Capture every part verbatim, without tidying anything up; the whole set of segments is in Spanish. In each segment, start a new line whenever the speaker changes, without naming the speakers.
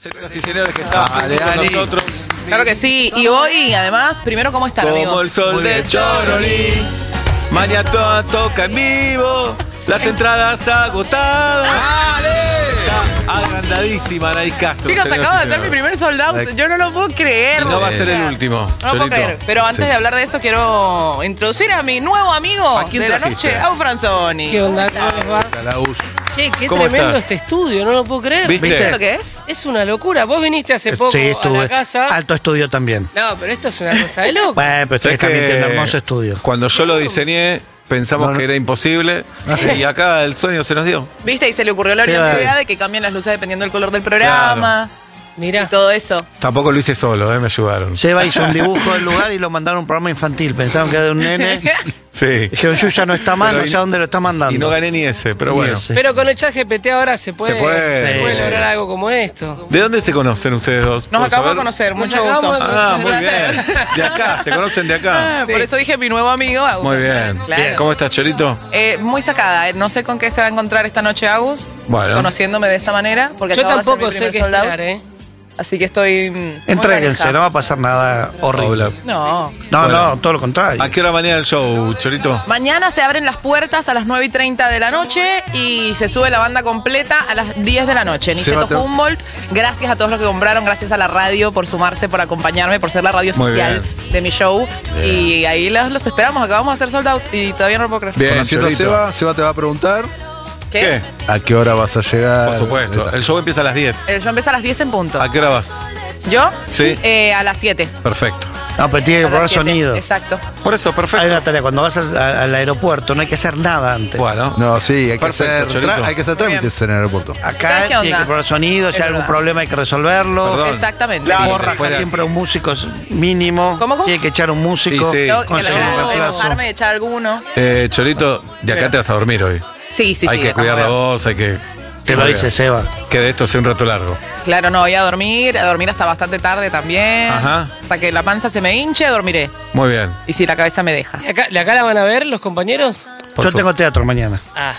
Señoras y señores que están vale, con Dani. Nosotros.
Claro que sí. Y hoy, además, primero, ¿cómo están,
Como
amigos?
el sol de Choroní. Mañana toda toca en vivo. Las entradas agotadas. ¡Vale! Está agrandadísima Anaís Castro.
Chicos, acabo de hacer mi primer sold out. Yo no lo puedo creer.
Y no va a ser el último.
No lo puedo creer. Pero antes
sí.
de hablar de eso, quiero introducir a mi nuevo amigo
¿A quién
de la
trajiste?
noche, Au Franzoni.
¿Qué onda? ¿Cómo les va?
Calaús.
Che, qué
¿Cómo
tremendo
estás?
este estudio, no lo puedo creer.
¿Viste?
¿Viste lo que es?
Es una locura. Vos viniste hace poco
Sí,
a
estuve.
la casa.
Alto estudio también.
No, pero esto es una cosa de loco.
Bueno, pero ustedes
¿Sabés
también
que
tienen un hermoso estudio.
Cuando yo lo diseñé, pensamos
No, no.
que era imposible. Y acá el sueño se nos dio.
¿Viste? Y se le ocurrió la
Sí,
originalidad
vale.
de que cambien las luces dependiendo del color del programa.
Mirá.
Y todo eso.
Tampoco lo hice solo, ¿eh? Me ayudaron.
Seba hizo un dibujo del lugar y lo mandaron a un programa infantil. Pensaron que era de un nene.
Sí.
Dijeron, yo ya no está mal,
Pero
no
y-
sé a dónde lo está mandando.
Y no gané ni ese, pero
Ni
bueno.
ese.
Pero con el chat G P T ahora se puede,
Se puede,
se puede
sí.
lograr algo como esto.
¿De dónde se conocen ustedes dos?
Nos
¿Puedo
acabamos de
saber?
conocer,
Nos
mucho
acabamos
gusto.
de
Ah,
Un
muy
placer.
bien. De acá, se conocen de acá.
Ah, Por eso dije mi nuevo amigo, Agus.
Muy bien.
Claro.
¿Cómo estás, Chorito?
Eh, muy sacada, eh. No sé con qué se va a encontrar esta noche Agus,
Bueno.
conociéndome de esta manera, porque
Yo
acabo de hacer
tampoco
mi
sé
primer
qué
sold out,
esperar, ¿eh?
así que estoy mm, muy
Entréguense,
manija.
no va a pasar nada horrible.
Hola.
No.
No,
Bueno.
no, todo lo contrario.
¿A qué hora mañana el show, Chorito?
Mañana se abren las puertas a las nueve y treinta de la noche y se sube la banda completa a las diez de la noche.
Se va
Niceto
a ter-
Humboldt, gracias a todos los que compraron, gracias a la radio por sumarse, por acompañarme, por ser la radio
Muy
oficial
bien.
de mi show. Y ahí los, los esperamos, acabamos de hacer sold out y todavía no lo puedo creer.
Bien,
Conociendo a
Chorito.
Seba, Seba te va a preguntar
¿Qué?
¿Qué?
a qué hora vas a llegar.
Por supuesto. El show empieza a las diez.
El show empieza a las diez en punto.
¿A qué hora vas?
¿Yo?
Sí.
Eh, a las siete.
Perfecto.
No, pero tiene que
A
probar
las siete.
sonido.
Exacto.
Por eso,
Hay
perfecto.
una tarea, cuando vas al, al aeropuerto no hay que hacer nada antes.
Bueno.
No, sí, hay que,
Perfecto,
hacer,
Chorito.
tra- hay que hacer
Muy bien.
trámites en el aeropuerto.
Acá
¿Sabes qué
tiene
onda?
que probar sonido, si
Es
hay algún
verdad.
problema hay que resolverlo.
Perdón.
Exactamente.
La
La
Y
borraja
después de-
siempre un músico es mínimo.
¿Cómo, cómo?
Tiene que echar un músico.
Y sí.
Tengo que
Conseguir un
enojarme,
reemplazo.
enojarme y echar alguno.
Eh, Chorito, de acá
Pero-
te vas a dormir hoy.
Sí, sí,
hay
sí.
que
déjame
cuidar la
ver.
voz, hay que...
Te lo dice Seba.
Que de esto sea un rato largo.
Claro, no, voy a dormir, a dormir hasta bastante tarde también.
Ajá.
Hasta que la panza se me hinche, dormiré.
Muy bien.
Y si la cabeza me deja.
¿De acá, de acá la van a ver los compañeros?
Por
Yo
su-
tengo teatro mañana.
Ah.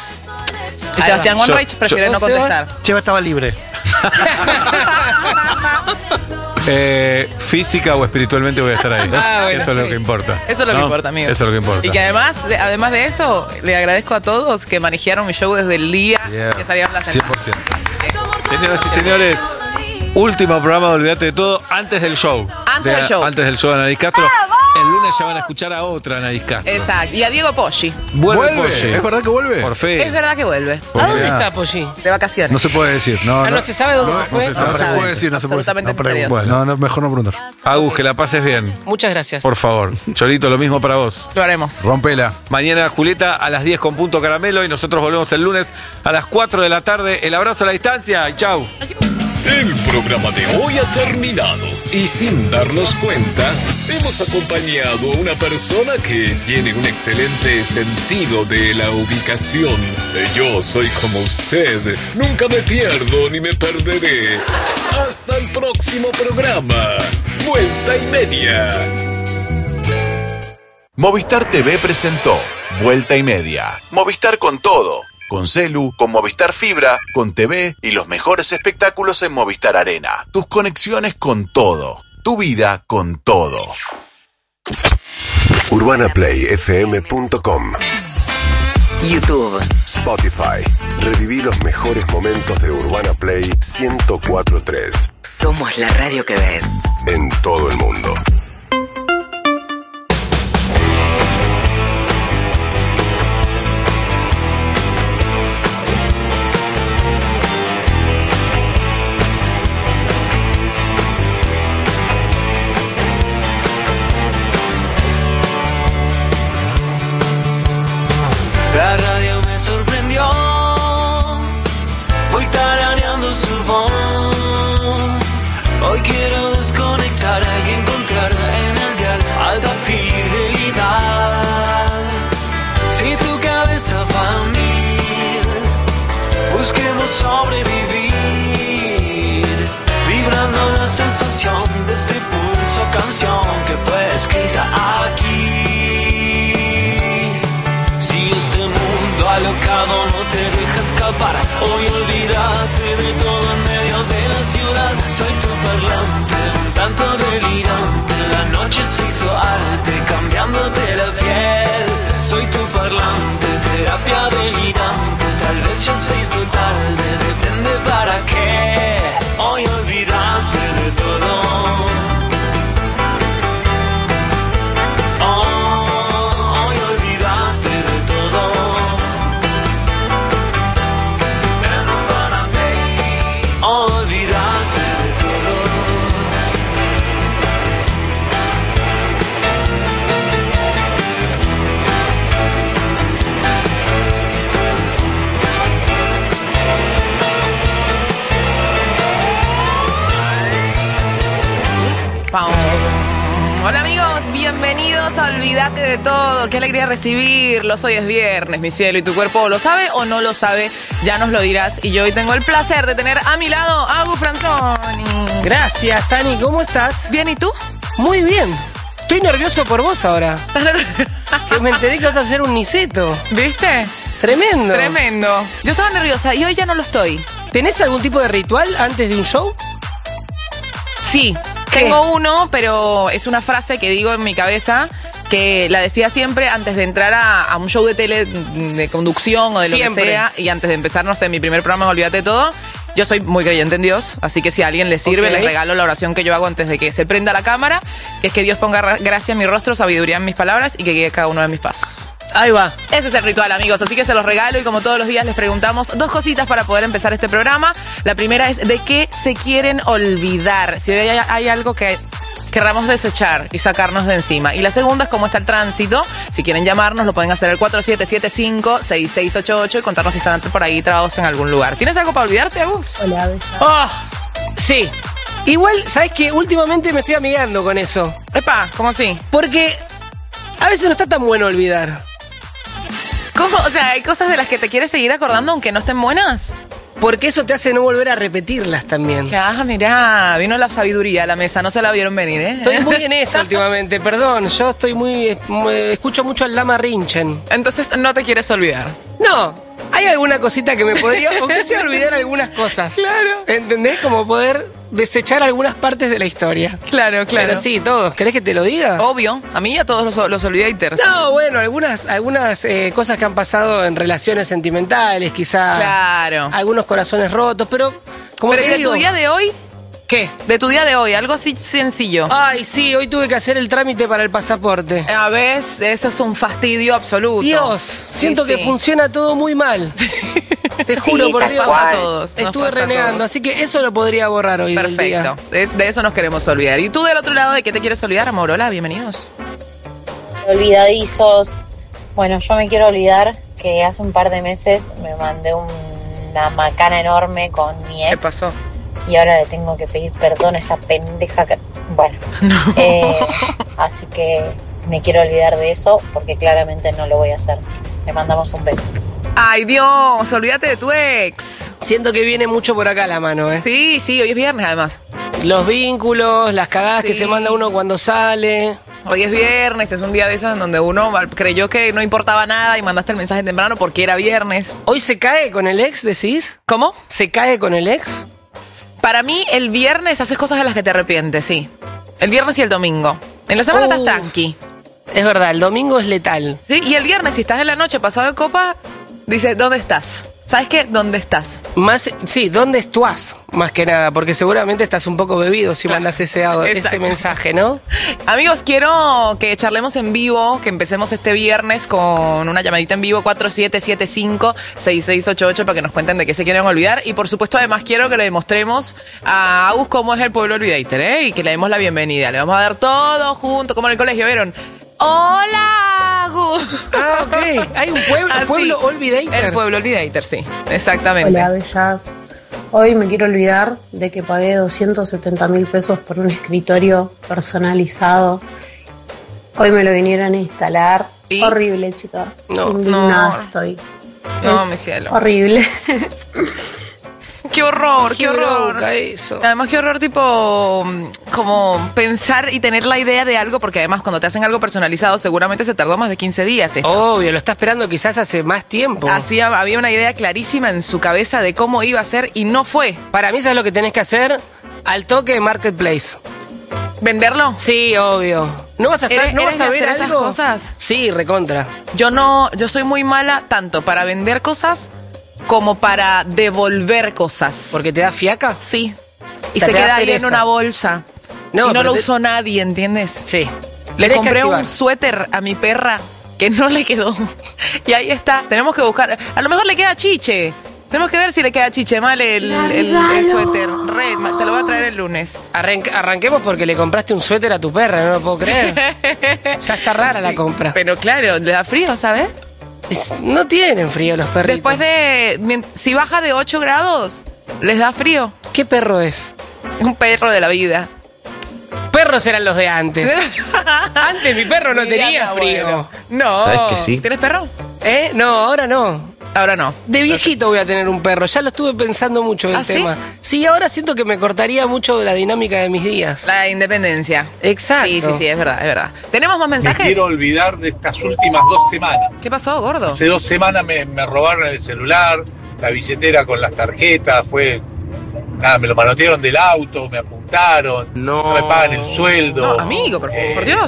Y
Ahí
Sebastián
va.
Wanreich
Yo-
prefiere
yo-
no
¿Vos, Sebas?
contestar.
Seba estaba libre.
Eh, física o espiritualmente voy a estar ahí.
Ah, bueno,
Eso es lo
sí.
que importa.
Eso es lo que
¿No?
importa, amigo.
Eso es lo que importa.
Y que además, de, además de eso, le agradezco a todos que manejaron mi show desde el día
Yeah.
que salieron las
cien
entradas.
por ciento.
Señoras y señores, último programa de Olvídate de Todo antes del show.
Antes
De-
del show.
Antes del show de Anaís Castro. El lunes ya van a escuchar a otra Anaís Castro.
Exacto. Y a Diego Poggi.
Vuelve,
¿Vuelve?
Poggi.
¿Es verdad que vuelve?
Por fe.
Es verdad que vuelve.
¿A dónde
mirá.
está Poggi?
De vacaciones.
No se puede decir. No,
Ah,
no,
no se sabe dónde
no,
se fue.
no se
No, se
sabe.
puede decir, no se puede decir.
Absolutamente
No pregunto.
misterioso.
Bueno.
No, no, mejor no preguntar.
Agus, que la pases bien.
Muchas gracias.
Por favor. Chorito, lo mismo para vos.
Lo haremos.
Rompela.
Mañana Julieta a las diez con Punto Caramelo y nosotros volvemos el lunes a las cuatro de la tarde. El abrazo a la distancia y chau.
El programa de hoy ha terminado y sin darnos cuenta hemos acompañado a una persona que tiene un excelente sentido de la ubicación. Yo soy como usted, nunca me pierdo ni me perderé. Hasta el próximo programa. Vuelta y media.
Movistar T V presentó Vuelta y Media. Movistar con todo. Con celu, con Movistar Fibra, con T V y los mejores espectáculos en Movistar Arena. Tus conexiones con todo. Tu vida con todo.
urbana play f m punto com
YouTube.
Spotify. Reviví los mejores momentos de Urbana Play ciento cuatro punto tres
Somos la radio que ves.
en todo el mundo.
La radio me sorprendió, voy tarareando su voz. Hoy quiero desconectar y encontrar en el dial alta fidelidad. Si tu cabeza va a unir, busquemos sobrevivir, vibrando la sensación de este pulso canción que fue escrita aquí. Si este mundo alocado no te deja escapar, hoy olvídate de todo en medio de la ciudad, soy tu parlante, un tanto delirante. La noche se hizo arte, cambiándote la piel. Soy tu parlante, terapia delirante. Tal vez ya se hizo tarde, depende para qué. Hoy olvidate de todo. Oh, hoy olvidate de todo. Olvídate de todo.
Pau. Hola amigos, bienvenidos a Olvídate de Todo. Qué alegría recibirlos. Hoy es viernes, mi cielo, y tu cuerpo lo sabe o no lo sabe, ya nos lo dirás. Y yo hoy tengo el placer de tener a mi lado a Agus Franzoni.
Gracias, Ani. ¿Cómo estás?
Bien, ¿y tú?
Muy bien. Estoy nervioso por vos ahora. Que me enteré que vas a hacer un niceto.
¿Viste?
Tremendo.
Tremendo. Yo estaba nerviosa y hoy ya no lo estoy.
¿Tenés algún tipo de ritual antes de un show?
Sí,
¿Qué?
tengo uno, pero es una frase que digo en mi cabeza que la decía siempre antes de entrar a, a un show de tele, de conducción o de lo
Siempre.
que sea, y antes de empezar, no sé, mi primer programa, Olvídate de Todo. Yo soy muy creyente en Dios, así que si a alguien le sirve,
Ok.
les regalo la oración que yo hago antes de que se prenda la cámara, que es que Dios ponga ra- gracia en mi rostro, sabiduría en mis palabras y que guíe cada uno de mis pasos.
Ahí va.
Ese es el ritual, amigos, así que se los regalo y como todos los días les preguntamos dos cositas para poder empezar este programa. La primera es ¿de qué se quieren olvidar? Si hoy hay, hay algo que querramos desechar y sacarnos de encima. Y la segunda es cómo está el tránsito. Si quieren llamarnos, lo pueden hacer al cuatro siete siete cinco, seis seis ocho ocho y contarnos si están por ahí trabados en algún lugar. ¿Tienes algo para olvidarte, Agus?
Hola, Bella.
Oh, sí. Igual, ¿sabes qué? Últimamente me estoy amigando con eso.
Epa, ¿cómo así?
Porque a veces no está tan bueno olvidar.
¿Cómo? O sea, ¿hay cosas de las que te quieres seguir acordando aunque no estén buenas?
Porque eso te hace no volver a repetirlas también.
Que, ah, mirá, vino la sabiduría a la mesa, no se la vieron venir, ¿eh?
Estoy muy en eso últimamente, perdón. Yo estoy muy, muy- Escucho mucho al Lama Rinchen.
Entonces no te quieres olvidar.
No, hay alguna cosita que me podría... Aunque sea olvidar algunas cosas.
Claro.
¿Entendés? Como poder desechar algunas partes de la historia.
Claro, claro.
Pero sí, todos. ¿Querés que te lo diga?
Obvio, a mí y a todos los, los olvidators.
No, bueno, algunas, algunas eh, cosas que han pasado en relaciones sentimentales, quizá.
Claro.
Algunos corazones rotos, pero... Como
Pero
te
de
digo,
tu día de hoy,
¿qué?
de tu día de hoy, algo así sencillo.
Ay, sí, hoy tuve que hacer el trámite para el pasaporte.
A veces eso es un fastidio absoluto.
Dios, siento
Sí,
que
sí.
funciona todo muy mal. Te juro,
Sí,
por
tal
Dios.
Nos pasa a todos. nos
Estuve
pasa a
renegando,
todos.
así que eso lo podría borrar hoy del día.
Perfecto. De, de eso nos queremos olvidar. ¿Y tú del otro lado de qué te quieres olvidar, amor? Hola, bienvenidos.
Olvidadizos. Bueno, yo me quiero olvidar que hace un par de meses me mandé un- una macana enorme con mi ex.
¿Qué pasó?
Y ahora le tengo que pedir perdón a esa pendeja que... Bueno, eh, así que me quiero olvidar de eso porque claramente no lo voy a hacer. Le mandamos un beso.
Ay, Dios, olvídate de tu ex.
Siento que viene mucho por acá la mano, ¿eh?
Sí, sí, hoy es viernes además.
Los vínculos, las cagadas que
Sí.
se manda uno cuando sale.
Hoy es viernes, es un día de esos en donde uno creyó que no importaba nada y mandaste el mensaje temprano porque era viernes.
¿Hoy se cae con el ex, decís?
¿Cómo?
¿Se cae con el ex?
Para mí, el viernes haces cosas de las que te arrepientes, sí. El viernes y el domingo. En la semana
Uf.
estás tranqui.
Es verdad, el domingo es letal.
¿Sí? Y el viernes, si estás en la noche pasado de copa, dices, ¿dónde estás? ¿Sabes qué? ¿Dónde estás?
Más, sí, ¿dónde estás? Más que nada, porque seguramente estás un poco bebido si mandas ese, audio- ese
Exacto.
mensaje, ¿no?
Amigos, quiero que charlemos en vivo, que empecemos este viernes con una llamadita en vivo cuatro siete siete cinco, seis seis ocho ocho para que nos cuenten de qué se quieren olvidar. Y por supuesto, además, quiero que le demostremos a Agus cómo es el pueblo olvidator, ¿eh? Y que le demos la bienvenida. Le vamos a dar todo junto, como en el colegio, ¿vieron? ¡Hola, Agus!
Ah, ok. Hay un pueblo,
Así.
pueblo olvidator.
El pueblo olvidator, sí. Exactamente.
Hola, bellas. Hoy me quiero olvidar de que pagué doscientos setenta mil pesos por un escritorio personalizado. Hoy me lo vinieron a instalar.
¿Y?
Horrible, chicas.
No,
Indignada
no.
estoy.
No,
Es
mi cielo.
Horrible.
Qué horror, qué,
Qué
horror.
bronca eso.
Además, qué horror, tipo, como pensar y tener la idea de algo, porque además cuando te hacen algo personalizado, seguramente se tardó más de quince días. esto.
Obvio, lo está esperando quizás hace más tiempo.
Así hab- había una idea clarísima en su cabeza de cómo iba a ser y no fue.
Para mí, ¿sabes lo que tenés que hacer? Al toque de Marketplace.
¿Venderlo?
Sí, obvio. ¿No vas a estar,
¿Eres-
no
eres
vas a
de
ver
hacer esas
algo?
cosas?
Sí, recontra.
Yo no, yo soy muy mala tanto para vender cosas como para devolver cosas.
¿Porque te da fiaca?
Sí. Y
O sea,
se
te da
queda ahí en
pereza.
una bolsa.
No,
y no
pero
lo
te-
usó nadie, ¿entiendes?
Sí.
Le
Tenés que
compré
activar.
un suéter a mi perra que no le quedó. Y ahí está. Tenemos que buscar. A lo mejor le queda chiche. Tenemos que ver si le queda chiche mal el, el, el suéter. Re, ma- te lo voy a traer el lunes.
Arranque- arranquemos porque le compraste un suéter a tu perra, no lo puedo creer. Ya está rara la compra.
Pero claro, le da frío, ¿sabes?
Es- no tienen frío los perritos.
Después de. mien- Si baja de ocho grados, les da frío.
¿Qué perro es?
Un perro de la vida.
Perros eran los de antes. Antes mi perro no
Mira,
tenía
mi
frío.
abuelo. No.
¿Sabes que sí?
¿Tienes perro?
¿Eh? No, ahora no.
Ahora no.
De viejito voy a tener un perro. Ya lo estuve pensando mucho el
¿Ah, sí?
tema. Sí, ahora siento que me cortaría mucho la dinámica de mis días.
La independencia.
Exacto.
Sí, sí, sí, es verdad, es verdad. ¿Tenemos más
Me
mensajes?
quiero olvidar de estas últimas dos semanas.
¿Qué pasó, gordo?
Hace dos semanas me, me robaron el celular, la billetera con las tarjetas, fue... Nada, me lo manotearon del auto, me apuntaron, no, me pagan el sueldo.
No, amigo, por, por Dios.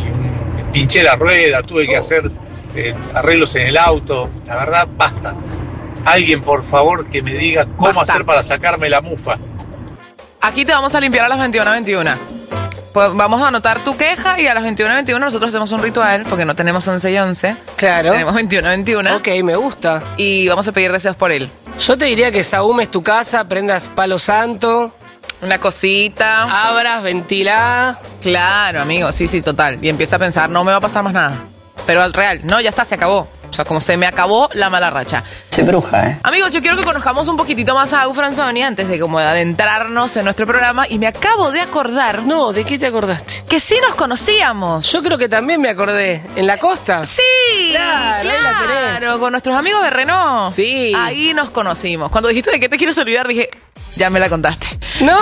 Pinché la rueda, tuve que hacer eh, arreglos en el auto. La verdad, basta. Alguien, por favor, que me diga cómo
Basta.
hacer para sacarme la mufa.
Aquí te vamos a limpiar a las veintiuna veintiuna. Pues vamos a anotar tu queja y a las veintiuna veintiuna nosotros hacemos un ritual porque no tenemos once y once.
Claro.
Tenemos veintiuna veintiuna.
Ok, me gusta.
Y vamos a pedir deseos por él.
Yo te diría que sahumes tu casa, prendas palo santo,
Una cosita.
abras, ventilá.
Claro, amigo, sí, sí, total. Y empieza a pensar, no me va a pasar más nada. Pero al real, no, ya está, se acabó. O sea, como se me acabó la mala racha.
Soy bruja, ¿eh?
Amigos, yo quiero que conozcamos un poquitito más a Ufran Sony antes de como de adentrarnos en nuestro programa. Y me acabo de acordar
No, ¿de qué te acordaste?
que sí nos conocíamos.
Yo creo que también me acordé. ¿En la costa?
Sí,
Claro, ahí la tenés.
claro, con nuestros amigos de Renault.
Sí.
Ahí nos conocimos. Cuando dijiste de qué te quieres olvidar, dije, ya me la contaste.
¡No!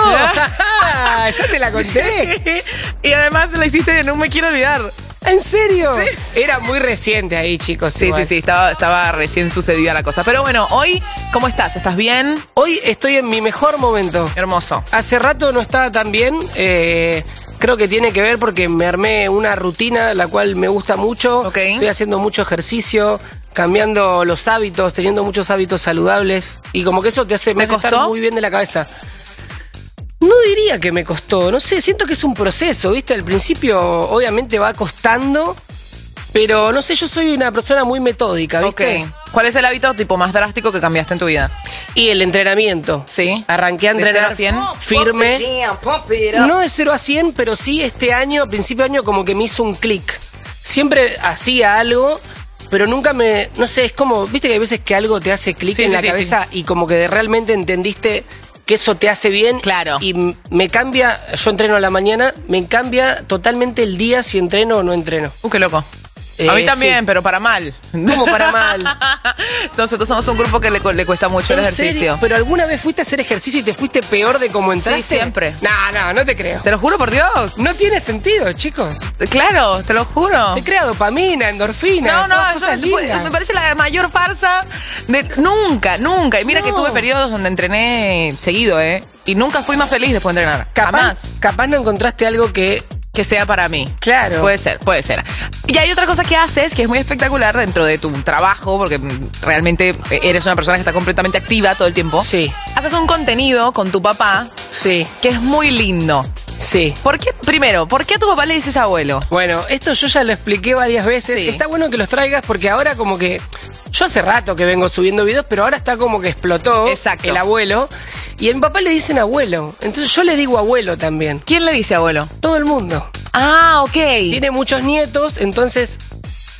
Ya te la conté.
Y además me la hiciste en un me quiero olvidar.
¿En serio? Era muy reciente ahí, chicos.
Sí,
igual.
sí, sí, estaba, estaba recién sucedida la cosa. Pero bueno, hoy, ¿cómo estás? ¿Estás bien?
Hoy estoy en mi mejor momento.
Hermoso.
Hace rato no estaba tan bien. eh, creo que tiene que ver porque me armé una rutina la cual me gusta mucho.
Ok.
Estoy haciendo mucho ejercicio, cambiando los hábitos, teniendo muchos hábitos saludables. Y como que eso te hace, me
¿Te
hace estar
costó?
muy bien de la cabeza. No diría que me costó, no sé, siento que es un proceso, ¿viste? Al principio obviamente va costando, pero no sé, yo soy una persona muy metódica, ¿viste?
Ok. ¿Cuál es el hábito tipo más drástico que cambiaste en tu vida?
Y el entrenamiento.
Sí.
Arranqué a
¿De cero
entrenar
a cien?
firme. No de cero a cien, pero sí este año, a principio de año, como que me hizo un clic. Siempre hacía algo, pero nunca me... No sé, es como... ¿Viste que hay veces que algo te hace clic
Sí,
en
sí,
la
sí,
cabeza y como que de- realmente entendiste que eso te hace bien?
Claro.
Y m- me cambia... Yo entreno a la mañana, me cambia totalmente el día si entreno o no entreno.
Uh, qué loco.
Eh,
a mí también,
sí.
pero para mal.
¿Cómo para mal?
Nosotros somos un grupo que le, cu- le cuesta mucho el
¿En
ejercicio.
serio? ¿Pero alguna vez fuiste a hacer ejercicio y te fuiste peor de cómo entraste?
Sí, siempre.
No, no, no te creo.
Te lo juro por Dios.
No tiene sentido, chicos.
Claro, te lo juro.
Se crea dopamina, endorfina,
No, no,
todas
eso
cosas
me,
lindas.
me parece la mayor farsa de nunca, nunca. Y mira
No.
que tuve periodos donde entrené seguido, ¿eh? Y nunca fui más feliz después de entrenar.
Capaz,
Jamás.
capaz no encontraste algo que...
Que sea para mí.
Claro.
Puede ser, puede ser. Y hay otra cosa que haces que es muy espectacular dentro de tu trabajo, porque mm, realmente eres una persona que está completamente activa todo el tiempo.
Sí,
Haces un contenido con tu papá
sí,
que es muy lindo.
sí.
¿Por qué? Primero, ¿por qué a tu papá le dices abuelo?
Bueno, esto yo ya lo expliqué varias veces.
Sí.
Está bueno que los traigas porque ahora como que... Yo hace rato que vengo subiendo videos, pero ahora está como que explotó
Exacto.
el abuelo. Y a mi papá le dicen abuelo. Entonces yo le digo abuelo también.
¿Quién le dice abuelo?
Todo el mundo.
Ah, ok.
Tiene muchos nietos, entonces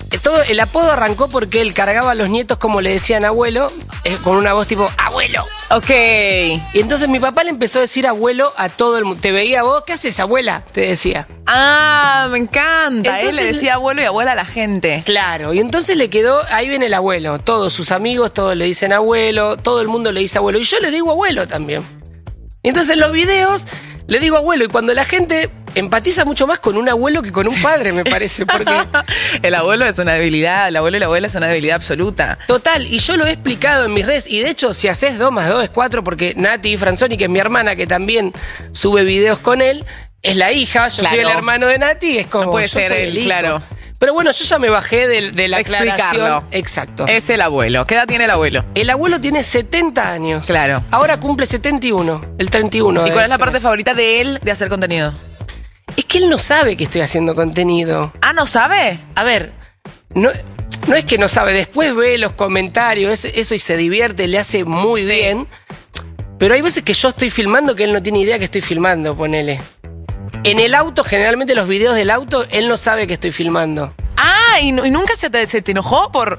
todo el apodo arrancó porque él cargaba a los nietos como le decían abuelo, eh, con una voz tipo, abuelo.
Ok.
Y entonces mi papá le empezó a decir abuelo a todo el mundo. Te veía vos, ¿qué haces, abuela? Te decía.
Ah, me encanta.
Entonces,
él le decía abuelo y abuela a la gente.
Claro, y entonces le quedó, ahí viene el abuelo. Todos sus amigos, todos le dicen abuelo, todo el mundo le dice abuelo. Y yo le digo abuelo también. Y entonces en los videos le digo abuelo. Y cuando la gente empatiza mucho más con un abuelo que con un padre, me parece. Porque
el abuelo es una debilidad, el abuelo y la abuela es una debilidad absoluta.
Total, y yo lo he explicado en mis redes. Y de hecho, si haces dos más dos es cuatro, porque Nati Franzoni, que es mi hermana, que también sube videos con él, es la hija, yo
claro.
soy el hermano de Nati, es como.
No puede
yo
ser
soy
él,
el hijo.
claro.
Pero bueno, yo ya me bajé de, de la
Explicarlo.
aclaración. Exacto.
Es el abuelo. ¿Qué edad tiene el abuelo?
El abuelo tiene setenta años.
Claro.
Ahora cumple setenta y uno, el treinta y uno.
¿Y
de
cuál es la
este
parte
mes.
favorita de él de hacer contenido?
Es que él no sabe que estoy haciendo contenido.
Ah, ¿no sabe?
A ver, no, no es que no sabe. Después ve los comentarios, eso y se divierte, le hace muy
Sí.
bien. Pero hay veces que yo estoy filmando que él no tiene idea que estoy filmando, ponele. En el auto, generalmente los videos del auto, él no sabe que estoy filmando.
Ah, ¿y, no- y nunca se te, se te enojó por...?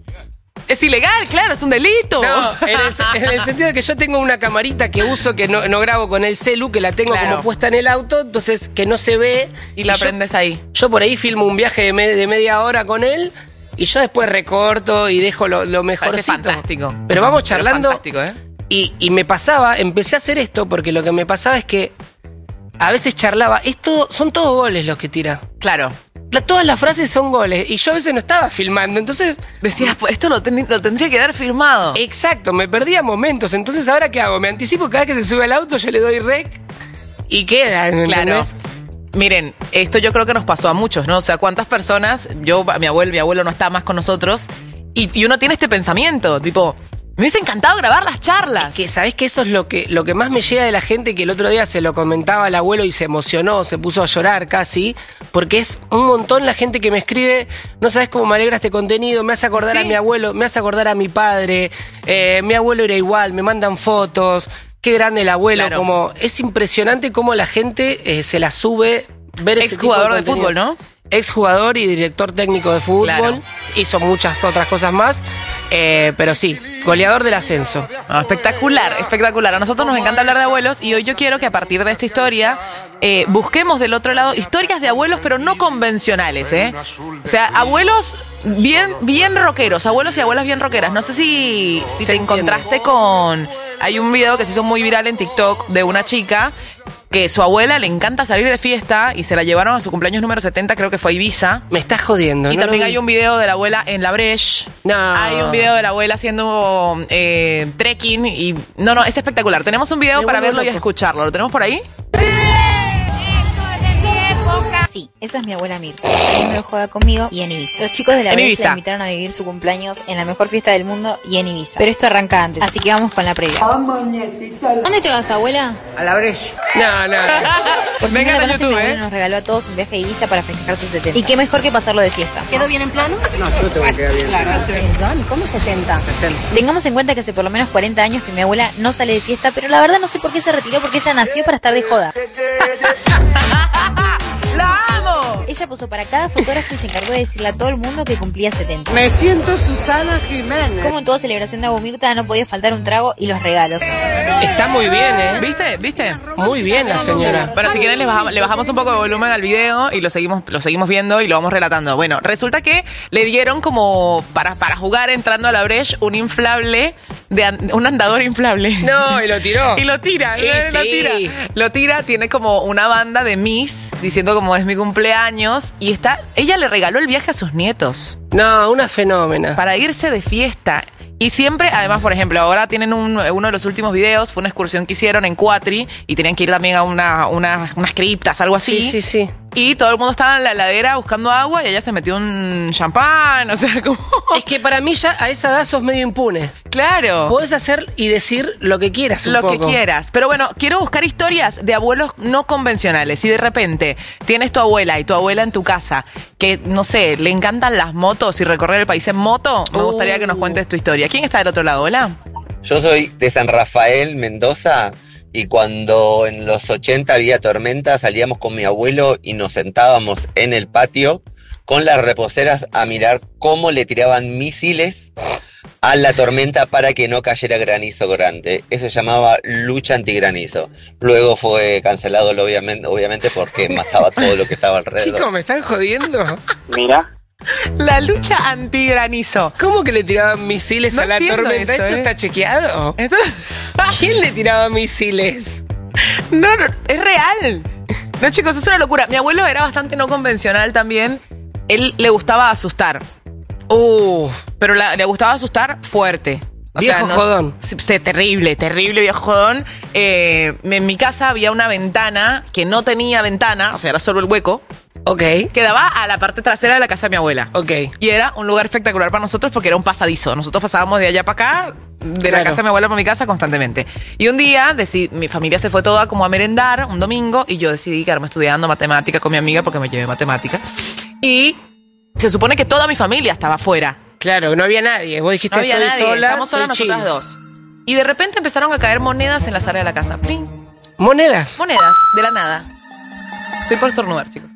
Es ilegal, claro, es un delito.
No, en el, en el sentido de que yo tengo una camarita que uso, que no, no grabo con el celu, que la tengo
Claro.
como puesta en el auto, entonces que no se ve.
Y la
yo-
prendes ahí.
Yo por ahí filmo un viaje de, me- de media hora con él y yo después recorto y dejo lo, lo
Parece
mejorcito.
fantástico.
Pero vamos charlando.
fantástico, ¿eh?
Y, y me pasaba, empecé a hacer esto porque lo que me pasaba es que a veces charlaba. Esto son todos goles los que tira.
Claro.
La- todas las frases son goles y yo a veces no estaba filmando, entonces
Decías, pues esto lo, ten- lo tendría que haber firmado.
exacto, me perdía momentos. Entonces, ¿ahora qué hago? Me anticipo cada vez que se sube al auto, yo le doy rec y queda, ¿me
Claro.
entendés?
Miren, esto yo creo que nos pasó a muchos, ¿no? O sea, ¿cuántas personas? Yo, mi abuelo, mi abuelo no está más con nosotros y, y uno tiene este pensamiento, tipo, me hubiese encantado grabar las charlas.
Que sabés que eso es lo que, lo que más me llega de la gente, que el otro día se lo comentaba al abuelo y se emocionó, se puso a llorar casi, porque es un montón la gente que me escribe, no sabés cómo me alegra este contenido, me hace acordar
Sí.
a mi abuelo, me hace acordar a mi padre, eh, mi abuelo era igual, me mandan fotos, qué grande el abuelo,
Claro.
como es impresionante cómo la gente eh, se la sube ver ese tipo
Exjugador de
contenidos.
fútbol, ¿no?
Exjugador y director técnico de fútbol.
Claro.
Hizo muchas otras cosas más. eh, pero sí, goleador del ascenso.
No, espectacular, espectacular. A nosotros nos encanta hablar de abuelos y hoy yo quiero que a partir de esta historia eh, busquemos del otro lado historias de abuelos, pero no convencionales, ¿eh? O sea, abuelos bien, bien rockeros, abuelos y abuelas bien rockeras. No sé si, si
Se
te encontraste con... Hay un video que se hizo muy viral en TikTok de una chica que su abuela le encanta salir de fiesta y se la llevaron a su cumpleaños número setenta, creo que fue a Ibiza.
Me estás jodiendo.
Y
¿no?
también
Lo vi.
hay un video de la abuela en La Breche.
No.
Hay un video de la abuela haciendo eh, trekking y... No, no, es espectacular. Tenemos un video
Me
para
vuelvo
verlo y
loco.
escucharlo. ¿Lo tenemos por ahí?
Sí, esa es mi abuela Mirta. Haciendo joda conmigo y en Ibiza. Los chicos de la
En
Breche
Ibiza.
la invitaron a vivir su cumpleaños en la mejor fiesta del mundo y en Ibiza. Pero esto arranca antes, así que vamos con la previa. ¿Dónde te vas, abuela?
A la brecha.
No, no.
Por si
Vengan
no la
a
conocen,
YouTube,
mi abuela
¿eh?
nos regaló a todos un viaje a Ibiza para festejar sus setenta. Y qué mejor que pasarlo de fiesta. ¿Quedó bien en plano?
No, yo tengo que quedar bien.
Perdón, ¿cómo setenta? Tengamos en cuenta que hace por lo menos cuarenta años que mi abuela no sale de fiesta, pero la verdad no sé por qué se retiró, porque ella nació para estar de joda.
¡La amo!
Ella posó para cada fotógrafo y se encargó de decirle a todo el mundo que cumplía setenta.
Me siento Susana Jiménez.
Como en toda celebración de Abu Mirta no podía faltar un trago y los regalos.
Está muy bien, ¿eh?
¿Viste? ¿Viste?
Muy bien la señora.
Bueno, si quieren le bajamos, le bajamos un poco de volumen al video y lo seguimos, lo seguimos viendo y lo vamos relatando. Bueno, resulta que le dieron como para, para jugar entrando a La Breche un inflable, de an- un andador inflable.
No, y lo tiró.
Y lo tira,
Y
¿eh? lo
sí.
tira. Lo tira, tiene como una banda de Miss diciendo como es mi cumpleaños y está, ella le regaló el viaje a sus nietos
No, una fenómena.
para irse de fiesta. Y siempre, además, por ejemplo, ahora tienen un, uno de los últimos videos, fue una excursión que hicieron en Cuatri y tenían que ir también a una, una- unas criptas, algo así.
Sí, sí, sí.
Y todo el mundo estaba en la heladera buscando agua y ella se metió un champán, o sea, como...
Es que para mí ya a esa edad sos medio impune.
Claro.
Podés hacer y decir lo que quieras un
Lo que
poco.
quieras. Pero bueno, quiero buscar historias de abuelos no convencionales. Si de repente tienes tu abuela y tu abuela en tu casa, que, no sé, le encantan las motos y recorrer el país en moto, me gustaría que nos cuentes tu historia. ¿Quién está del otro lado? Hola.
Yo soy de San Rafael, Mendoza, y cuando en los ochenta había tormenta salíamos con mi abuelo y nos sentábamos en el patio con las reposeras a mirar cómo le tiraban misiles a la tormenta para que no cayera granizo grande. Eso se llamaba lucha antigranizo. Luego fue cancelado obviamente, obviamente porque mataba todo lo que estaba alrededor.
Chicos, ¿me están jodiendo?
Mira.
La lucha antigranizo.
¿Cómo que le tiraban misiles
No
a la
entiendo
tormenta?
eso,
¿Esto
¿eh?
está chequeado?
Esto-
¿Quién le tiraba misiles?
No, no, es real. No, chicos, es una locura. Mi abuelo era bastante no convencional también. Él le gustaba asustar.
Uh,
Pero la- le gustaba asustar fuerte. O
Viejo
no-
jodón.
Sí, te- terrible, terrible viejo jodón. Eh, en mi casa había una ventana que no tenía ventana, o sea, era solo el hueco,
ok,
que daba a la parte trasera de la casa de mi abuela.
ok.
Y era un lugar espectacular para nosotros porque era un pasadizo. Nosotros pasábamos de allá para acá, de la
Claro.
casa de mi abuela para mi casa constantemente. Y un día, decidí- mi familia se fue toda como a merendar, un domingo, y yo decidí quedarme estudiando matemática con mi amiga porque me llevé matemática. Y se supone que toda mi familia estaba afuera.
Claro, no había nadie. Vos dijiste
No había
estoy
nadie,
sola.
estamos solas
estoy
nosotras
chill.
dos. Y de repente empezaron a caer monedas en la sala de la casa. ¡Pling!
¿Monedas?
Monedas, de la nada. Estoy por estornudar, chicos.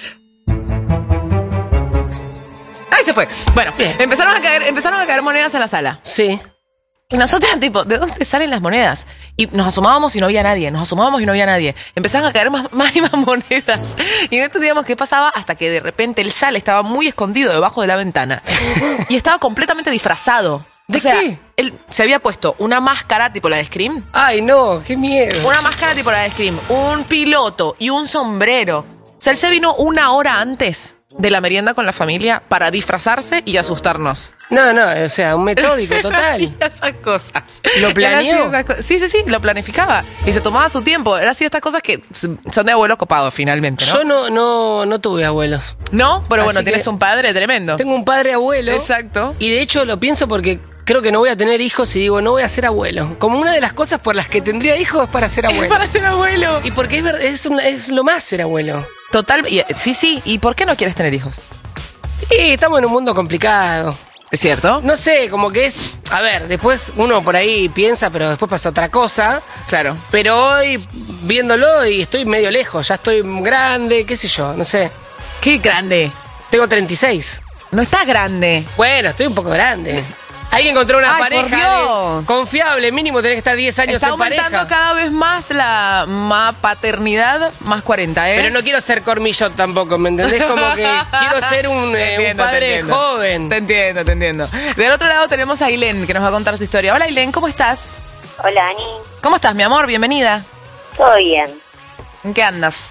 ¡Ay, se fue! Bueno,
Bien.
empezaron a caer, empezaron a caer monedas en la sala.
Sí.
Y nosotras, tipo, ¿de dónde salen las monedas? Y nos asomábamos y no había nadie, nos asomábamos y no había nadie. Empezaron a caer más, más y más monedas. Y no entendíamos qué pasaba hasta que de repente el sal estaba muy escondido debajo de la ventana. Y estaba completamente disfrazado.
¿De
o sea,
qué?
Él se había puesto una máscara tipo la de Scream.
Ay, no, qué miedo.
Una máscara tipo la de Scream, un piloto y un sombrero. O sea, él se vino una hora antes de la merienda con la familia para disfrazarse y asustarnos.
No, no, o sea, un metódico total.
Y esas cosas.
¿Lo
Era
planeó?
así, esas co- Sí, sí, sí, lo planificaba. Y se tomaba su tiempo. Era así estas cosas que son de abuelo copado finalmente, ¿no?
Yo no, no, no tuve abuelos.
No, pero bueno,
Así
tienes
que
un padre tremendo.
Tengo un padre abuelo.
Exacto.
Y de hecho lo pienso porque creo que no voy a tener hijos y digo, no voy a ser abuelo. Como una de las cosas por las que tendría hijos es para ser abuelo.
Para ser abuelo.
Y porque es, ver- es, una- es lo más ser abuelo.
Total. y- Sí, sí. ¿Y por qué no quieres tener hijos?
Sí, estamos en un mundo complicado.
¿Es cierto?
No sé, como que es... A ver, después uno por ahí piensa, pero después pasa otra cosa.
Claro.
Pero hoy, viéndolo, y estoy medio lejos, ya estoy grande, qué sé yo, no sé.
Qué grande.
Tengo treinta y seis.
No estás grande.
Bueno, estoy un poco grande. Hay que encontrar una
Ay, por
pareja
Dios.
de- confiable, mínimo tenés que estar diez años
Está
en
aumentando
pareja.
cada vez más la ma- paternidad más cuarenta, ¿eh?
Pero no quiero ser cormillot tampoco, ¿me entendés? Como que quiero ser un,
Te
eh, un
entiendo, te
padre
entiendo.
joven.
Te entiendo, te entiendo. Del otro lado tenemos a Ailén, que nos va a contar su historia. Hola, Ailén, ¿cómo estás?
Hola, Ani.
¿Cómo estás, mi amor? Bienvenida.
¿Todo bien?
¿En qué andas?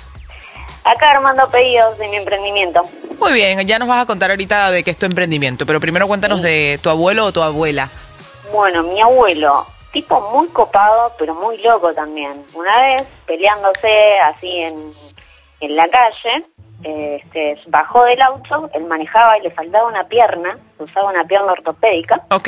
Acá armando pedidos de mi emprendimiento.
Muy bien, ya nos vas a contar ahorita de qué es tu emprendimiento, pero primero cuéntanos de tu abuelo o tu abuela.
Bueno, mi abuelo, tipo muy copado, pero muy loco también. Una vez, peleándose así en, en la calle, eh, este, bajó del auto, él manejaba y le faltaba una pierna, usaba una pierna ortopédica.
Ok.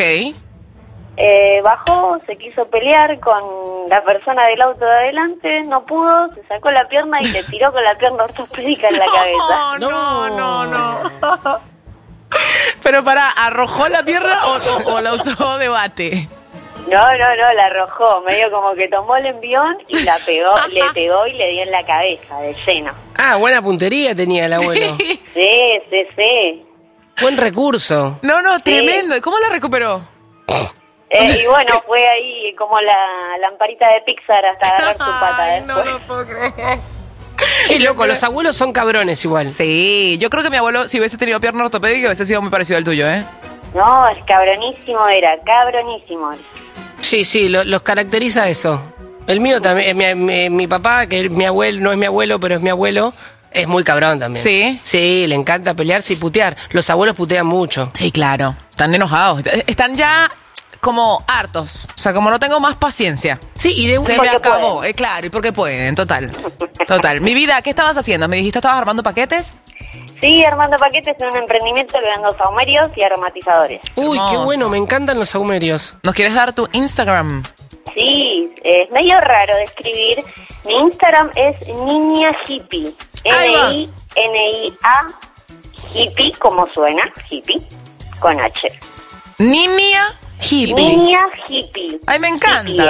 Eh, bajó, se quiso pelear con la persona del auto de adelante, no pudo, se sacó la pierna y le tiró con la pierna ortopédica en la cabeza.
No, no, no. Pero para, ¿arrojó la pierna o, o- o la usó de bate?
No, no, no, la arrojó, medio como que tomó el envión y la pegó, le pegó y le dio en la cabeza, de lleno.
Ah, buena puntería tenía el abuelo.
Sí, sí, sí.
Buen recurso.
No, no, tremendo. ¿Y cómo la recuperó?
Eh, y bueno, fue ahí como la lamparita de Pixar hasta agarrar su pata
Ay,
después.
no lo puedo creer.
Qué loco, los abuelos son cabrones igual.
Sí, yo creo que mi abuelo, si hubiese tenido pierna ortopédica, hubiese sido muy parecido al tuyo, ¿eh?
No, es cabronísimo era, cabronísimo.
Sí, sí, lo- los caracteriza eso. El mío también, mi, mi- mi papá, que es mi abuelo, no es mi abuelo, pero es mi abuelo, es muy cabrón también.
¿Sí?
Sí, le encanta pelearse y putear. Los abuelos putean mucho.
Sí, claro. Están enojados. Están ya como hartos. O sea, como no tengo más paciencia.
Sí, y de
Se me
porque
acabó. Eh, claro, y porque pueden, total. Total. Mi vida, ¿qué estabas haciendo? ¿Me dijiste estabas armando paquetes?
Sí, armando paquetes en un emprendimiento que vendo saumerios y aromatizadores.
Uy, qué
Hermoso.
bueno, me encantan los saumerios.
¿Nos quieres dar tu Instagram?
Sí, es medio raro de escribir. Mi Instagram es Niña Hippie.
Ahí va.
N I N I A Hippie, como suena, hippie, con H.
Niña Hippie.
Niña Hippie.
Ay, me encanta.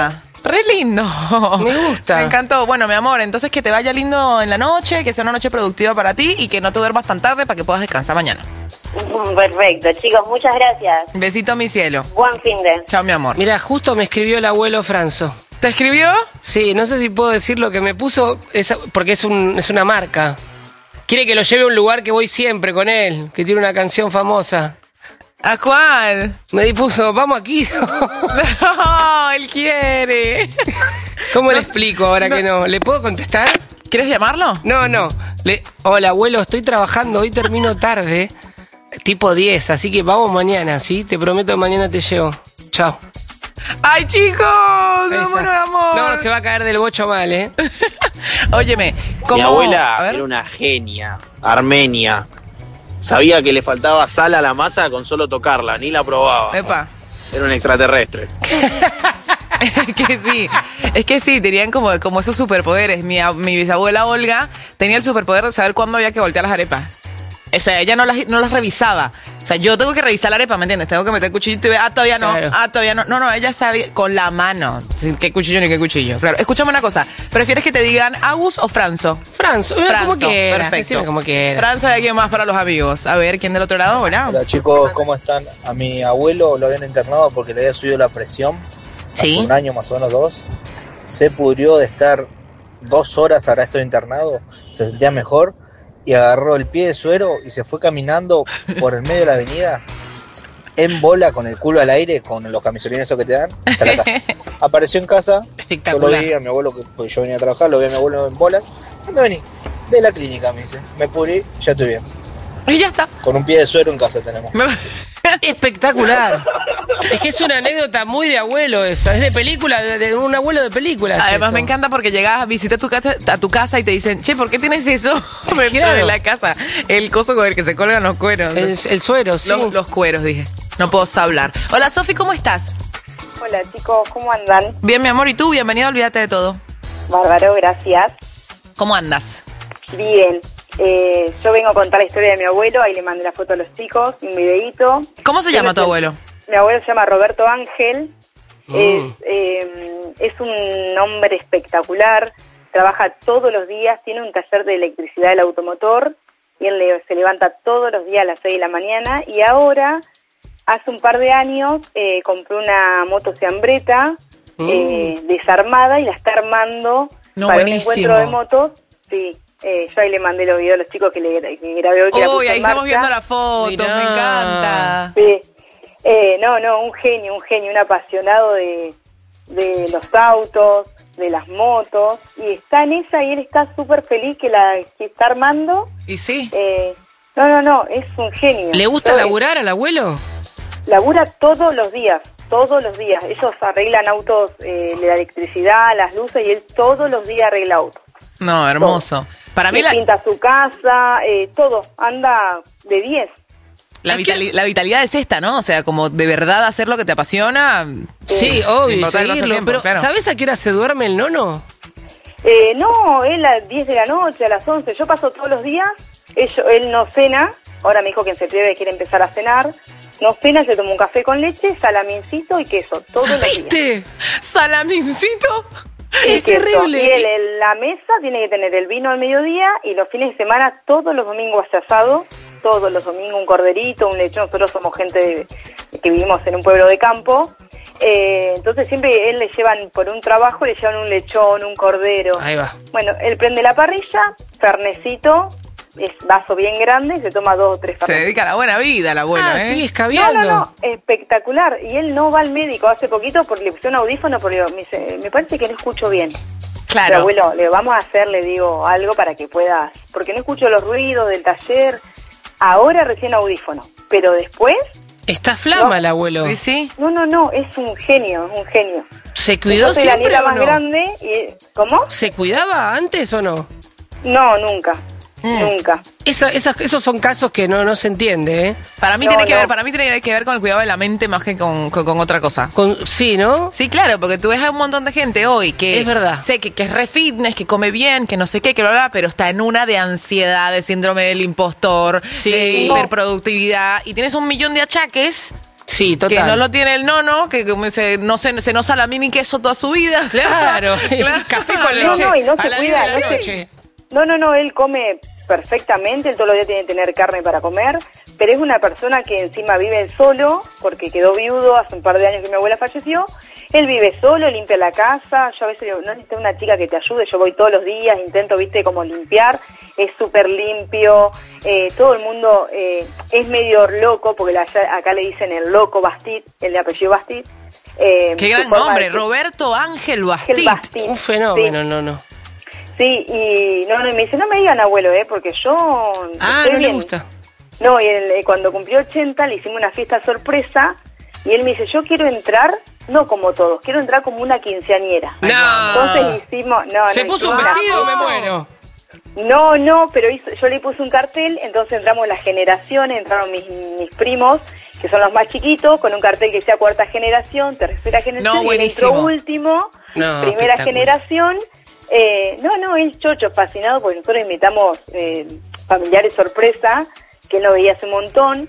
Re lindo.
Me gusta.
Me encantó. Bueno, mi amor, entonces que te vaya lindo en la noche, que sea una noche productiva para ti y que no te duermas tan tarde para que puedas descansar mañana.
Perfecto, chicos, muchas gracias.
Besito, mi cielo.
Buen fin de.
Chao, mi amor.
Mira, justo me escribió el abuelo Franzo.
¿Te escribió?
Sí, no sé si puedo decir lo que me puso, es- porque es, un, es una marca. Quiere que lo lleve a un lugar que voy siempre con él, que tiene una canción famosa.
¿A cuál?
Me puso, vamos aquí.
No, él quiere.
¿Cómo le
No,
explico ahora
no.
que no? ¿Le puedo contestar?
¿Quieres llamarlo?
No, no. Le, hola, abuelo, estoy trabajando, hoy termino tarde, tipo diez, así que vamos mañana, ¿sí? Te prometo que mañana te llevo. Chao.
¡Ay, chicos!
Ahí
¡Me muero
está.
de amor!
No, se va a caer del bocho mal, ¿eh?
Óyeme, ¿cómo?
Mi abuela
A ver.
era una genia, armenia. Sabía que le faltaba sal a la masa con solo tocarla, ni la probaba.
Epa.
Era un extraterrestre.
Es que sí, es que sí, tenían como, como esos superpoderes. Mi, a- mi bisabuela Olga tenía el superpoder de saber cuándo había que voltear las arepas. O sea, ella no las, no las revisaba. O sea, yo tengo que revisar la arepa, ¿me entiendes? Tengo que meter el cuchillito y ver, ah, todavía no,
Claro.
ah, todavía no. No, no, ella sabía con la mano. Sí, ¿qué cuchillo ni qué cuchillo? Claro, escúchame una cosa. ¿Prefieres que te digan Agus o Franzo?
Franzo, mira, como quiera,
perfecto.
decime como quiera.
Franzo y alguien más para los amigos. A ver, ¿quién del otro lado? Hola.
Hola chicos, ¿cómo están? A mi abuelo lo habían internado porque le había subido la presión.
Sí.
Hace un año más o menos dos. Se pudrió de estar dos horas, habrá estado internado. Se sentía mejor y agarró el pie de suero y se fue caminando por el medio de la avenida en bola con el culo al aire, con los camisolines esos que te dan, hasta la casa. Apareció en casa, yo lo
Espectacular.
vi a mi abuelo, que pues, yo venía a trabajar, lo vi a mi abuelo en bolas. ¿Dónde vení? De la clínica, me dice. Me pudrí, ya estoy bien.
Y ya está.
Con un pie de suero en casa tenemos.
Espectacular. Es que es una anécdota muy de abuelo esa. Es de película, de, de un abuelo de película. es
Además
eso.
me encanta porque llegas, visitas tu casa, a tu casa y te dicen, che, ¿por qué tienes eso dentro
Claro.
de la casa? El coso con el que se colgan los cueros.
El, el suero, sí.
Los, los cueros, dije. No puedo hablar. Hola, Sofi, ¿cómo estás?
Hola chicos, ¿cómo andan?
Bien, mi amor, ¿y tú? Bienvenida, olvídate de todo.
Bárbaro, gracias.
¿Cómo andas?
Bien, eh, yo vengo a contar la historia de mi abuelo, ahí le mandé la foto a los chicos, un videíto.
¿Cómo se
Yo
llama
no
tu
sé-
abuelo?
Mi abuelo se llama Roberto Ángel,
Mm.
es, eh, es un hombre espectacular, trabaja todos los días, tiene un taller de electricidad del automotor y él le- se levanta todos los días a las seis de la mañana y ahora, hace un par de años, eh, compró una moto Ciambretta
Mm.
eh, desarmada y la está armando
No,
para
buenísimo.
un encuentro de motos. Sí, eh, yo ahí le mandé los videos a los chicos que, le, que grabé hoy. que la
Uy,
puse
ahí
en
estamos
marcha.
viendo la foto,
Mirá.
me encanta.
Sí. Eh, no, no, un genio, un genio, un apasionado de, de los autos, de las motos, y está en esa y él está súper feliz que la que está armando.
Y sí.
Eh, no, no, no, es un genio.
¿Le gusta
Todo-
laburar al abuelo?
Labura todos los días, todos los días. Ellos arreglan autos, eh, la electricidad, las luces, y él todos los días arregla autos.
No, hermoso. Para mí
Y
la,
pinta su casa, eh, todo, anda de diez.
la, vitali- la vitalidad es esta, ¿no? O sea, como de verdad hacer lo que te apasiona.
Sí,
eh,
obvio, y
importar el paso del
seguirlo.
tiempo,
Pero,
claro.
¿sabes a qué hora se duerme el nono?
Eh, no, él a las diez de la noche, a las once. Yo paso todos los días, él, él no cena. Ahora me dijo que en septiembre quiere empezar a cenar. No cena, se toma un café con leche, salamincito y queso, todos los días.
¿Viste? ¿Salamincito?
Y
Es
queso.
terrible.
Y él en la mesa tiene que tener el vino al mediodía y los fines de semana, todos los domingos hace asado, todos los domingos un corderito, un lechón. Nosotros somos gente de- que vivimos en un pueblo de campo. Eh, entonces siempre él le llevan, por un trabajo, le llevan un lechón, un cordero.
Ahí va.
Bueno, él prende la parrilla, fernecito, es vaso bien grande y se toma dos o tres
Se
fernet.
dedica a la buena vida, el abuelo,
Ah,
¿eh?
sigue
No,
escabeando.
no, no, espectacular. Y él no va al médico hace poquito porque le pusieron audífono porque me, dice, me parece que no escucho bien. Pero
Claro.
abuelo, le vamos a hacer, le digo, algo para que puedas, porque no escucho los ruidos del taller. Ahora recién audífono, pero después,
Está flama
No.
el abuelo.
¿Y sí?
no, no, no, es un genio, es un genio.
¿Se cuidó
Yo soy la
siempre
nieta
o
más
no?
grande y, ¿cómo?
¿Se cuidaba antes o no?
No, nunca, nunca.
Esa- esas- esos son casos que no, no se entiende, ¿eh?
Para mí
No,
tiene que
no.
ver, para mí tiene que ver con el cuidado de la mente más que con, con, con otra cosa.
Con, sí, ¿no?
Sí, claro, porque tú ves a un montón de gente hoy que
Es verdad.
sé que, que es re fitness, que come bien, que no sé qué, que bla, bla, bla, pero está en una de ansiedad, de síndrome del impostor,
Sí.
de hiperproductividad, y tienes un millón de achaques
Sí, total.
Que no lo tiene el nono, que como dice, no se, se no salamín ni queso toda su vida.
Claro, claro. Café con leche.
No, no, y no
a
se
la
cuida,
diez de la
no se-
noche.
No, no, no, él come perfectamente, él todos los días tiene que tener carne para comer, pero es una persona que encima vive solo, porque quedó viudo hace un par de años que mi abuela falleció. Él vive solo, limpia la casa. Yo a veces digo, no necesito una chica que te ayude, yo voy todos los días, intento, viste, como limpiar. Es súper limpio, eh, todo el mundo eh, es medio loco, porque la- acá le dicen el loco Bastit, el de apellido Bastit. Eh,
Qué
su
gran
forma
nombre,
de-
Roberto Ángel
Ángel
Bastit.
Bastit.
Un fenómeno, no, no.
Sí, y no, no, y me dice, no me digan abuelo, ¿eh? Porque yo
Ah,
estoy
no le
bien.
gusta.
No, y él, eh, cuando cumplió ochenta le hicimos una fiesta sorpresa y él me dice, yo quiero entrar, no como todos, quiero entrar como una quinceañera.
No.
Entonces hicimos... No,
¿Se
no,
puso un
hicimos una
vestido? Me
fiesta.
muero.
No, no, pero hizo- yo le puse un cartel, entonces entramos las generaciones, entraron mis, mis primos, que son los más chiquitos, con un cartel que decía cuarta generación, tercera generación,
No,
y él
buenísimo.
entró último,
No,
primera
espectacular.
generación. Eh, no, no, él chocho, fascinado, porque nosotros invitamos eh, familiares sorpresa, que él no veía hace un montón,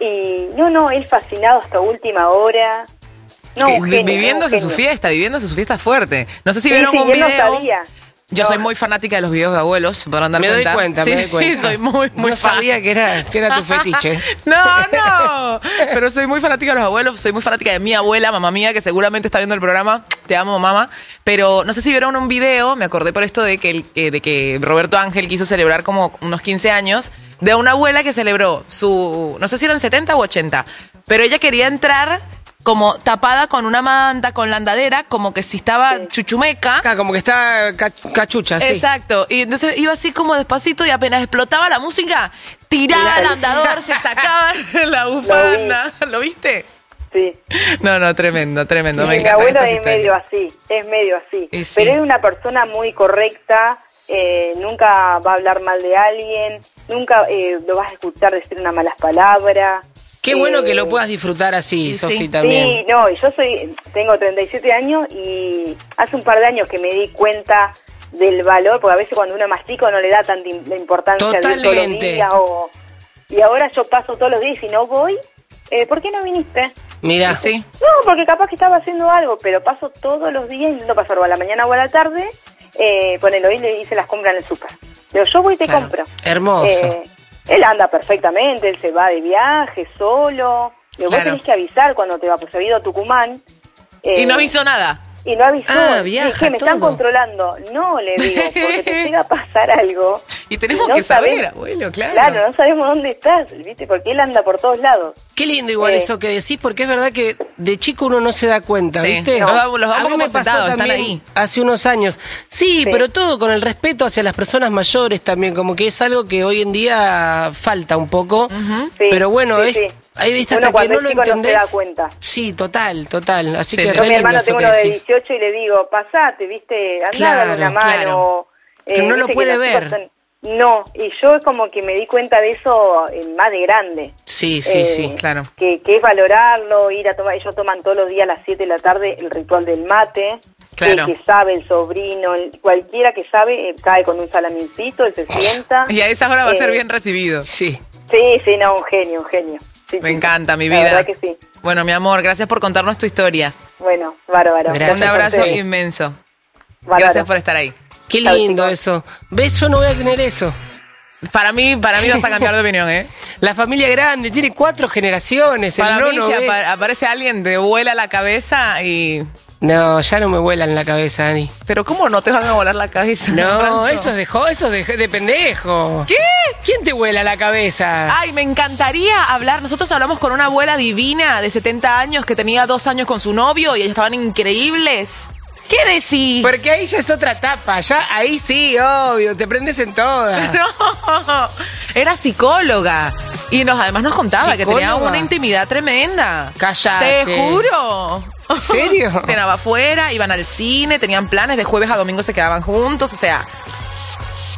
y no, no, él fascinado hasta última hora. No,
Que
un genio,
viviéndose
un
su
genio.
fiesta, viviéndose su fiesta fuerte. No sé si
Sí,
vieron
sí,
un
y él no
video.
sabía.
Yo
No.
soy muy fanática de los videos de abuelos, se podrán dar
Me doy
cuenta.
cuenta,
Sí,
me doy cuenta.
soy muy, muy
No
fan.
sabía que era, que era tu fetiche.
No, no. Pero soy muy fanática de los abuelos, soy muy fanática de mi abuela, mamá mía, que seguramente está viendo el programa. Te amo, mamá. Pero no sé si vieron un video, me acordé por esto de que, el- eh, de que Roberto Ángel quiso celebrar como unos quince años de una abuela que celebró su, no sé si eran setenta u ochenta, pero ella quería entrar como tapada con una manta, con la andadera, como que si estaba chuchumeca.
Acá, como que está ca- cachucha, sí.
Exacto. Y entonces iba así como despacito y apenas explotaba la música, tiraba el andador, se sacaba la bufanda. ¿Lo viste?
Sí.
No, no, tremendo, tremendo.
Sí,
Me
mi
encanta
abuelo
estas
es
historias.
medio así, es medio así.
Y sí.
Pero es una persona muy correcta, eh, nunca va a hablar mal de alguien, nunca eh, lo vas a escuchar decir unas malas palabras.
Qué bueno
Eh,
que lo puedas disfrutar así,
sí.
Sofi,
Sí,
también.
Sí, no, y yo soy, tengo treinta y siete años y hace un par de años que me di cuenta del valor, porque a veces cuando uno es más chico no le da tanta im- la importancia de todos los
Totalmente.
días. O, y ahora yo paso tolos los días y si no voy, eh, ¿por qué no viniste?
Mira,
Sí.
No, porque capaz que estaba haciendo algo, pero paso todos los días, intento pasar o a la mañana o a la tarde, eh, ponelo y le hice las compras en el súper. Pero yo voy y te
Claro.
compro.
hermoso.
Eh, él anda perfectamente, él se va de viaje solo. Digo,
Claro.
vos tenés que avisar cuando te va, pues he ido a Tucumán. eh,
Y no avisó nada.
Y no avisó.
Ah, viaja
Dije, me están
todo.
controlando. No, le digo, porque te llega a pasar algo.
Y tenemos
no
que saber,
sabemos-
abuelo, claro.
Claro, no sabemos dónde estás, ¿viste? Porque él anda por todos lados.
Qué lindo igual
Eh.
eso que decís, porque es verdad que de chico uno no se da cuenta,
Sí,
¿viste?
los damos- los
A
damos
mí
como
me pasó
sentados, están
también
ahí.
hace unos años. Sí,
Sí.
pero todo con el respeto hacia las personas mayores también, como que es algo que hoy en día falta un poco.
Sí,
Pero bueno,
sí,
es,
sí.
ahí viste
Uno
hasta que
cuando
no
es
lo
chico no se
entendés.
da cuenta.
Sí, total, total. Así
Sí,
que
yo
re
Yo mi
lindo
hermano
eso
tengo
que
uno de
decís.
dieciocho y le digo, pasate, ¿viste? Andá,
Claro,
dale una mano.
claro. Pero no lo
viste que
puede
los
ver.
chicos son- No, y yo es como que me di cuenta de eso eh, más de grande.
Sí, sí,
Eh,
sí.
Claro.
Que, que es valorarlo, ir a tomar. Ellos toman todos los días a las siete de la tarde el ritual del mate.
Claro.
El que sabe, el sobrino, el- cualquiera que sabe, eh, cae con un salamincito, él se sienta.
Y a esa hora va a ser
Eh,
bien recibido.
Sí.
Sí, sí, no, un genio, un genio. Sí,
Me
sí,
encanta, mi
la
vida.
verdad que sí.
Bueno, mi amor, gracias por contarnos tu historia.
Bueno, bárbaro.
Gracias
Un
a
abrazo
ustedes.
inmenso.
Bárbaro.
Gracias por estar ahí.
Qué
Chao,
lindo
chicos.
eso. ¿Ves? Yo no voy a tener eso.
Para mí, para mí vas a cambiar de opinión, ¿eh?
La familia grande, tiene cuatro generaciones. El
Para mí,
nono
si
ve-
apa- aparece alguien, te vuela la cabeza y...
No, ya no me vuelan la cabeza, Ani.
Pero ¿cómo no te van a volar la cabeza?
No,
Franzo?
eso es de, jo- eso es de, de pendejo.
¿Qué?
¿Quién te vuela la cabeza?
Ay, me encantaría hablar. Nosotros hablamos con una abuela divina de setenta años que tenía dos años con su novio y ellos estaban increíbles. ¿Qué decís?
Porque ahí ya es otra etapa. Ya ahí sí, obvio, te prendes en todas.
No, era psicóloga. Y nos, además nos contaba que tenía
¿Psicóloga?
una intimidad tremenda.
Cállate.
Te juro.
¿En serio?
Cenaba afuera, iban al cine, tenían planes, de jueves a domingo se quedaban juntos, o sea...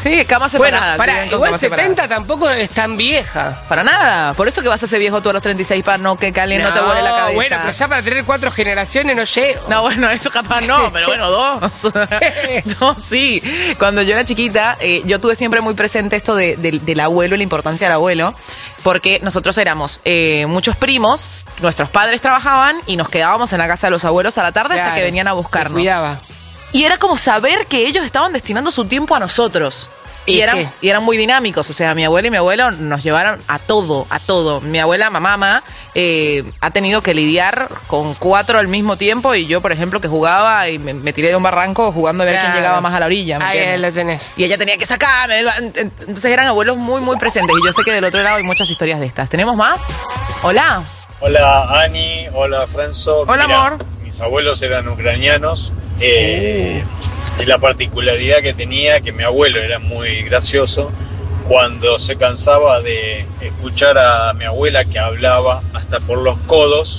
Sí, cama
Bueno,
separada.
para,
viven con
igual
cama
setenta
separada.
tampoco es tan vieja.
Para nada. Por eso que vas a ser viejo tú a los treinta y seis para no que Cali no, te vuele la cabeza.
Bueno, pero ya para tener cuatro generaciones no llego.
No, bueno, eso capaz no, pero bueno, dos. No, sí. Cuando yo era chiquita, eh, yo tuve siempre muy presente esto de, de- del abuelo y la importancia del abuelo, porque nosotros éramos eh, muchos primos, nuestros padres trabajaban y nos quedábamos en la casa de los abuelos a la tarde hasta
Claro,
que venían a buscarnos.
te cuidaba.
Y era como saber que ellos estaban destinando su tiempo a nosotros. Y
¿Y
eran,
qué?
y eran muy dinámicos. O sea, mi abuela y mi abuelo nos llevaron a todo, a todo. Mi abuela, mamá, eh, ha tenido que lidiar con cuatro al mismo tiempo. Y yo, por ejemplo, que jugaba y me, me tiré de un barranco jugando a ver quién
Claro.
llegaba más a la orilla. ¿me
Ahí
entiendes?
lo tenés.
Y ella tenía que sacarme. del ba- Entonces eran abuelos muy, muy presentes. Y yo sé que del otro lado hay muchas historias de estas. ¿Tenemos más? Hola.
Hola Ani, hola Franzo.
Hola,
Mira,
amor.
Mis abuelos eran ucranianos eh, y la particularidad que tenía que mi abuelo era muy gracioso. Cuando se cansaba de escuchar a mi abuela que hablaba hasta por los codos,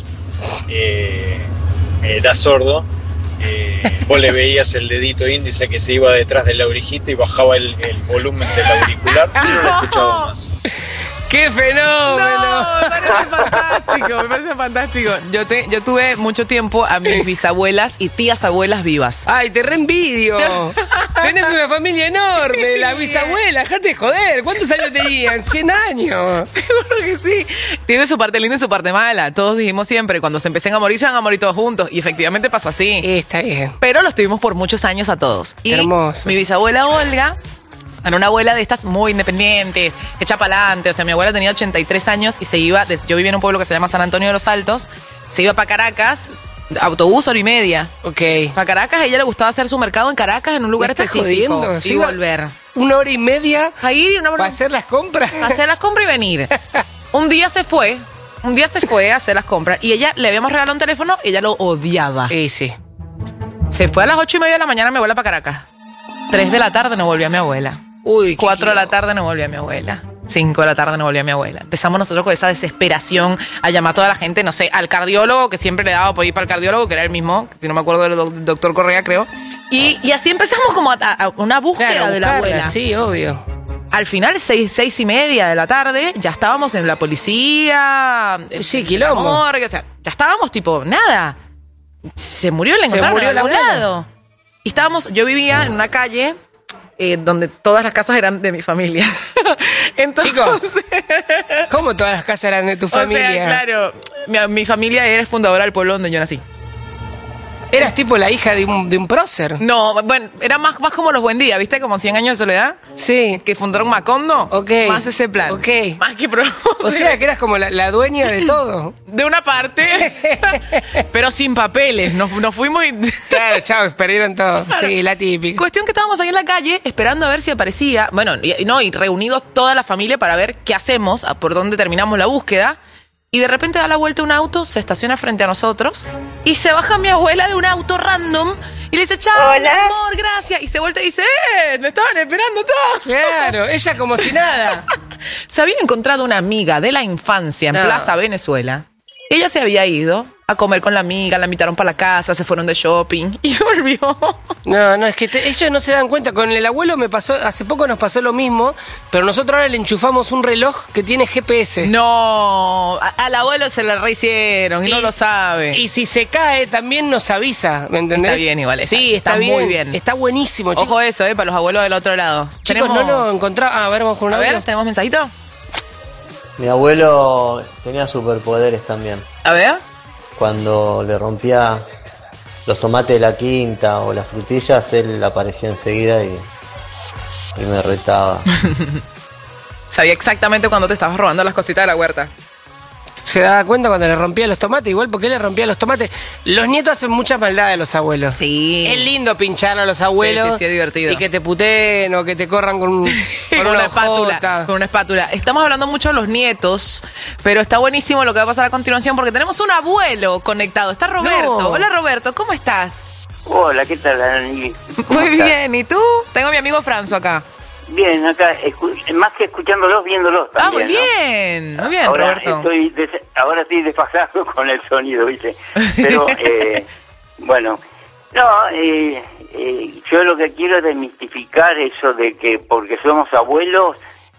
eh, era sordo, eh, vos le veías el dedito índice que se iba detrás de la orejita y bajaba el, el volumen del auricular y no lo escuchaba más.
¡Qué fenómeno!
No, me parece fantástico, me parece fantástico. Yo, te, yo tuve mucho tiempo a mis bisabuelas y tías abuelas vivas.
¡Ay, te reenvidio! Tenés una familia enorme, la bisabuela, dejate de joder. ¿Cuántos años tenían? cien años.
Seguro que sí. Tiene su parte linda y su parte mala. Todos dijimos siempre, cuando se empiecen a morir, se van a morir todos juntos. Y efectivamente pasó así.
Está bien.
Pero los tuvimos por muchos años a todos. Y
Hermoso.
mi bisabuela Olga era una abuela de estas muy independientes, hecha pa'lante. O sea, mi abuela tenía ochenta y tres años y se iba, de- yo vivía en un pueblo que se llama San Antonio de los Altos, se iba para Caracas, autobús hora y media.
Ok.
Para Caracas, a ella le gustaba hacer su mercado en Caracas en un lugar
¿Me estás
específico.
jodiendo?
Y
¿Sí va-
volver.
¿Una hora y media
Ahí, una hora.
para hacer las compras?
Hacer las compras y venir. Un día se fue, un día se fue a hacer las compras y ella le habíamos regalado un teléfono y ella lo odiaba.
Sí, sí.
Se fue a las ocho y media de la mañana mi abuela para Caracas. Tres de la tarde no volvió a mi abuela.
Uy, qué
Cuatro de la
quilombo.
tarde no volvió a mi abuela. Cinco de la tarde no volvió a mi abuela. Empezamos nosotros con esa desesperación a llamar a toda la gente, no sé, al cardiólogo, que siempre le daba por ir para el cardiólogo, que era el mismo, si no me acuerdo del doc- doctor Correa, creo. Y, y así empezamos como a, a una búsqueda
Claro,
de la
buscarla,
abuela.
sí, obvio.
Al final, seis, seis y media de la tarde, ya estábamos en la policía.
Sí,
en
quilombo.
la morgue, o sea, ya estábamos tipo, nada. Se murió, la
Se
encontraron
murió
en
la
algún
abuela.
lado. Y estábamos, yo vivía en una calle eh, donde todas las casas eran de mi familia. Entonces,
Chicos, ¿cómo todas las casas eran de tu familia?
O sea, claro, mi, mi familia era fundadora del pueblo donde yo nací.
Eras tipo la hija de un, de un prócer.
No, bueno, era más, más como los Buen Día, ¿viste? Como cien años de soledad.
Sí.
Que fundaron Macondo.
Ok.
Más ese plan.
Ok.
Más que pro.
O sea, que eras como la, la dueña de todo.
De una parte, pero sin papeles. Nos, nos fuimos y...
Claro, chao, perdieron todo. Sí, la típica.
Cuestión que estábamos ahí en la calle esperando a ver si aparecía. Bueno, y, no, y reunidos toda la familia para ver qué hacemos, a- por dónde terminamos la búsqueda. Y de repente da la vuelta un auto, se estaciona frente a nosotros y se baja mi abuela de un auto random y le dice, chao, mi
Hola.
amor, gracias. Y se vuelve y dice, ¡eh! Me estaban esperando todos.
Claro, ella como si nada.
Se había encontrado una amiga de la infancia en
No.
Plaza Venezuela. Ella se había ido a comer con la amiga, la invitaron para la casa, se fueron de shopping y volvió.
No, no, es que te- ellos no se dan cuenta. Con el abuelo me pasó, hace poco nos pasó lo mismo, pero nosotros ahora le enchufamos un reloj que tiene G P S.
No, a- al abuelo se le rehicieron y, no lo sabe.
Y si se cae, también nos avisa, ¿me entendés?
Está bien igual, está-
Sí, está,
está
bien,
muy bien.
Está buenísimo, chicos.
Ojo eso, eh, para los abuelos del otro lado.
Chicos, no lo encontramos. Ah, a ver, vamos con un
A ver,
audio.
¿tenemos mensajito?
Mi abuelo tenía superpoderes también.
A ver.
Cuando le rompía los tomates de la quinta o las frutillas, él aparecía enseguida y, y me retaba.
Sabía exactamente cuando te estabas robando las cositas de la huerta.
Se daba cuenta cuando le rompía los tomates, igual porque él le rompía los tomates. Los nietos hacen mucha maldad a los abuelos.
Sí.
Es lindo pinchar a los abuelos.
Sí, sí, sí, es divertido.
Y que te puteen o que te corran con, con
Con una espátula,
hojota.
con una espátula. Estamos hablando mucho de los nietos, pero está buenísimo lo que va a pasar a continuación porque tenemos un abuelo conectado. Está Roberto.
No.
Hola Roberto, ¿cómo estás?
Hola, ¿qué tal, Dani? ¿Cómo
Muy
estás?
bien, ¿y tú? Tengo a mi amigo Franzo acá.
Bien, acá, escu- más que escuchándolos, viéndolos
Ah, muy
también. ¿no?
bien, muy bien,
ahora
Roberto.
Estoy des- ahora estoy desfasado con el sonido, ¿viste? Pero, eh, bueno, no, eh, eh, yo lo que quiero es desmistificar eso de que porque somos abuelos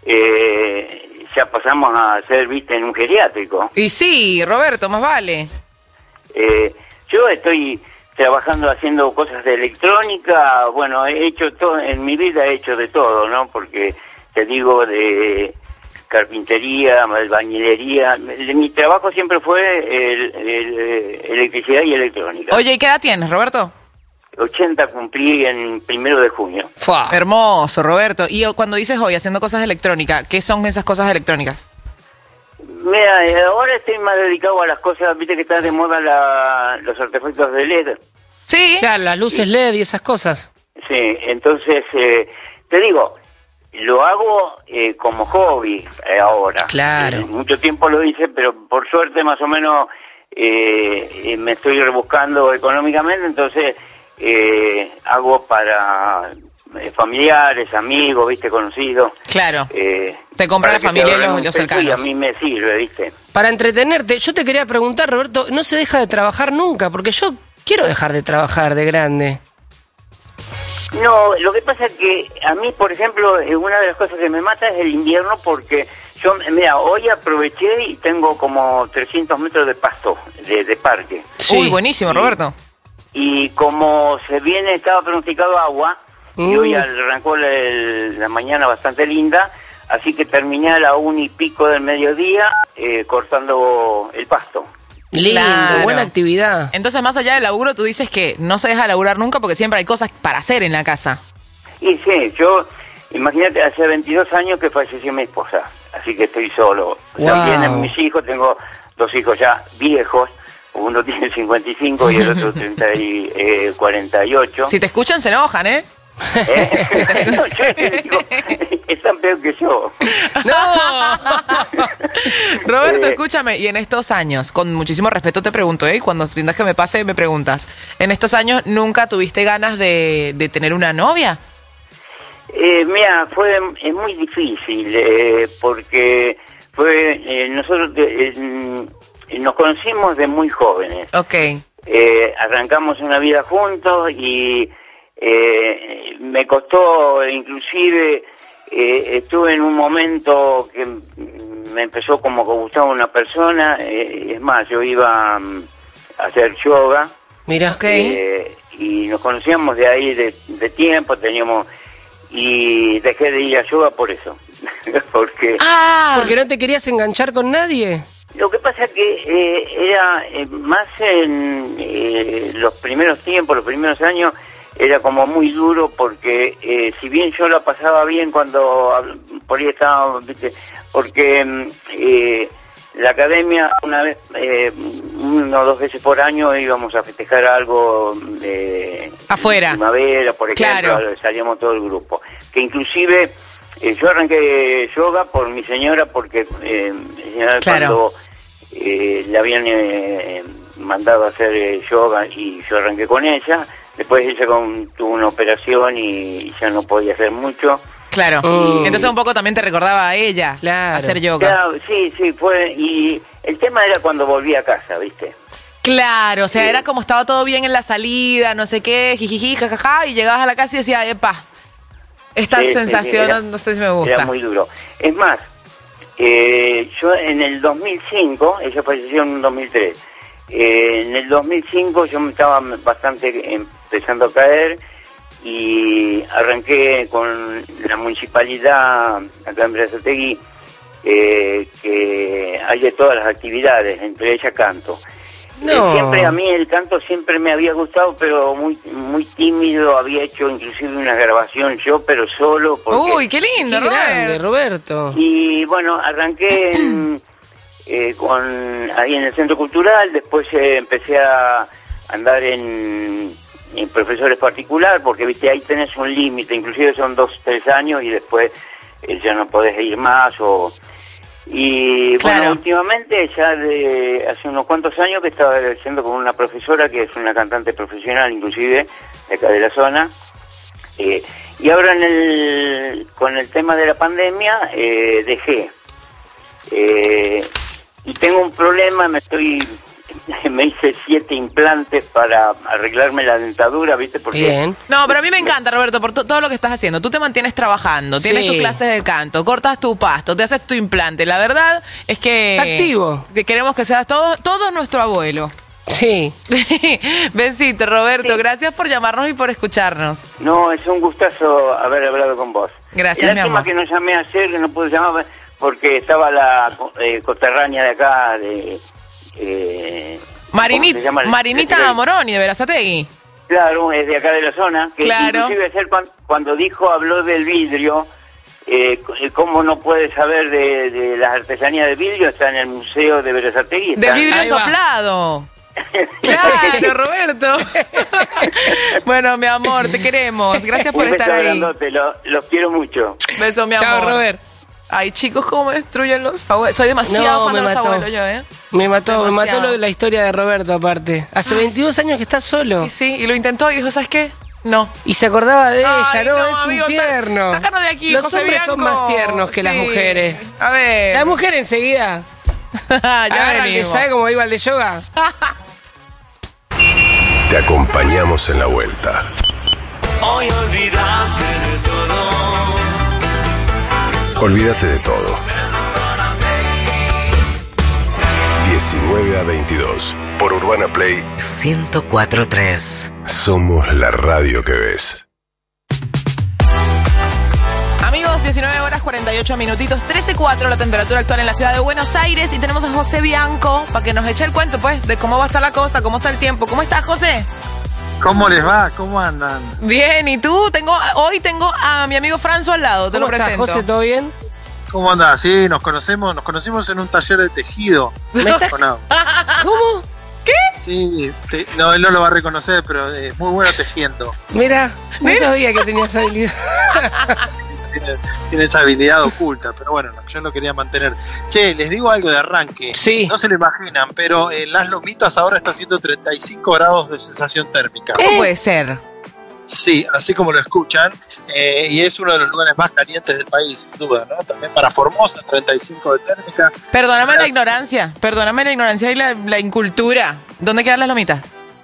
eh, ya pasamos a ser, viste, en un geriátrico.
Y sí, Roberto, más vale.
Eh, yo estoy trabajando haciendo cosas de electrónica, bueno, he hecho todo, en mi vida he hecho de todo, ¿no? Porque te digo, de carpintería, albañilería, mi trabajo siempre fue el, el, electricidad y electrónica.
Oye, ¿y qué edad tienes, Roberto?
ochenta cumplí en primero de junio.
Fua. Hermoso, Roberto. Y cuando dices hoy haciendo cosas de electrónica, ¿qué son esas cosas electrónicas?
Mira, ahora estoy más dedicado a las cosas, viste que están de moda la, los artefactos de L E D.
Sí.
Claro, las luces L E D y esas cosas.
Sí, entonces, eh, te digo, lo hago eh, como hobby eh, ahora.
Claro.
Eh, mucho tiempo lo hice, pero por suerte más o menos eh, eh, me estoy rebuscando económicamente, entonces eh, hago para eh, familiares, amigos, viste, conocidos.
Claro.
Eh,
te compra la familia y los, los cercanos.
Y a mí me sirve, viste.
Para entretenerte, yo te quería preguntar, Roberto, ¿no se deja de trabajar nunca? Porque yo quiero dejar de trabajar de grande.
No, lo que pasa es que a mí, por ejemplo, eh, una de las cosas que me mata es el invierno porque yo, mira, hoy aproveché y tengo como trescientos metros de pasto, de, de parque.
Sí. Uy, buenísimo, Roberto.
Y como se viene, estaba pronosticado agua, mm. y hoy arrancó la, la mañana bastante linda, así que terminé a la una y pico del mediodía eh, cortando el pasto.
Lindo,
Claro.
buena actividad.
Entonces, más allá del laburo, tú dices que no se deja laburar nunca porque siempre hay cosas para hacer en la casa.
Y sí, yo, imagínate, hace veintidós años que falleció mi esposa, así que estoy solo.
Wow.
También mis hijos, tengo dos hijos ya viejos, uno tiene cincuenta y cinco y el otro treinta y, eh, cuarenta y ocho.
Si te escuchan, se enojan, ¿eh?
¿Eh? No, yo te digo, están peor que yo.
¡No! Roberto,
Eh,
escúchame, y en estos años, con muchísimo respeto te pregunto, ¿eh? Cuando pintas que me pase, me preguntas. ¿En estos años nunca tuviste ganas de, de tener una novia?
Eh, mira, fue es muy difícil, eh, porque fue eh, nosotros eh, nos conocimos de muy jóvenes.
Ok.
Eh, arrancamos una vida juntos y eh, me costó, inclusive eh, estuve en un momento que me empezó como que gustaba una persona, eh, es más, yo iba um, a hacer yoga.
Mira,
okay.
eh, y nos conocíamos de ahí de, de tiempo, teníamos, y dejé de ir a yoga por eso, porque
Ah,
porque no te querías enganchar con nadie.
lo que pasa es que eh, era eh, más en eh, los primeros tiempos, los primeros años, era como muy duro porque eh, si bien yo la pasaba bien cuando por ahí estaba, ¿viste? Porque eh, la academia una vez, eh, una o dos veces por año íbamos a festejar algo de
afuera,
primavera, por ejemplo,
claro.
salíamos todo el grupo, que inclusive eh, yo arranqué yoga por mi señora porque eh, mi señora
Claro.
cuando eh, le habían eh, mandado a hacer eh, yoga y yo arranqué con ella. Después ella con, tuvo una operación y ya no podía hacer mucho.
Claro.
Oh.
Entonces un poco también te recordaba a ella
Claro.
hacer yoga.
Claro, sí, sí, fue. Y el tema era cuando volví a casa, ¿viste?
Claro, o sea,
Sí.
era como estaba todo bien en la salida, no sé qué, jijiji, jajaja, y llegabas a la casa y decías, epa, esta
Sí, sí,
sensación,
sí, era-
no sé si me gusta.
Era muy duro. Es más, eh, yo en el dos mil cinco, ella falleció en dos mil tres, eh, en el dos mil cinco yo me estaba bastante empezando a caer y arranqué con la municipalidad acá en Berazategui, eh, que hay de todas las actividades, entre ellas canto.
No.
Eh, siempre a mí el canto siempre me había gustado, pero muy muy tímido, había hecho inclusive una grabación yo, pero solo. Porque,
Uy, qué lindo,
Qué
Robert.
grande, Roberto.
y bueno, arranqué en, eh, con ahí en el Centro Cultural, después eh, empecé a andar en, en profesores particular, porque viste ahí tenés un límite, inclusive son dos, tres años y después eh, ya no podés ir más o... Y
Claro.
bueno, últimamente ya de hace unos cuantos años que estaba haciendo con una profesora que es una cantante profesional inclusive de acá de la zona, eh, y ahora en el con el tema de la pandemia eh, dejé eh, y tengo un problema, me estoy me hice siete implantes para arreglarme la dentadura, ¿viste? Porque
Bien.
No, pero a mí me encanta, Roberto, por to- todo lo que estás haciendo. Tú te mantienes trabajando, tienes
Sí.
tus clases de canto, cortas tu pasto, te haces tu implante. La verdad es que...
Está activo.
Que queremos que seas todo, todo nuestro abuelo.
Sí.
Besito, Roberto. Sí. Gracias por llamarnos y por escucharnos.
No, es un gustazo haber hablado con vos.
Gracias, mi
Lástima
amor.
que no llamé ayer, que no pude llamar porque estaba la eh, coterránea de acá, de... Eh,
Marinita,
¿cómo se llama?
Marinita Moroni, de Berazategui.
Claro, es de acá de la zona. Que
Claro.
Inclusive ayer cuando, cuando dijo, habló del vidrio, eh, cómo no puede saber de, de las artesanías de vidrio, está en el museo de Berazategui.
Del vidrio soplado. Claro, Roberto. Bueno, mi amor, te queremos. Gracias por
Un
estar
beso
ahí.
grandote, lo- los quiero mucho.
Beso, mi
Chao,
amor.
Robert.
Ay, chicos, ¿cómo me destruyen los abuelos? Soy demasiado
No,
fan
me
de los
mató.
abuelos yo, ¿eh?
Me mató, me
Demasiado.
mató lo de la historia de Roberto aparte. Hace veintidós años que está solo.
Y sí, y lo intentó y dijo, ¿sabes qué? No.
Y se acordaba de
Ay,
ella, ¿no?
no,
es
amigo,
un
sa-
tierno.
sácanos de aquí,
Los
José
hombres son
Bianco.
más tiernos que las
Sí.
mujeres.
A ver.
La mujer enseguida.
ya
Agarra el que
venimos.
sabe cómo iba el de yoga.
Te acompañamos en la vuelta.
Hoy olvídate de todo.
Olvídate de todo. diecinueve a veintidós por Urbana Play
ciento cuatro punto tres.
Somos la radio que ves.
Amigos, diecinueve horas cuarenta y ocho minutitos, trece cuatro la temperatura actual en la ciudad de Buenos Aires y tenemos a José Bianco para que nos eche el cuento, pues, de cómo va a estar la cosa, cómo está el tiempo. ¿Cómo estás, José?
¿Cómo les va? ¿Cómo andan?
Bien, ¿y tú? Tengo, hoy tengo a mi amigo Franzo al lado, te lo
¿Cómo estás,
presento.
José? ¿Todo bien?
¿Cómo andás? Sí, nos conocemos, nos conocimos en un taller de tejido.
¿Me estás-
Con Au.
¿Cómo?
Sí, te- no, él no lo va a reconocer, pero es muy bueno tejiendo.
Mira, no sabía que tenías habilidad.
Tiene, tiene esa habilidad oculta, pero bueno, yo lo quería mantener. Che, les digo algo de arranque.
Sí.
No se lo imaginan, pero en Las Lomitas ahora está haciendo treinta y cinco grados de sensación térmica.
¿Cómo puede ser?
Sí, así como lo escuchan, eh, y es uno de los lugares más calientes del país, sin duda, ¿no? También para Formosa, treinta y cinco de térmica.
Perdóname la ignorancia, perdóname la ignorancia y la, la incultura. ¿Dónde quedan las lomitas?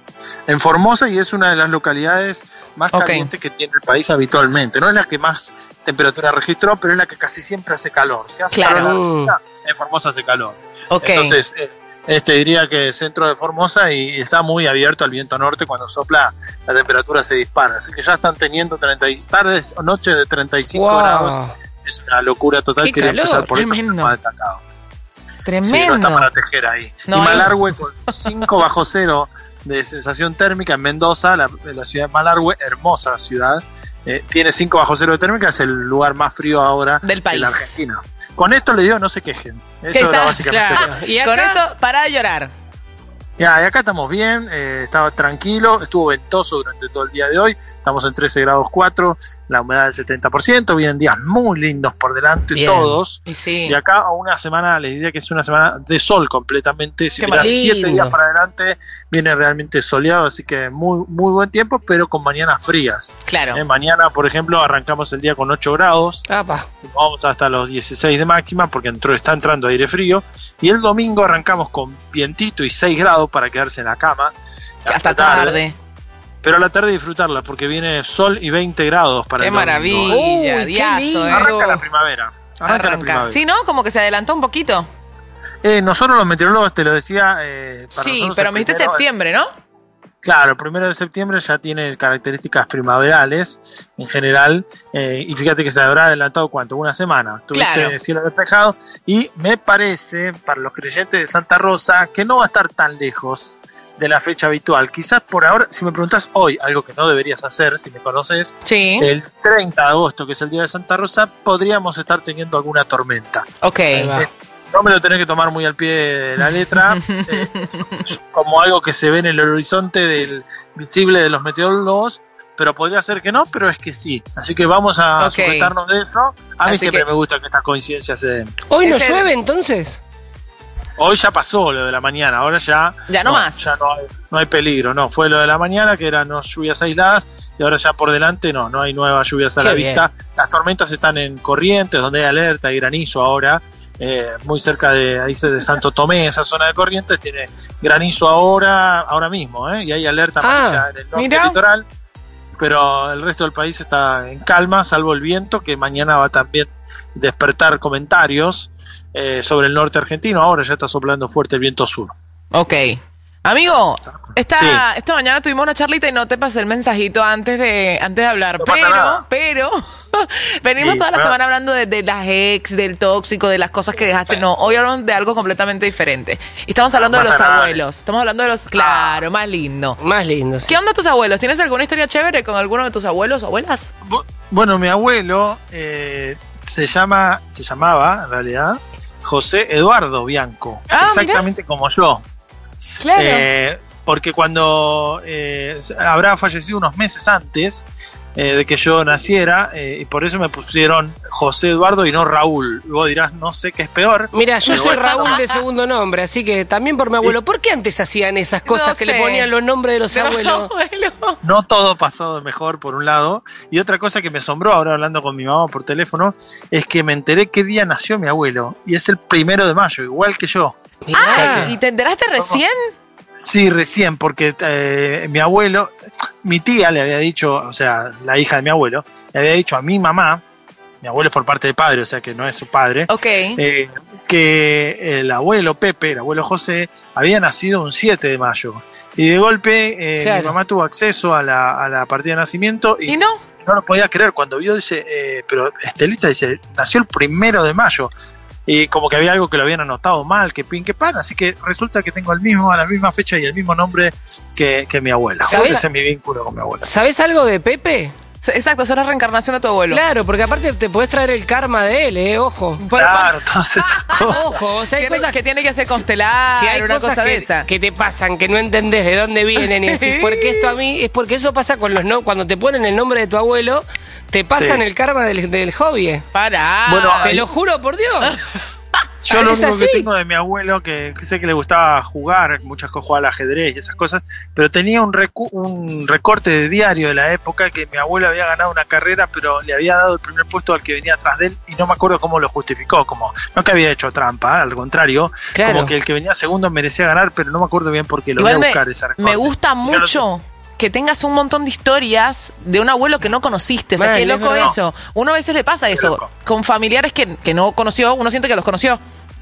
En Formosa, y es una de las localidades más
Ok.
calientes que tiene el país habitualmente. No es la que más temperatura registró, pero es la que casi siempre hace calor. Si hace
Claro.
calor en la Argentina, en Formosa hace calor.
Ok.
Entonces, eh, este diría que es centro de Formosa y está muy abierto al viento norte. Cuando sopla, la temperatura se dispara. Así que ya están teniendo treinta y tardes o noches de treinta y cinco
Wow.
grados. Es una locura total.
Qué
Quería
calor,
empezar por
tremendo.
eso más destacado.
Tremendo.
Sí, no está para tejer ahí.
No,
y
ahí-
Malargüe con cinco bajo cero de sensación térmica en Mendoza, la, la ciudad de Malargüe, hermosa ciudad, eh, tiene cinco bajo cero de térmica, es el lugar más frío ahora
Del país.
de la Argentina. Con esto le digo, no se quejen. Eso
Exacto,
era básicamente.
claro. ¿Y acá?
Con esto, para de llorar.
Ya, y acá estamos bien, eh, estaba tranquilo, estuvo ventoso durante todo el día de hoy, estamos en trece grados cuatro, la humedad del setenta por ciento, vienen días muy lindos por delante
Bien.
todos.
Y sí.
Y acá a una semana, les diría que es una semana de sol completamente. Si
Qué
miras
lindo.
siete días para adelante, viene realmente soleado, así que muy muy buen tiempo, pero con mañanas frías.
Claro.
Eh, mañana, por ejemplo, arrancamos el día con ocho grados,
Apa.
vamos hasta los dieciséis de máxima porque entró, está entrando aire frío. Y el domingo arrancamos con vientito y seis grados para quedarse en la cama.
Hasta tarde.
Pero a la tarde disfrutarla porque viene sol y veinte grados para
Qué
el domingo.
maravilla,
Uy, qué
diazo,
lindo.
eh.
Arranca la primavera. Arranca, la
Arranca.
primavera.
Sí, ¿no? Como que se adelantó un poquito.
Eh, nosotros los meteorólogos, te lo decía. Eh, para
Sí,
nosotros
pero
el
me dijiste
primero-
septiembre, ¿no?
Claro, el primero de septiembre ya tiene características primaverales en general. Eh, y fíjate que se habrá adelantado ¿cuánto? Una semana. Tuviste
Claro.
cielo despejado. Y me parece, para los creyentes de Santa Rosa, que no va a estar tan lejos de la fecha habitual. Quizás por ahora, si me preguntás hoy, algo que no deberías hacer, si me conoces,
Sí.
el treinta de agosto, que es el día de Santa Rosa, podríamos estar teniendo alguna tormenta.
Ok.
Ahí va.
No me lo tenés que tomar muy al pie de la letra, eh, como algo que se ve en el horizonte del visible de los meteorólogos, pero podría ser que no, pero es que sí. Así que vamos a
Ok.
sujetarnos de eso. A mí
Así
siempre
que-
me gusta que estas coincidencias se den.
¿Hoy no
Ese-
llueve entonces?
Hoy ya pasó lo de la mañana, ahora ya...
Ya no más.
Ya no hay, no hay peligro, no. Fue lo de la mañana, que eran no, lluvias aisladas, y ahora ya por delante no, no hay nuevas lluvias a
Qué
la
bien.
vista. Las tormentas están en Corrientes, donde hay alerta y granizo ahora. eh, muy cerca de ahí de Santo Tomé, esa zona de Corrientes, tiene granizo ahora, ahora mismo, ¿eh? Y hay alerta amarilla
Ah,
en el norte
mira.
litoral, pero el resto del país está en calma, salvo el viento, que mañana va también despertar comentarios eh, sobre el norte argentino. Ahora ya está soplando fuerte el viento sur.
Ok. Amigo, esta,
Sí.
esta mañana tuvimos una charlita y no te pasé el mensajito antes de, antes de hablar.
No pasa
pero,
nada.
pero, venimos
Sí,
toda la
pero-
semana hablando de, de las ex, del tóxico, de las cosas que dejaste. No, hoy hablamos de algo completamente diferente. Y estamos hablando de
No
los
pasa nada.
abuelos. Estamos hablando de los, claro, más lindo.
Más lindo, sí.
¿Qué onda tus abuelos? ¿Tienes alguna historia chévere con alguno de tus abuelos o abuelas?
Bueno, mi abuelo eh, se llama, se llamaba en realidad José Eduardo Bianco,
Ah,
exactamente como yo.
Claro.
Eh, porque cuando eh, habrá fallecido unos meses antes eh, de que yo naciera, eh, y por eso me pusieron José Eduardo y no Raúl. Y vos dirás, no sé qué es peor.
Mira, yo
Pero
soy
bueno.
Raúl de segundo nombre, así que también por mi abuelo. ¿Por qué antes hacían esas cosas
No
que
sé.
le ponían los nombres de los
De los
abuelos?
No todo pasó de mejor, por un lado. Y otra cosa que me asombró ahora hablando con mi mamá por teléfono es que me enteré qué día nació mi abuelo. Y es el primero de mayo, igual que yo.
Ah, ¿y te enteraste recién?
Sí, recién, porque eh, mi abuelo, mi tía le había dicho, o sea, la hija de mi abuelo, le había dicho a mi mamá, mi abuelo es por parte de padre, o sea que no es su padre,
Ok.
eh, que el abuelo Pepe, el abuelo José, había nacido un siete de mayo. Y de golpe eh,
Claro.
mi mamá tuvo acceso a la, a la partida de nacimiento y,
¿Y no?
no lo podía creer. Cuando vio, dice, eh, pero Estelita dice, nació el primero de mayo. Y como que había algo que lo habían anotado mal, que pin, que pan. Así que resulta que tengo el mismo, a la misma fecha y el mismo nombre que, que mi abuela.
¿Sabes?
Ese es mi vínculo con mi abuela.
¿Sabes algo de Pepe?
Exacto, sos la reencarnación de tu abuelo.
Claro, porque aparte te podés traer el karma de él, eh, ojo.
Claro, entonces.
Ojo, o sea, hay
Tiene-
cosas
que tiene que hacer constelar,
si hay
una
cosas
cosa
que,
de esa.
que te pasan, que no entendés de dónde vienen y decís, ¿por qué esto a mí? Es porque eso pasa con los no, cuando te ponen el nombre de tu abuelo, te pasan
Sí.
el karma del, del hobby.
Para.
Bueno,
Te
ahí-
lo juro por Dios.
Yo lo
¿Es
único
así?
que tengo de mi abuelo, que, que sé que le gustaba jugar, muchas cosas jugaba al ajedrez y esas cosas, pero tenía un, recu- un recorte de diario de la época que mi abuelo había ganado una carrera, pero le había dado el primer puesto al que venía atrás de él y no me acuerdo cómo lo justificó, como no que había hecho trampa, al contrario,
Claro.
como que el que venía segundo merecía ganar, pero no me acuerdo bien por qué, lo
Igual
voy a
me,
buscar ese recorte.
me gusta
Y no lo-
mucho que tengas un montón de historias de un abuelo que no conociste. O sea,
Mal,
qué
es
loco
verdad.
eso. Uno a veces le pasa eso.
loco.
Con familiares que, que no conoció, uno siente que los conoció.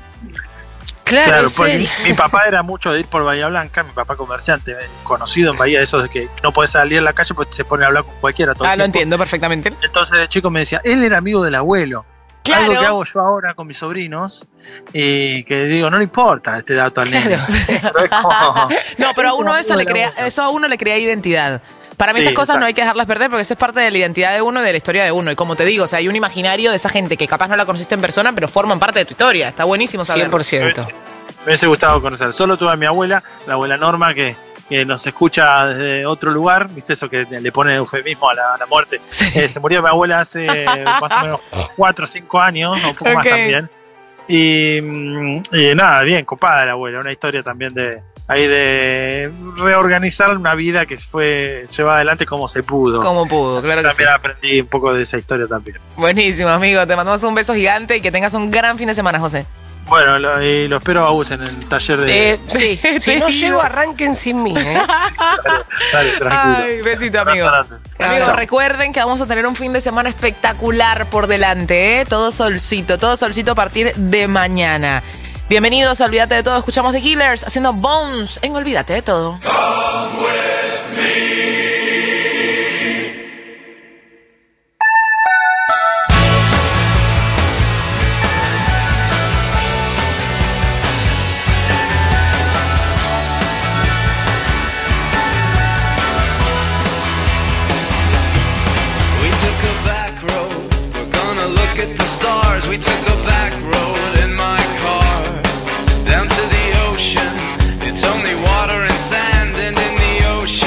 Claro,
Claro,
es
porque
él.
mi, mi papá era mucho de ir por Bahía Blanca, mi papá comerciante, conocido en Bahía, de esos de que no puedes salir a la calle porque se pone a hablar con cualquiera todo el
Ah, lo
tiempo.
entiendo perfectamente.
Entonces de chico me decía, él era amigo del abuelo.
Claro.
Algo que hago yo ahora con mis sobrinos y que digo, no le importa este dato al nene. Pero es como-
No, pero a uno eso le
Amigo del
crea,
abuelo.
eso a uno le crea identidad. Para mí
Sí,
esas cosas no
exacto.
hay que dejarlas perder porque eso es parte de la identidad de uno y de la historia de uno. Y como te digo, o sea, hay un imaginario de esa gente que capaz no la conociste en persona, pero forman parte de tu historia. Está buenísimo saberlo.
cien por ciento.
Me hubiese gustado conocer. Solo tuve a mi abuela, la abuela Norma, que, que nos escucha desde otro lugar. ¿Viste eso que le pone eufemismo a la, a la muerte? Eh, se murió mi abuela hace más o menos cuatro o cinco años, o un poco más
Ok.
también. Y, mm, y nada, bien, copada la abuela. Una historia también de ahí de reorganizar una vida que fue llevada adelante como se pudo.
Como pudo, claro que sí.
También aprendí un poco de esa historia también.
Buenísimo, amigo. Te mandamos un beso gigante y que tengas un gran fin de semana, José.
Bueno, lo, y lo espero a vos en el taller de...
Eh, sí, si no llego, arranquen sin mí, ¿eh?
Dale, tranquilo.
Ay, besito, amigo.
Abrazo grande.
Amigos,
Chao.
recuerden que vamos a tener un fin de semana espectacular por delante, ¿eh? Todo solcito, todo solcito a partir de mañana. Bienvenidos a Olvídate de Todo. Escuchamos The Killers haciendo Bones en Olvídate de Todo.
We took a back road, we're gonna look at the stars. We took a back road in my car, down to the ocean. It's only water and sand, and in the ocean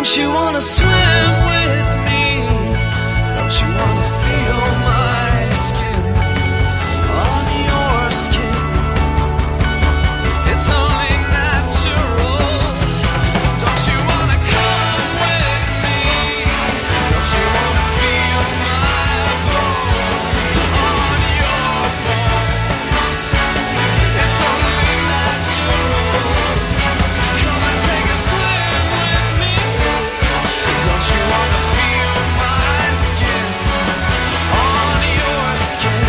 Don't you wanna swim with me? Don't you wanna feel my skin on your skin? It's only natural. Don't you wanna come with me? Don't you wanna feel my bones on your bones? It's only natural. Come and take a swim with me. Don't you wanna feel my skin on your skin?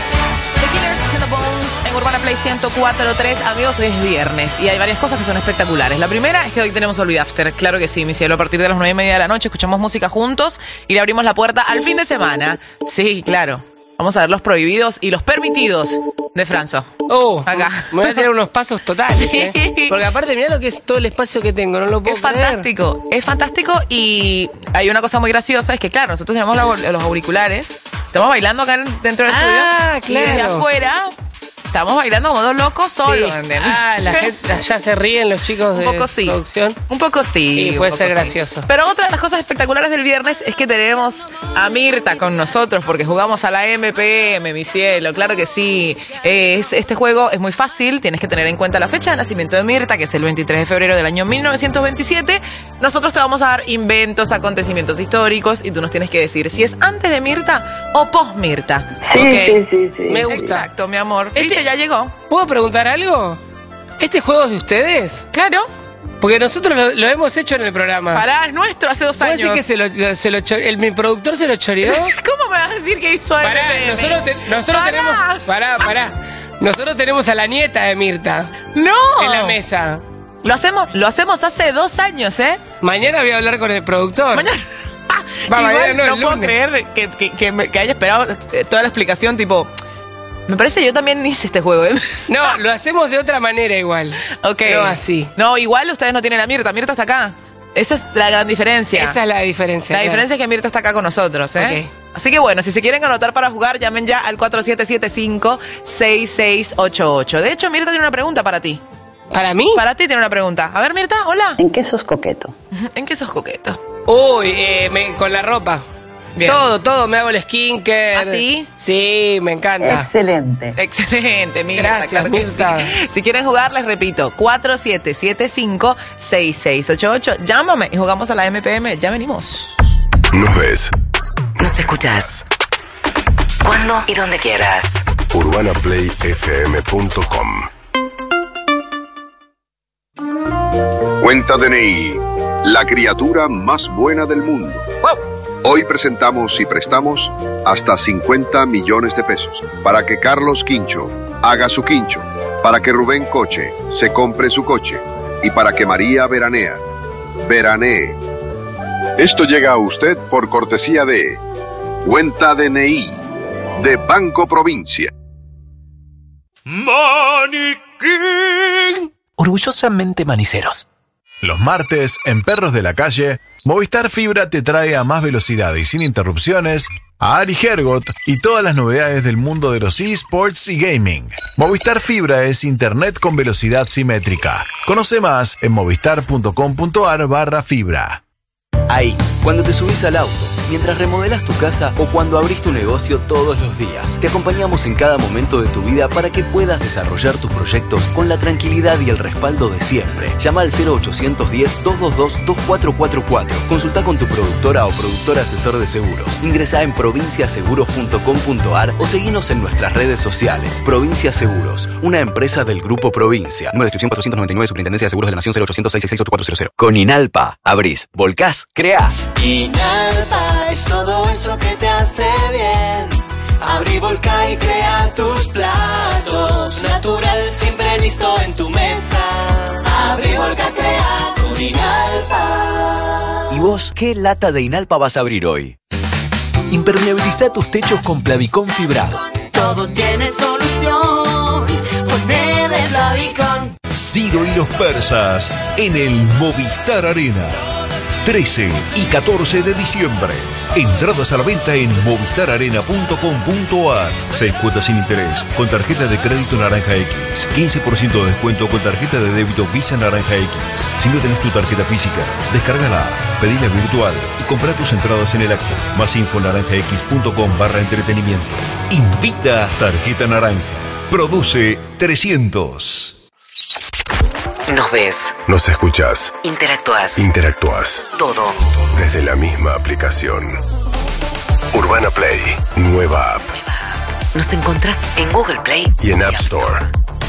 The Killers in the Bones en Urbana Play ciento cuatro punto tres. Amigos, hoy es viernes y hay varias cosas que son espectaculares. La primera es que hoy tenemos Olvid After. Claro que sí, mi cielo. A partir de las nueve y media de la noche escuchamos música juntos y le abrimos la puerta al fin de semana. Sí, claro. Vamos a ver los prohibidos y los permitidos de Franzo.
Oh,
acá.
Me voy a tirar unos pasos totales, ¿eh? Porque aparte, mirá lo que es todo el espacio que tengo, no lo puedo
Es
creer.
fantástico, es fantástico y hay una cosa muy graciosa, es que claro, nosotros tenemos la- los auriculares, estamos bailando acá en- dentro del
Ah,
estudio y desde
claro.
afuera estamos bailando como dos locos solos.
Sí.
¿entendés?
Ah, la gente allá se ríen los chicos
Un
de
poco sí.
producción.
Un poco sí.
Sí,
un
puede
poco
ser
sí.
gracioso.
Pero otra de las cosas espectaculares del viernes es que tenemos a Mirta con nosotros porque jugamos a la M P M, mi cielo. Claro que sí. Es, este juego es muy fácil. Tienes que tener en cuenta la fecha de nacimiento de Mirta, que es el veintitrés de febrero del año mil novecientos veintisiete. Nosotros te vamos a dar inventos, acontecimientos históricos y tú nos tienes que decir si es antes de Mirta o post Mirta.
Sí,
¿Ok?
sí, sí, sí.
Me gusta. Exacto, mi amor.
Este-
¿Viste? Ya llegó.
¿Puedo preguntar algo? ¿Este juego es de ustedes?
Claro.
Porque nosotros lo, lo hemos hecho en el programa.
Pará, es nuestro hace dos
¿Puedo
años.
decir que se lo, lo- se lo cho- el, mi productor se lo choreó?
¿Cómo me vas a decir que hizo
Pará,
M P M?
nosotros, te- nosotros
Pará.
tenemos. Pará, pará. Nosotros tenemos a la nieta de Mirta.
¡No!
En la mesa.
Lo hacemos, lo hacemos hace dos años, ¿eh?
Mañana voy a hablar con el productor.
Mañana.
Va,
Igual
mañana no,
no
el
puedo
lunes.
creer que, que- que me- que haya esperado eh, toda la explicación, tipo. Me parece que yo también hice este juego, ¿eh?
No, lo hacemos de otra manera igual.
Ok.
No así.
No, igual ustedes no tienen a Mirta. Mirta está acá. Esa es la gran diferencia.
Esa es la diferencia.
La
claro.
diferencia es que Mirta está acá con nosotros, ¿eh? Así que bueno, si se quieren anotar para jugar, llamen ya al cuatro siete siete cinco, seis seis ocho ocho. De hecho, Mirta tiene una pregunta para ti.
¿Para mí?
Para ti tiene una pregunta. A ver, Mirta, hola.
¿En qué sos coqueto?
¿En qué sos coqueto?
Uy, eh, me- con la ropa.
Bien.
Todo, todo. Me hago el skincare.
¿Ah, sí?
Sí, me encanta.
Excelente.
Excelente, Mirta.
Gracias,
claro que
Mirta.
sí. Si quieren jugar, les repito, cuatro siete siete cinco, seis seis ocho ocho. Llámame y jugamos a la M P M. Ya venimos.
Nos ves.
Nos escuchás cuando y donde quieras.
urbana play f m punto com.
Cuenta D N I, la criatura más buena del mundo. Hoy presentamos y prestamos hasta cincuenta millones de pesos para que Carlos Quincho haga su quincho, para que Rubén Coche se compre su coche y para que María Veranea veranee. Esto llega a usted por cortesía de Cuenta D N I de Banco Provincia.
Maniquí.
Orgullosamente maniceros.
Los martes, en Perros de la Calle, Movistar Fibra te trae a más velocidad y sin interrupciones a Ari Hergot y todas las novedades del mundo de los eSports y gaming. Movistar Fibra es internet con velocidad simétrica. Conoce más en movistar.com.ar barra fibra.
Ahí, cuando te subís al auto, mientras remodelas tu casa o cuando abrís tu negocio todos los días. Te acompañamos en cada momento de tu vida para que puedas desarrollar tus proyectos con la tranquilidad y el respaldo de siempre. Llama al cero ochocientos diez, doscientos veintidós, veinticuatro cuarenta y cuatro. Consulta con tu productora o productor asesor de seguros. Ingresá en provincia seguros punto com punto ar o seguinos en nuestras redes sociales. Provincia Seguros, una empresa del Grupo Provincia. Número de inscripción cuatrocientos noventa y nueve, Superintendencia de Seguros de la Nación, cero ochocientos, seiscientos sesenta y seis, ochenta y cuatro cero cero. Con INALPA, abrís, volcás, creás.
INALPA es todo eso que te hace bien. Abrí, volca y crea tus platos. Natural, siempre listo en tu mesa. Abrí, volca, crea con INALPA.
¿Y vos qué lata de INALPA vas a abrir hoy? Impermeabiliza tus techos con Plavicón fibrado.
Todo tiene solución. Ponele Plavicón.
Ciro y los persas en el Movistar Arena.
trece y catorce de diciembre. Entradas a la venta en movistar arena punto com punto ar. Seis cuotas sin interés con tarjeta de crédito Naranja X. quince por ciento de descuento con tarjeta de débito Visa Naranja X. Si no tenés tu tarjeta física, descárgala, pedila virtual y compra tus entradas en el acto. Más info en naranjax.com barra entretenimiento. Invita Tarjeta Naranja. Produce trescientos.
Nos ves.
Nos escuchás.
Interactúas.
Interactúas.
Todo.
Desde la misma aplicación. Urbana Play. Nueva app.
Nos encontrás en Google Play
y en App Store.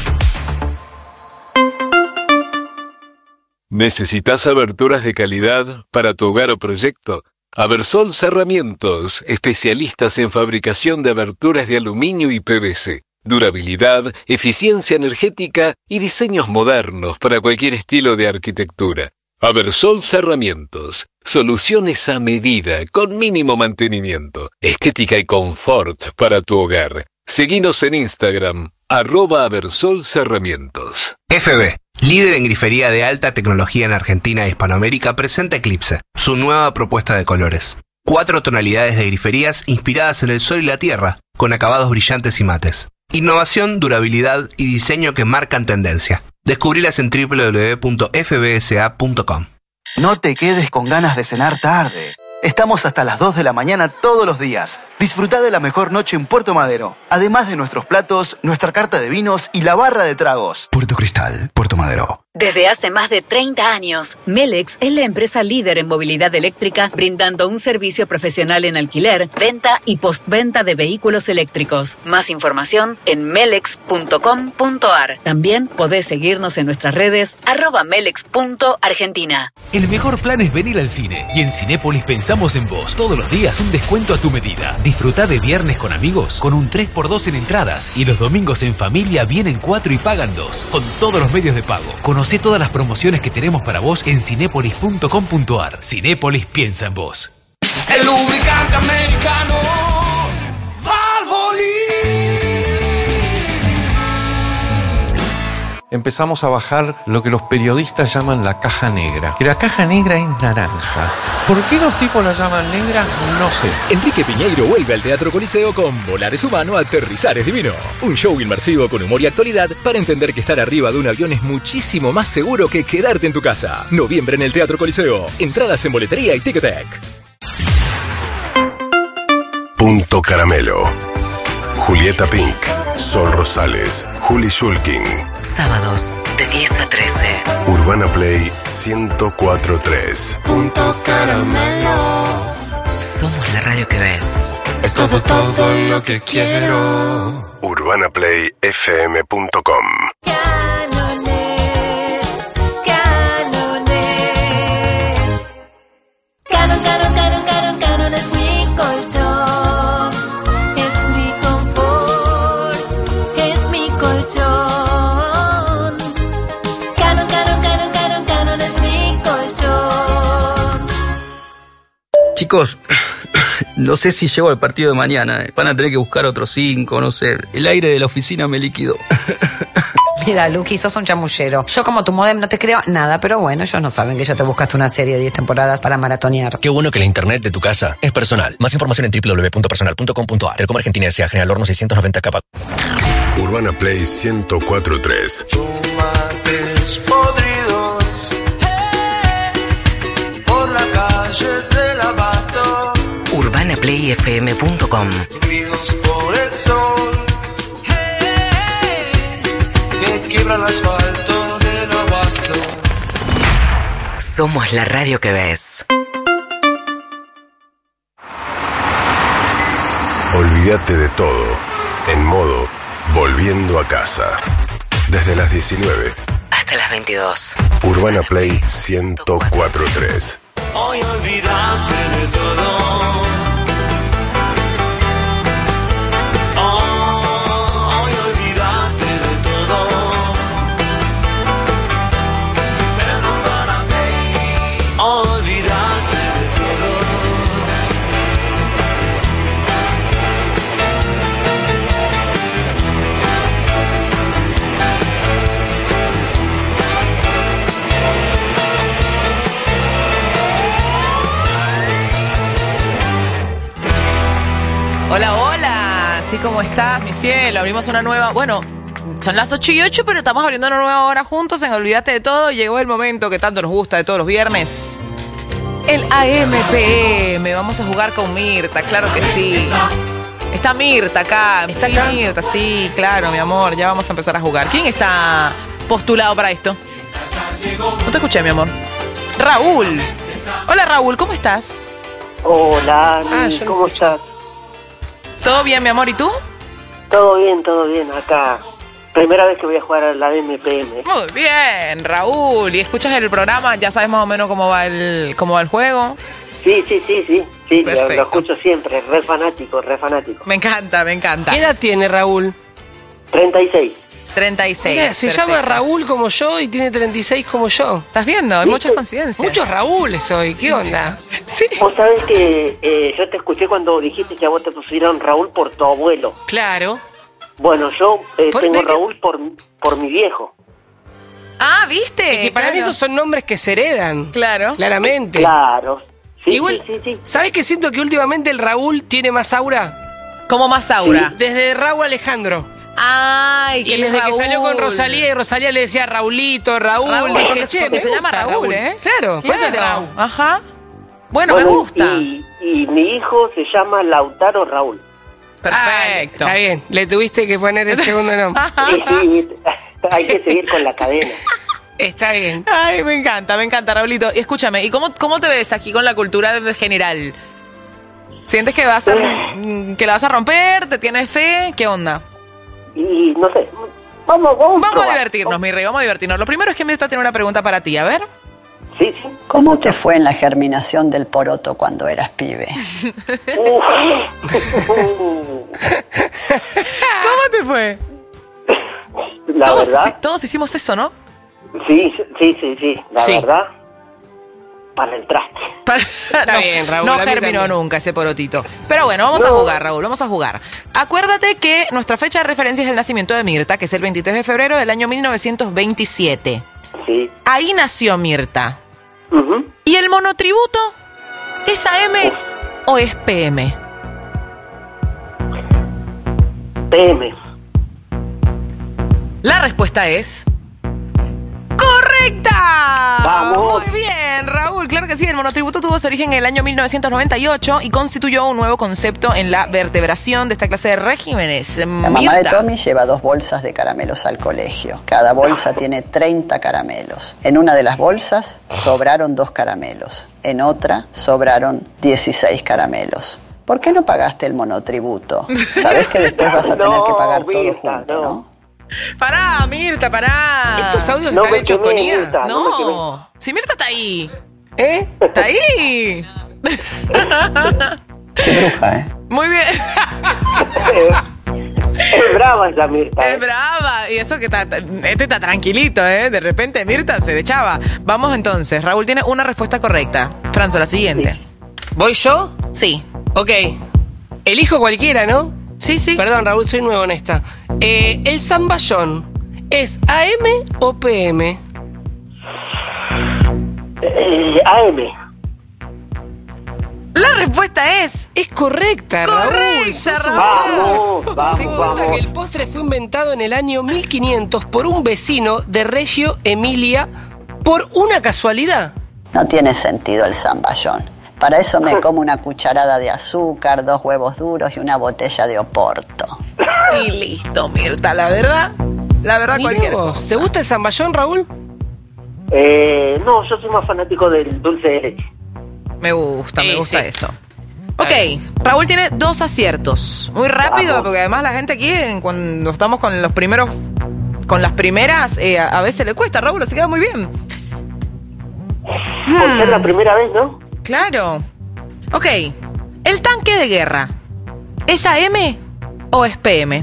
¿Necesitas aberturas de calidad para tu hogar o proyecto? Abersol Cerramientos, especialistas en fabricación de aberturas de aluminio y P V C. Durabilidad, eficiencia energética y diseños modernos para cualquier estilo de arquitectura. Abersol Cerramientos. Soluciones a medida, con mínimo mantenimiento. Estética y confort para tu hogar. Seguinos en Instagram, arroba Abersol Cerramientos.
F B, líder en grifería de alta tecnología en Argentina e Hispanoamérica, presenta Eclipse, su nueva propuesta de colores. Cuatro tonalidades de griferías inspiradas en el sol y la tierra, con acabados brillantes y mates. Innovación, durabilidad y diseño que marcan tendencia. Descubrilas en doble u doble u doble u punto f b s a punto com.
No te quedes con ganas de cenar tarde. Estamos hasta las dos de la mañana todos los días. Disfrutá de la mejor noche en Puerto Madero. Además de nuestros platos, nuestra carta de vinos y la barra de tragos.
Puerto Cristal, Puerto Madero.
Desde hace más de treinta años, Melex es la empresa líder en movilidad eléctrica, brindando un servicio profesional en alquiler, venta y postventa de vehículos eléctricos. Más información en melex punto com punto ar. También podés seguirnos en nuestras redes arroba melex punto argentina.
El mejor plan es venir al cine, y en Cinépolis pensamos en vos. Todos los días un descuento a tu medida. Disfrutá de viernes con amigos con un tres por dos en entradas, y los domingos en familia vienen cuatro y pagan dos, con todos los medios de pago. Conocé todas las promociones que tenemos para vos en cinépolis punto com punto ar. Cinépolis piensa en vos.
El lubricante americano
Empezamos a bajar lo que los periodistas llaman la caja negra. Que la caja negra es naranja. ¿Por qué los tipos la llaman negra? No sé.
Enrique Piñeiro vuelve al Teatro Coliseo con Volar es humano, aterrizar es divino. Un show inmersivo con humor y actualidad para entender que estar arriba de un avión es muchísimo más seguro que quedarte en tu casa. Noviembre en el Teatro Coliseo. Entradas en boletería y Ticketek.
Punto Caramelo. Julieta Pink, Sol Rosales, Juli Shulkin.
Sábados de diez a trece.
Urbana Play ciento cuatro punto tres.
Punto Caramelo.
Somos la radio que ves.
Es todo, todo lo que quiero.
urbana play f m punto com.
Canon, Canon, Canon, Canon, Canon es mi colchón. Es mi confort. Es mi colchón. Canon, Canon, Canon, Canon, Canon es mi colchón.
Chicos, no sé si llego al partido de mañana. Van a tener que buscar otros cinco, no sé. El aire de la oficina me liquidó.
Mira, Luqui, sos un chamullero. Yo como tu modem no te creo nada, pero bueno, ellos no saben que ya te buscaste una serie de diez temporadas para maratonear.
Qué bueno que la internet de tu casa es personal. Más información en doble u doble u doble u punto personal punto com punto a r. Telecom Argentina S A General Horno seiscientos noventa K.
Urbana Play ciento cuatro punto tres.
Tomates podridos por la calle del abasto.
urbana play f m punto com.
Subidos por el sol que quiebra el asfalto del abasto.
Somos la radio que ves.
Olvídate de todo. En modo Volviendo a casa. Desde las diecinueve.
Hasta las veintidós.
Urbana Play ciento cuatro punto tres.
Hoy olvídate de todo. Oh, hoy olvídate de todo. En Urbana Play. Olvídate de todo.
Jessy, ¿cómo estás, mi cielo? Abrimos una nueva... Bueno, son las ocho y ocho, pero estamos abriendo una nueva hora juntos en Olvídate de Todo. Llegó el momento que tanto nos gusta de todos los viernes. El A M P M. Vamos a jugar con Mirta, claro que sí. Está Mirta acá.
¿Está
sí,
acá?
Mirta, sí, claro, mi amor. Ya vamos a empezar a jugar. ¿Quién está postulado para esto? No te escuché, mi amor. Raúl. Hola, Raúl, ¿cómo estás?
Hola, Ani,
Ah, yo no
¿cómo estás?
¿Todo bien, mi amor? ¿Y tú?
Todo bien, todo bien, acá. Primera vez que voy a jugar a la M P M.
Muy bien, Raúl. ¿Y escuchas el programa? ¿Ya sabes más o menos cómo va el, cómo va el juego?
Sí, sí, sí, sí. Sí, lo,
Perfecto.
lo escucho siempre, re fanático, re fanático.
Me encanta, me encanta.
¿Qué edad tiene Raúl?
treinta y seis.
treinta y seis.
Mira, se
perfecto.
llama Raúl como yo y tiene treinta y seis como yo.
¿Estás viendo? Hay muchas coincidencias.
Muchos Raúles hoy, ¿qué onda?
Sí.
Vos sabés que eh, yo te escuché cuando dijiste que a vos te pusieron Raúl por tu abuelo.
Claro.
Bueno, yo eh,
¿Por-
tengo
de qué?
Raúl por, por mi viejo.
Ah, ¿viste?
Es que para
Claro.
mí esos son nombres que se heredan.
Claro.
Claramente.
Claro. Sí,
Igual,
sí, sí, sí.
¿sabes que siento que últimamente el Raúl tiene más aura?
¿Cómo más aura?
Desde Raúl Alejandro.
Ay, que
Y
él es
desde que
Raúl.
salió con Rosalía y Rosalía le decía Raulito, Raúl.
Raúl,
dije,
porque,
che,
porque
me
se llama
gusta
Raúl, ¿eh?
Claro, por eso es
Claro.
Raúl.
Ajá. Bueno, me gusta.
Y, y mi hijo se llama Lautaro Raúl.
Perfecto.
Está bien, le tuviste que poner el segundo nombre.
Sí, sí, hay que seguir con la cadena.
Está bien.
Ay, me encanta, me encanta, Raulito. Y escúchame, ¿y cómo, cómo te ves aquí con la cultura de general? ¿Sientes que vas a que la vas a romper? ¿Te tienes fe? ¿Qué onda?
Y no sé, vamos, vamos,
Vamos a
probar.
divertirnos, mi rey, vamos a divertirnos. Lo primero es que Mirta tiene una pregunta para ti, a ver.
Sí, sí.
¿Cómo te fue en la germinación del poroto cuando eras pibe?
¿Cómo te fue?
La
todos,
verdad,
hici- todos hicimos eso, ¿no?
sí, sí, sí, sí, la
Sí.
verdad, para el traste.
Está
bien, Raúl,
No
a mí
germinó
también.
nunca ese porotito. Pero bueno, vamos a
No.
jugar, Raúl, vamos a jugar. Acuérdate que nuestra fecha de referencia es el nacimiento de Mirta, que es el veintitrés de febrero del año mil novecientos veintisiete.
Sí.
Ahí nació Mirta.
Ujú.
¿Y el monotributo es A M o es P M?
P M.
La respuesta es... ¡correcta!
¡Vamos!
Muy bien, Raúl. Claro que sí, el monotributo tuvo su origen en el año mil novecientos noventa y ocho y constituyó un nuevo concepto en la vertebración de esta clase de regímenes.
La mamá de
Mirta.
Tommy lleva dos bolsas de caramelos al colegio. Cada bolsa tiene treinta caramelos. En una de las bolsas sobraron dos caramelos. En otra sobraron dieciséis caramelos. ¿Por qué no pagaste el monotributo? Sabés que después vas a tener que pagar todo
Mirta,
junto,
no.
¿no?
Pará, Mirta, pará.
¿Estos audios
No
están
me
hechos
quemé,
con I A?
Mirta. no me
No, si Mirta está ahí.
¿Eh?
Está ahí.
Qué bruja, ¿eh?
Muy bien.
Es brava esa Mirta.
Es
¿eh?
brava. Y eso que está, este está tranquilito, ¿eh? De repente Mirta se echaba. Vamos entonces. Raúl tiene una respuesta correcta. Franzo, la siguiente.
¿Voy yo?
Sí.
Ok. Elijo cualquiera, ¿no?
Sí, sí.
Perdón, Raúl, soy nuevo en esta. Eh, ¿El zamballón es A M o P M?
Eh, A M.
La respuesta es...
Es correcta, Raúl.
Correcta,
Sos un-
Vamos, vamos,
Se cuenta
vamos.
que el postre fue inventado en el año mil quinientos por un vecino de Reggio Emilia por una casualidad.
No tiene sentido el zamballón. Para eso me como una cucharada de azúcar, dos huevos duros y una botella de Oporto.
Y listo, Mirta. La verdad, la verdad
Mirá
cualquier
vos,
cosa.
¿te gusta el zamballón, Raúl?
Eh, no, yo soy más fanático del dulce de leche.
Me gusta, me
Sí,
gusta
sí.
eso. Ok, Raúl tiene dos aciertos. Muy rápido,
Vamos.
porque además la gente aquí, en- cuando estamos con los primeros, con las primeras, eh, a, a veces le cuesta, Raúl, así queda muy bien.
Por ser la primera vez, ¿no?
Claro. Ok, el tanque de guerra, ¿es A M o es P M?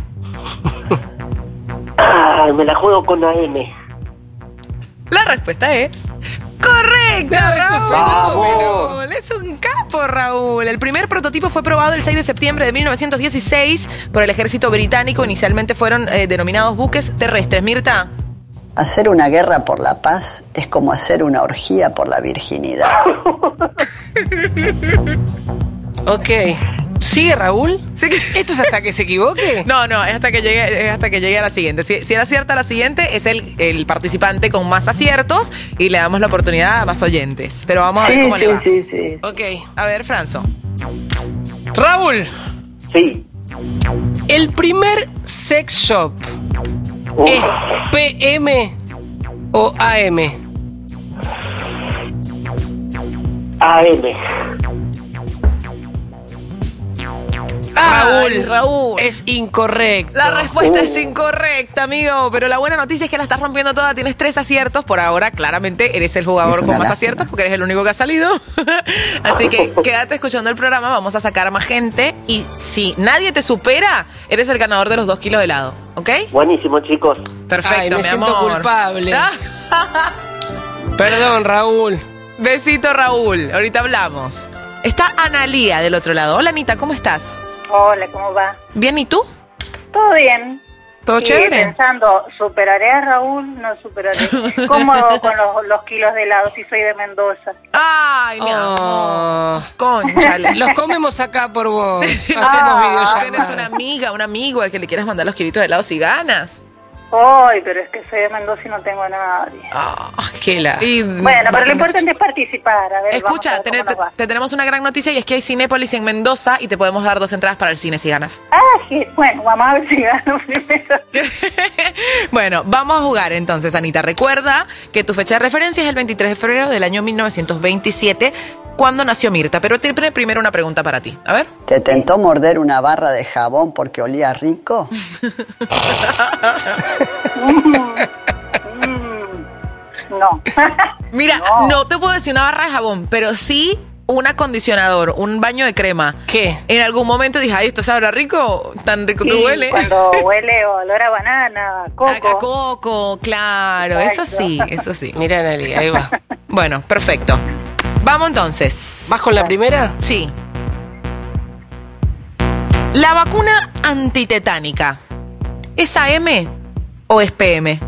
Ay, me la juego con A M.
La respuesta es... ¡correcta,
No, es un
Raúl! Es un capo, Raúl. El primer prototipo fue probado el seis de septiembre de mil novecientos dieciséis por el ejército británico. Inicialmente fueron eh, denominados buques terrestres. Mirta.
Hacer una guerra por la paz es como hacer una orgía por la virginidad.
Ok. ¿Sigue Raúl?
Sí.
¿Esto es hasta que se equivoque?
No, no, es hasta que llegue, es hasta que llegue a la siguiente. Si, si él acierta a la siguiente, es el, el participante con más aciertos y le damos la oportunidad a más oyentes. Pero vamos a ver
Sí,
cómo
sí,
le va.
sí, sí.
Ok.
A ver, Franzo.
Raúl,
Sí.
el primer sex shop
Uf.
es P M o A M.
A M.
Raúl,
Ay, Raúl.
es incorrecto.
La respuesta
Uh.
es incorrecta, amigo. Pero la buena noticia es que la estás rompiendo toda. Tienes tres aciertos. Por ahora, claramente, eres el jugador
Es
con
una
más
lástima.
aciertos porque eres el único que ha salido. Así que quédate escuchando el programa. Vamos a sacar a más gente. Y si nadie te supera, eres el ganador de los dos kilos de helado. ¿Ok?
Buenísimo, chicos.
Perfecto,
Ay, me
mi
siento
amor.
culpable. Perdón, Raúl.
Besito, Raúl. Ahorita hablamos. Está Analía del otro lado. Hola, Anita, ¿cómo estás?
Hola, ¿cómo va?
Bien, ¿y tú?
Todo bien.
¿Todo
Y
chévere?
pensando, ¿superaré a Raúl? No superaré. ¿Cómo hago con los, los kilos de helado si soy de Mendoza?
Ay, mi amor. Conchale.
Los comemos acá por vos. Hacemos
Ah,
videollamadas.
Tienes una amiga, un amigo al que le quieras mandar los kilitos de helado si ganas.
Ay, pero es que soy de Mendoza y no tengo a nadie.
Qué la...
Y-
Bueno, pero lo importante es participar. A ver,
Escucha,
vamos a ver
te,
cómo nos va.
te tenemos una gran noticia y es que hay Cinépolis en Mendoza y te podemos dar dos entradas para el cine si ganas.
Ah, sí. Bueno, vamos a ver si gano primero.
Bueno, vamos a jugar entonces, Anita. Recuerda que tu fecha de referencia es el veintitrés de febrero del año mil novecientos veintisiete, cuando nació Mirta. Pero tiene primero una pregunta para ti. A ver.
¿Te tentó morder una barra de jabón porque olía rico?
No.
Mira, no. no te puedo decir una barra de jabón, pero sí un acondicionador, un baño de crema.
¿Qué?
En algún momento dije, ay, ¿esto sabrá rico? Tan rico
Sí,
que huele.
cuando huele olor a banana, a coco.
A, a coco, claro.
Exacto.
Eso sí, eso sí.
Mira, Nelly, ahí va.
Bueno, perfecto. Vamos entonces.
¿Vas con la primera?
Sí. La vacuna antitetánica, ¿es A M o es P M?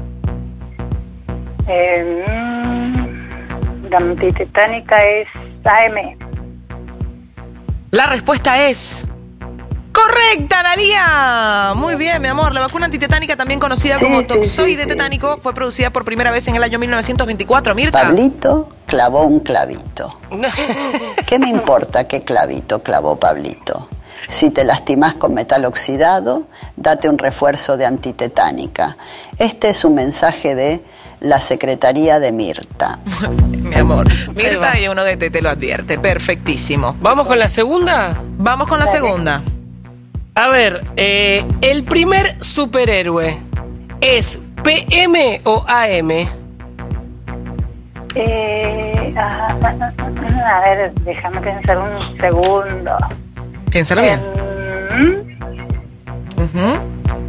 Eh, mm, la antitetánica es A M.
La respuesta es... ¡correcta, Analía! Muy bien, mi amor. La vacuna antitetánica, también conocida como
Sí, sí,
toxoide
sí, sí.
tetánico, fue producida por primera vez en el año mil novecientos veinticuatro. Mirta.
Pablito clavó un clavito. ¿Qué me importa qué clavito clavó Pablito? Si te lastimás con metal oxidado, date un refuerzo de antitetánica. Este es un mensaje de la Secretaría de Mirta.
Mi amor. Mirta y uno que te, te lo advierte. Perfectísimo.
¿Vamos con la segunda?
Vamos con la segunda.
A ver, eh, el primer superhéroe, ¿es P M o A M?
Eh, ah, ah, ah, ah, a ver, déjame pensar un segundo.
Piénsalo bien.
Mm,
Ujú.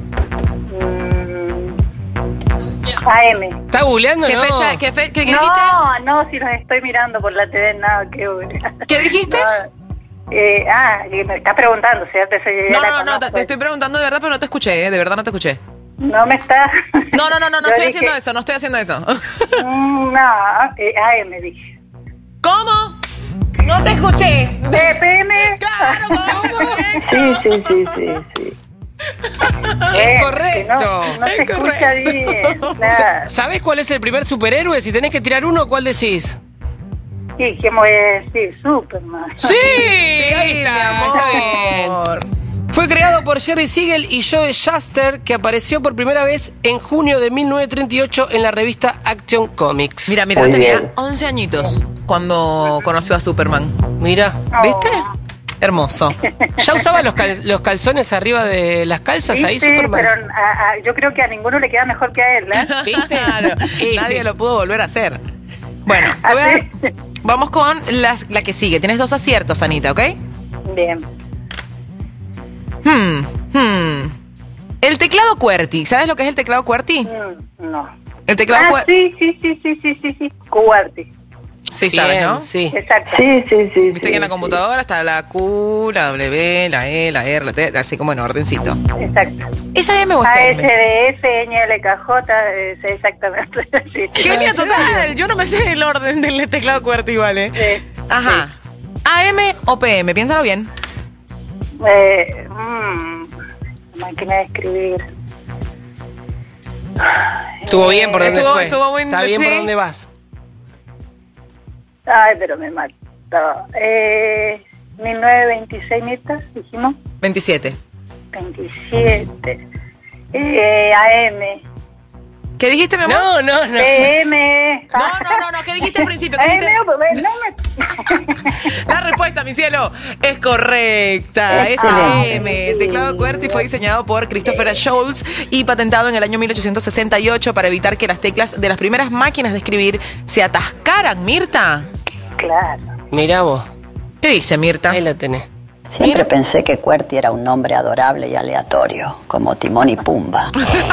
A M.
¿Está googleando,
¿Qué
no?
fecha? ¿Qué, fe, qué, qué
no,
dijiste?
no, si los estoy mirando por la T V, nada, qué
¿Qué dijiste?
No, eh, ah, que me está preguntando, ¿cierto? Esa yo ya
No,
la
no, no,
conozco.
te, te estoy preguntando de verdad, pero no te escuché, ¿eh? De verdad no te escuché.
No me está...
No, no, no, no, no
Yo
estoy
dije-
haciendo eso, no estoy haciendo eso.
Mm, no, eh, A M dije.
¿Cómo? No te escuché.
¿De P M?
Claro, ¿cómo?
Sí, sí, sí, sí, sí.
Es correcto.
No, no se
Es
escucha
correcto.
bien.
Sa-
Claro.
¿Sabés cuál es el primer superhéroe? Si tenés que tirar uno, ¿cuál decís?
Sí, ¿qué me voy a decir? Superman.
¡Sí! Ahí
mi
está,
amor.
está bien. Fue creado por Jerry Siegel y Joe Shuster, que apareció por primera vez en junio de mil novecientos treinta y ocho en la revista Action Comics.
Mira, mira,
Muy
tenía
bien.
once añitos cuando conoció a Superman.
Mira,
¿Viste? Hermoso.
¿ya usaba los, cal- los calzones arriba de las calzas ahí,
Sí,
Superman?
pero a- a- yo creo que a ninguno le queda mejor que a él, ¿eh?
¿Viste?
Claro,
Sí,
nadie
sí.
lo pudo volver a hacer. Bueno, te voy a- vamos con la, la que sigue. Tienes dos aciertos, Anita, ¿ok?
Bien.
Hmm, hmm. El teclado QWERTY. ¿Sabes lo que es el teclado QWERTY?
Mm, no.
El teclado
Ah,
QWERTY.
sí, sí, sí, sí, sí, sí, sí. QWERTY.
Sí, sabes,
Bien,
¿no?
Sí.
Exacto. Sí, sí, sí.
Viste que en la computadora está la Q, la W, la E, la R, la T, así como en ordencito.
Exacto.
¿Esa M o
A,
es
S,
P M?
D, F, Ñ, L, K, J, es exactamente. Sí, sí.
Genia total. Yo no me sé el orden del teclado QWERTY, ¿vale?
Sí.
Ajá. ¿A M o P M? Piénsalo bien.
Eh, mmm, máquina de escribir.
Estuvo bien por dónde
Estuvo-
fue.
estuvo muy-
Está bien
sí.
por dónde vas.
Ay, pero me mató. Eh, mil novecientos veintiséis, Mirta, dijimos.
veintisiete.
veintisiete. Eh, A M.
¿Qué dijiste, mi amor?
No, no, no.
P M.
No, no, no, no. ¿Qué dijiste al principio? ¿Qué
A
dijiste?
M, pues, no me...
La respuesta, mi cielo, es correcta. Es
Excelente.
A M. El teclado QWERTY fue diseñado por Christopher Scholz y patentado en el año mil ochocientos sesenta y ocho para evitar que las teclas de las primeras máquinas de escribir se atascaran, Mirta.
Claro.
Mirá vos.
¿Qué dice Mirta?
Ahí la tenés.
Siempre pensé que QWERTY era un nombre adorable y aleatorio, como Timón y Pumba.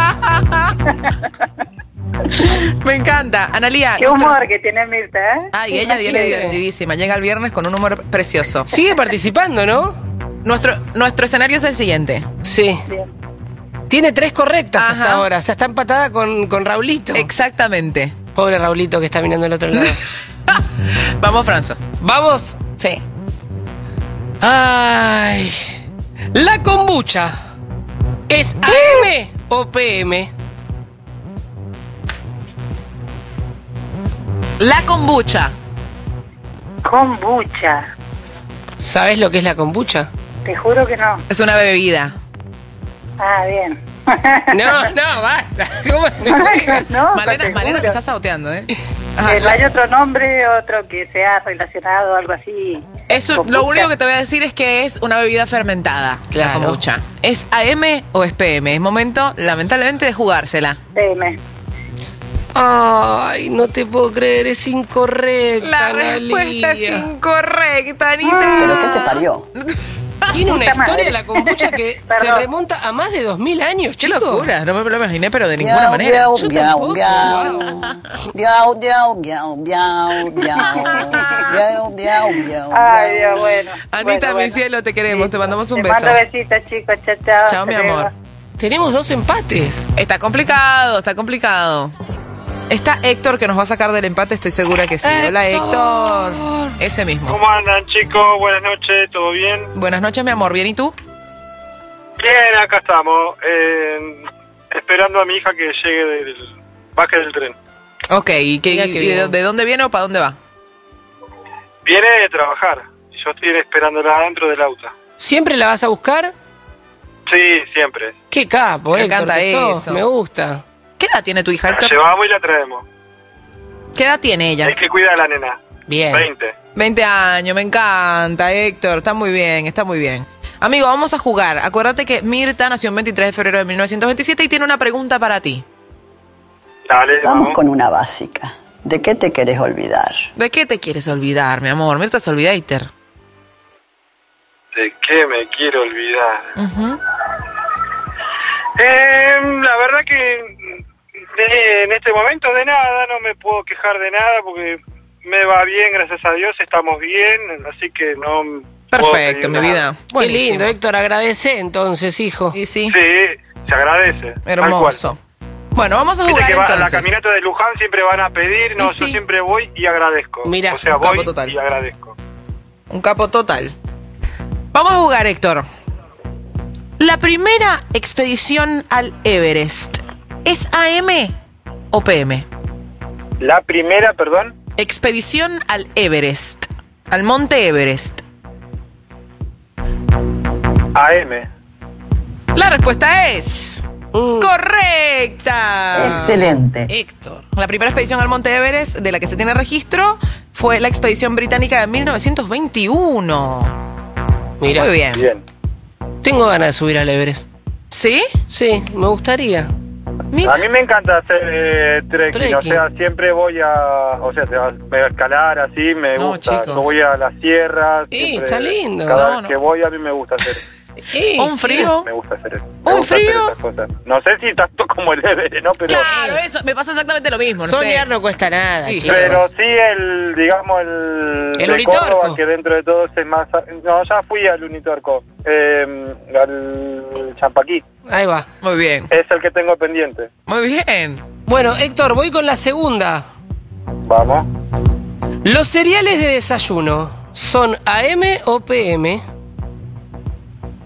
Me encanta. Analía.
Qué
nuestro-
humor que tiene Mirta, ¿eh?
Ay, ella viene
Imagínate.
divertidísima. Llega el viernes con un humor precioso.
Sigue participando, ¿no?
Nuestro, nuestro escenario es el siguiente.
Sí.
Bien.
Tiene tres correctas
Ajá.
hasta ahora. O sea, está empatada con, con Raulito.
Exactamente.
Pobre Raulito que está mirando al otro lado.
Vamos, Franzo.
¿Vamos?
Sí.
Ay. La kombucha. ¿Es A M o P M?
La kombucha.
Kombucha.
¿Sabes lo que es la kombucha?
Te juro que no.
Es una bebida.
Ah, bien.
No, no, basta. ¿Cómo me juegas?
No,
Malena,
te
Malena, te
juro.
estás saboteando, ¿eh? Ajá,
Eh,
la-
¿Hay otro nombre, otro que sea relacionado, algo así?
Eso,
Kombucha.
lo único que te voy a decir es que es una bebida fermentada.
Claro.
La kombucha. ¿Es A M o es P M? Es momento, lamentablemente, de jugársela.
P M.
Ay, no te puedo creer, es incorrecta.
La
Analía.
respuesta es incorrecta, Anita.
¿Pero qué te parió?
Tiene una
Puta
historia
madre.
de la kombucha que se
Perdón.
remonta a más de dos mil años,
Qué
chicos.
locura, no me lo imaginé, pero de ninguna
Miau,
manera.
miau,
Yo
miau,
tampoco,
miau.
wow.
Miau, miau, miau, miau, miau. Miau, miau, miau,
Ay,
miau.
Dios, bueno.
Anita,
bueno,
mi
bueno.
cielo, te queremos, te mandamos un
Te
beso.
mando besitos, chicos. Chao, chao.
Chao, mi
Hasta luego.
amor.
Tenemos dos empates.
Está complicado, está complicado. Está Héctor que nos va a sacar del empate, estoy segura que sí. Hola, Héctor. Ese mismo.
¿Cómo andan, chicos? Buenas noches, ¿todo bien?
Buenas noches, mi amor. ¿Bien y tú?
Bien, acá estamos. eh, esperando a mi hija que llegue del baje del tren.
Ok, ¿y, qué-
Mira qué
y de,
bien.
de dónde viene o para dónde va?
Viene de trabajar. Y yo estoy esperándola dentro del auto.
¿Siempre la vas a buscar?
Sí, siempre.
Qué capo,
Me
Héctor,
encanta
que sos.
eso.
Me gusta.
¿Qué edad tiene tu hija,
La
Héctor?
llevamos y la traemos.
¿Qué edad tiene ella?
Hay que cuidar a la nena.
Bien.
veinte.
veinte años, me encanta, Héctor. Está muy bien, está muy bien. Amigo, vamos a jugar. Acuérdate que Mirta nació el veintitrés de febrero de mil novecientos veintisiete y tiene una pregunta para ti.
Dale,
Vamos
vamos.
con una básica. ¿De qué te querés olvidar?
¿De qué te quieres olvidar, mi amor? Mirta se olvida, Héctor.
¿De qué me quiero olvidar?
Ujú.
Eh, la verdad que de- en este momento de nada, no me puedo quejar de nada porque me va bien, gracias a Dios, estamos bien, así que no... puedo
Perfecto,
pedir
mi
nada.
vida.
Qué
Buenísimo.
lindo, Héctor. Agradece entonces, hijo.
Y sí,
Sí, se agradece. tal
hermoso. Bueno, vamos a
cual. Viste
jugar
que va- a la
entonces.
caminata de Luján siempre van a pedir, no,
Y
yo
sí.
siempre voy y agradezco.
Mirá,
o sea,
un capo
voy
total.
y agradezco.
Un capo total. Vamos a jugar, Héctor. La primera expedición al Everest, ¿es A M o P M?
La primera, perdón.
Expedición al Everest, al monte Everest.
A M.
La respuesta es... ¡correcta!
Excelente.
Héctor.
La primera expedición al monte Everest de la que se tiene registro fue la expedición británica de mil novecientos veintiuno.
Mira,
Muy bien.
Bien.
tengo ganas de subir al Everest.
¿Sí?
Sí, me gustaría.
Mira.
A mí me encanta hacer eh, trekking,
Trekking.
o sea, siempre voy a, o sea, te vas- me voy a escalar así, me
No,
gusta.
chicos.
Yo voy a las sierras.
Sí,
siempre,
está lindo.
Cada
No,
vez
no.
que voy a mí me gusta hacer,
Eh,
¿Un
sí.
frío?
me gusta hacer, me
¿Un
gusta hacer
frío?
esas cosas. No sé si tanto como el Everest, ¿no? Pero,
Claro, eso, me pasa exactamente lo mismo, no
Soñar
sé.
no cuesta nada,
Sí,
chicos.
pero sí el, digamos el,
El
de
Uritorco.
Córdoba, que dentro de todo es más, no, ya fui al Unitorco, eh, al Champaquí,
Ahí va.
Muy bien,
es el que tengo pendiente.
muy bien.
Bueno, Héctor, voy con la segunda.
Vamos.
¿Los cereales de desayuno son A M o P M?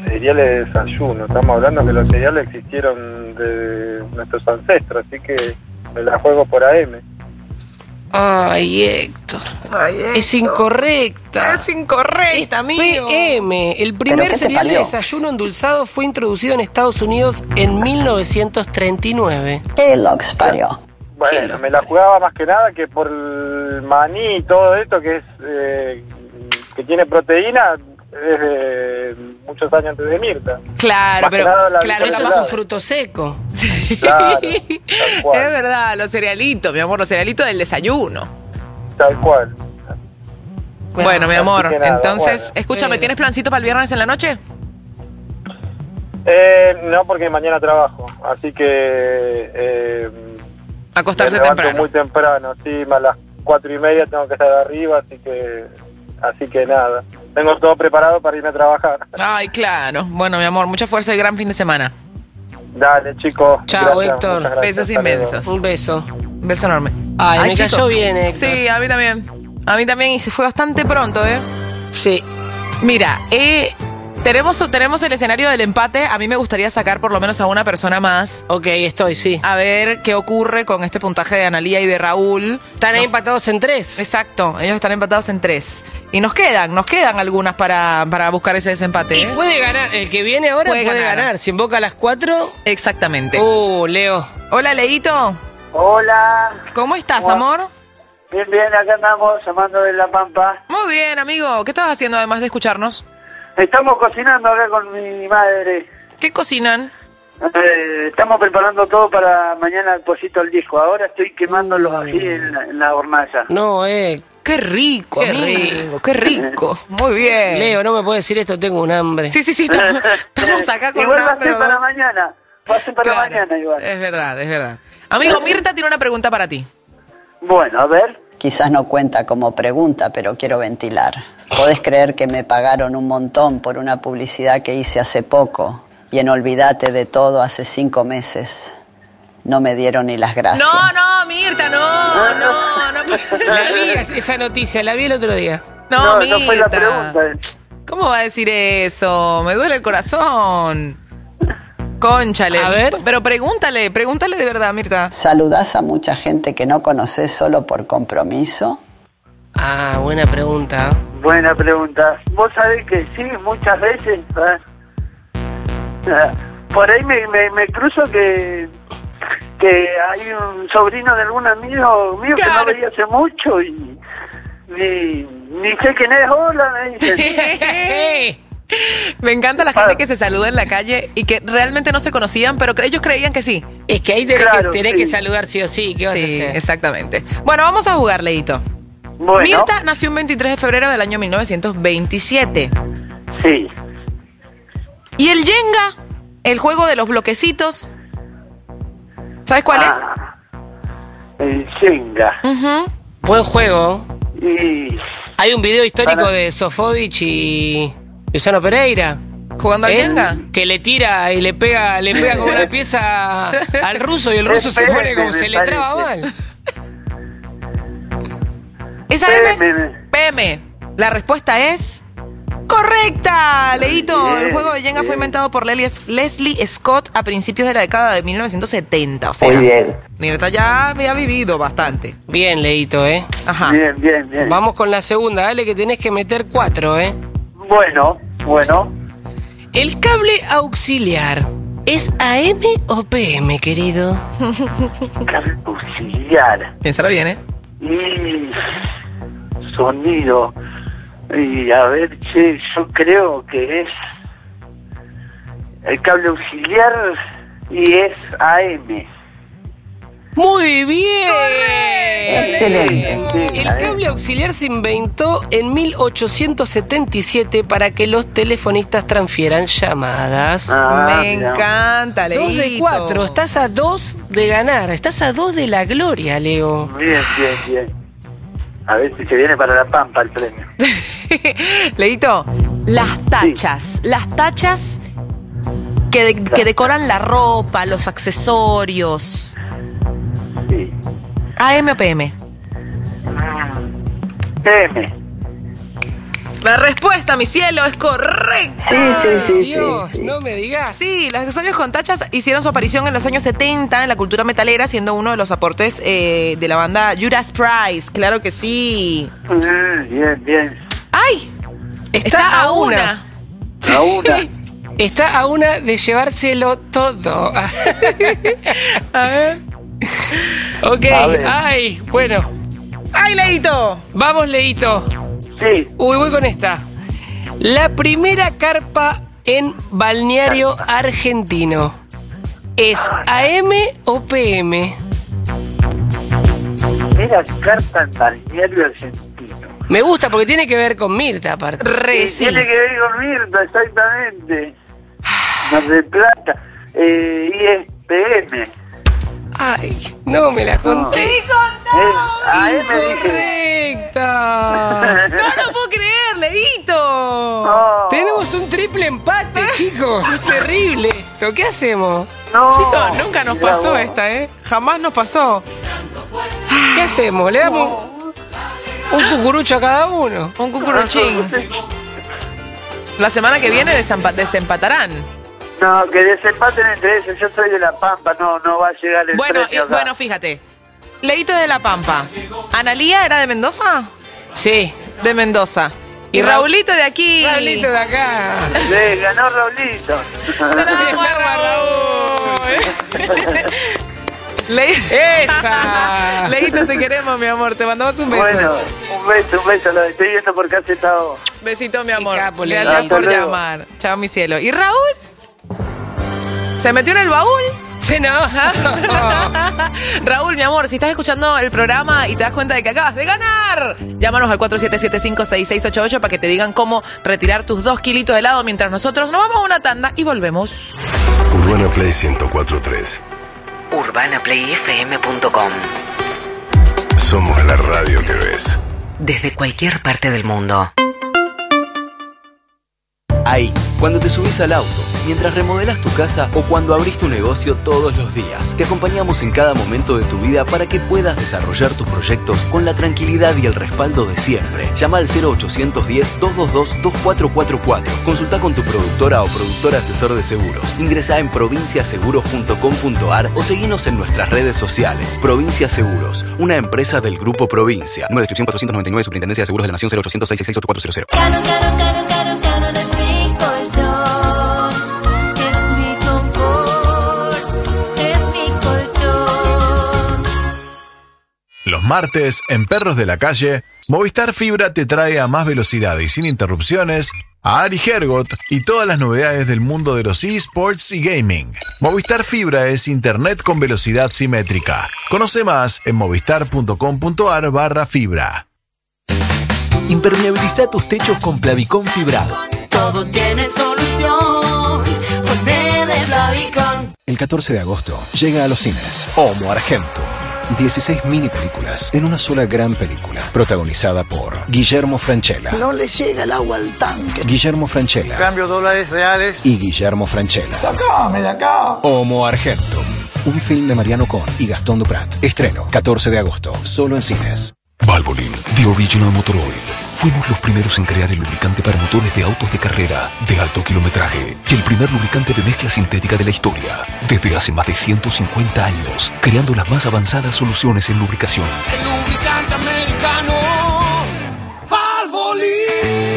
cereales de desayuno. Estamos hablando que los cereales existieron de nuestros ancestros, así que me la juego por A M.
Ay, Héctor.
Ay, Héctor.
Es incorrecta.
Es incorrecta, amigo.
P M. El primer cereal de desayuno endulzado fue introducido en Estados Unidos en mil novecientos treinta y nueve.
Kellogg's parió.
Bueno, me la jugaba más que nada que por el maní y todo esto que es eh, que tiene proteína, es de muchos años antes de Mirta.
Claro,
Más
pero
que nada la
Claro, eso es
bisagra.
un fruto seco.
Claro, tal cual.
Es verdad, los cerealitos, mi amor, los cerealitos del desayuno.
Tal cual.
Bueno, mi amor,
así que nada,
entonces,
bueno.
escúchame, ¿tienes plancito para el viernes en la noche?
Eh, no, porque mañana trabajo, así que... Eh,
Acostarse
me levanto
temprano.
muy temprano, sí, a las cuatro y media tengo que estar arriba, así que... Así que nada, tengo todo preparado para irme a trabajar.
Ay, claro. Bueno, mi amor, mucha fuerza y gran fin de semana.
Dale, chicos.
Chao,
gracias,
Héctor.
muchas gracias,
Besos
hasta luego.
inmensos.
Un beso.
Un beso enorme.
Ay, me
chico.
cayó bien, Héctor.
Sí, a mí también. A mí también, y se fue bastante pronto, ¿eh?
Sí.
Mira, eh, tenemos, tenemos el escenario del empate. A mí me gustaría sacar por lo menos a una persona más.
Ok, estoy, sí.
A ver qué ocurre con este puntaje de Analía y de Raúl.
Están ahí empatados en tres.
Exacto, ellos están empatados en tres. Y nos quedan, nos quedan algunas para, para buscar ese desempate.
Y
¿eh?
puede ganar, el que viene ahora puede,
Puede
ganar.
ganar.
Si invoca a las cuatro.
Exactamente.
Uh, Leo.
Hola, Leito.
Hola.
¿Cómo estás,
¿Cómo?
amor?
Bien, bien, acá andamos, llamando de La Pampa.
Muy bien, amigo. ¿Qué estabas haciendo además de escucharnos?
Estamos cocinando acá con mi madre.
¿Qué cocinan?
Eh, estamos preparando todo para mañana el pollito al disco. Ahora estoy quemándolos así en la, en la hornalla.
No, eh.
Qué rico,
Qué
amigo. Qué rico. Muy bien.
Leo, no me puedes decir esto, tengo un hambre.
Sí, sí, sí. Estamos, estamos acá con
Igual
un
va a
hambre,
ser para
¿no?
mañana. Va a ser para
Claro.
mañana igual.
Es verdad, es verdad. Amigo, Mirta tiene una pregunta para ti.
Bueno, a ver.
Quizás no cuenta como pregunta, pero quiero ventilar. ¿Podés creer que me pagaron un montón por una publicidad que hice hace poco? Y en Olvídate de Todo hace cinco meses no me dieron ni las gracias.
No, no, Mirta, no, no, no.
La vi esa noticia, la vi el otro día.
No,
No,
Mirta.
no fue la pregunta.
¿Cómo va a decir eso? Me duele el corazón. Cónchale.
A ver.
Pero pregúntale, pregúntale de verdad, Mirta.
¿Saludás a mucha gente que no conoces solo por compromiso?
Ah, buena pregunta.
Buena pregunta. Vos sabés que sí, muchas veces. ¿eh? Ah, Por ahí me, me, me cruzo que que hay un sobrino de algún amigo mío que no veía hace mucho y ni, ni sé quién es. Hola, me dicen.
Me encanta la gente que se saluda en la calle y que realmente no se conocían, pero que ellos creían que sí.
Es que ahí tenés,
Claro,
que, tenés
sí.
que saludar sí o sí. ¿Qué vas
Sí,
a hacer?
exactamente. Bueno, vamos a jugar, Leito.
Bueno,
Mirta nació un veintitrés de febrero del año mil novecientos veintisiete.
sí.
Y el Jenga, el juego de los bloquecitos, ¿sabes cuál
Ah, el Shenga.
es? Ujú.
Buen juego.
Y
Hay un video histórico
Para-
de Sofovich y Luciano Pereira.
¿Jugando al
¿Es?
Jenga?
Que le tira y le pega, le pega con una pieza al ruso y el ruso se pone como
me
se le traba
parece.
mal.
¿Esa
P
M?
M.
P M. La respuesta es correcta, Leito.
bien,
El juego de Jenga fue
bien.
inventado por Lelis- Leslie Scott a principios de la década de mil novecientos setenta. O sea,
Muy bien.
Mirta ya había vivido bastante.
Bien, Leito, ¿eh?
Ajá.
Bien, bien, bien.
Vamos con la segunda, dale que tenés que meter cuatro, ¿eh?
Bueno, bueno.
El cable auxiliar, ¿es A M o P M, querido?
Cable auxiliar.
Piénsalo bien, ¿eh?
Y sonido. Y a ver, che, yo creo que es el cable auxiliar y es A M.
¡Muy bien!
Excelente.
El cable auxiliar se inventó en mil ochocientos setenta y siete para que los telefonistas transfieran llamadas.
Ah,
Me
mira.
encanta, Leito.
Dos de cuatro, estás a dos de ganar, estás a dos de la gloria, Leo.
Bien, bien, bien. A ver si se viene para La Pampa el premio.
Leito, las tachas, las tachas que, de- que decoran la ropa, los accesorios.
Sí.
¿A M o P M?
P M.
La respuesta, mi cielo, es correcta.
Sí, sí, sí.
Dios,
sí, sí.
no me digas.
Sí, los accesorios con tachas hicieron su aparición en los años setenta en la cultura metalera, siendo uno de los aportes eh, de la banda Judas Priest. Claro que sí.
Mm, bien, bien.
¡Ay!
Está,
Está
a
a
una.
una.
A una.
Está a una de llevárselo todo.
A ver.
Ok,
A ver.
ay, bueno.
¡Ay, Leito!
Vamos, Leito.
Sí.
Uy, voy con esta. La primera carpa en balneario argentino. ¿Es A M o P M?
Era carta en balneario argentino.
Me gusta porque tiene que ver con Mirta, aparte.
Re,
Sí,
sí.
Tiene que ver con Mirta, exactamente. Mar del Plata. Eh, y es P M.
Ay, no me la conté.
Eh, a M dije.
Incorrecta.
No lo puedo creer, Leito.
No.
Tenemos un triple empate, chicos. Es terrible esto. ¿Qué hacemos?
No.
Chicos, nunca nos
Mirá
pasó
vos.
esta, ¿eh? Jamás nos pasó.
¿Qué hacemos? ¿Le damos un cucurucho a cada uno?
Un cucuruchín. La semana que viene desempa- desempatarán.
No, que desempaten entre ellos. Yo soy de La Pampa, no, no va a llegar el
Bueno, y-
premio acá.
bueno, fíjate. Leito de La Pampa. ¿Analía era de Mendoza?
Sí.
De Mendoza. Y,
Y Ra-
Raulito de aquí.
Raulito de acá.
Sí, ganó Raulito.
Se la damos a Raúl. Le-
¡Esa!
Leito, te queremos, mi amor. Te mandamos un beso.
Bueno, un beso, un beso. Lo estoy viendo por casi estado.
Besito, mi amor.
Qué capo,
Gracias
Leito.
por
Hasta luego.
llamar. Chao, mi cielo. ¿Y Raúl? ¿Se metió en el baúl?
Sí, no.
Raúl, mi amor, si estás escuchando el programa y te das cuenta de que acabas de ganar, llámanos al cuatro siete siete cinco seis seis ocho ocho para que te digan cómo retirar tus dos kilitos de helado mientras nosotros nos vamos a una tanda y volvemos.
Urbana Play ciento cuatro punto tres.
urbana play f m punto com.
Somos la radio que ves.
Desde cualquier parte del mundo.
Ahí, cuando te subís al auto, mientras remodelas tu casa o cuando abrís tu negocio todos los días. Te acompañamos en cada momento de tu vida para que puedas desarrollar tus proyectos con la tranquilidad y el respaldo de siempre. Llama al cero ochocientos diez, doscientos veintidós, veinticuatro cuarenta y cuatro. Consulta con tu productora o productor asesor de seguros. Ingresá en provincia seguros punto com punto a r o seguinos en nuestras redes sociales. Provincia Seguros, una empresa del Grupo Provincia. Número de inscripción cuatrocientos noventa y nueve, Superintendencia de Seguros de la Nación, cero ochocientos, seiscientos sesenta y seis, ochenta y cuatro cero cero.
Caro, caro, caro, caro, caro, es mi colchón, es mi confort, es mi colchón.
Los martes, en Perros de la Calle, Movistar Fibra te trae a más velocidad y sin interrupciones a Ari Hergot y todas las novedades del mundo de los eSports y gaming. Movistar Fibra es internet con velocidad simétrica. Conoce más en movistar punto com punto a r barra fibra.
Impermeabiliza tus techos con Plavicón fibrado.
Todo tiene solución, ponele Plavicón.
El catorce de agosto llega a los cines Homo Argentum. dieciséis mini películas en una sola gran película, protagonizada por Guillermo Francella.
No le llega el agua al tanque.
Guillermo Francella
Cambio dólares reales.
y Guillermo Francella.
¡Sacame de acá!
Homo Argentum, un film de Mariano Con y Gastón Duprat. Estreno catorce de agosto, solo en cines.
Valvoline, The Original Motor Oil. Fuimos los primeros en crear el lubricante para motores de autos de carrera de alto kilometraje y el primer lubricante de mezcla sintética de la historia. Desde hace más de ciento cincuenta años, creando las más avanzadas soluciones en lubricación.
El lubricante americano, Valvoline.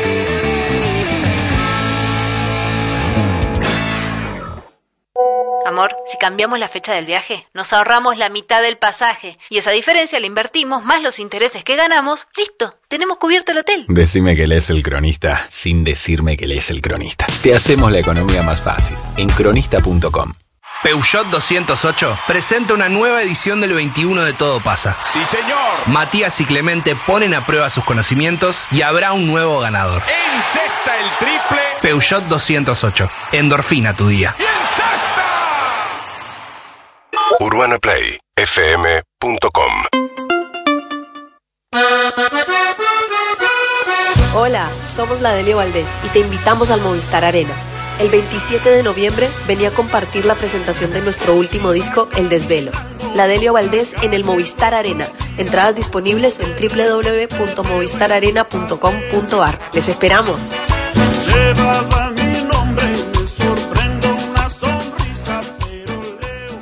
Amor, si cambiamos la fecha del viaje, nos ahorramos la mitad del pasaje. Y esa diferencia la invertimos, más los intereses que ganamos. ¡Listo! Tenemos cubierto el hotel.
Decime que lees El Cronista, sin decirme que lees El Cronista. Te hacemos la economía más fácil, en cronista punto com.
Peugeot doscientos ocho presenta una nueva edición del veintiuno de Todo Pasa.
¡Sí, señor!
Matías y Clemente ponen a prueba sus conocimientos y habrá un nuevo ganador.
Encesta el triple.
Peugeot doscientos ocho. Endorfina tu día.
urbana play f m punto com.
Hola, somos la Delio Valdés y te invitamos al Movistar Arena. El veintisiete de noviembre venía a compartir la presentación de nuestro último disco, El Desvelo. La Delio Valdés en el Movistar Arena, Entradas disponibles en doble u doble u doble u punto movistar arena punto com punto a r. ¡Les esperamos!
Llevaba mi nombre y me sorprendo una sonrisa, pero leo.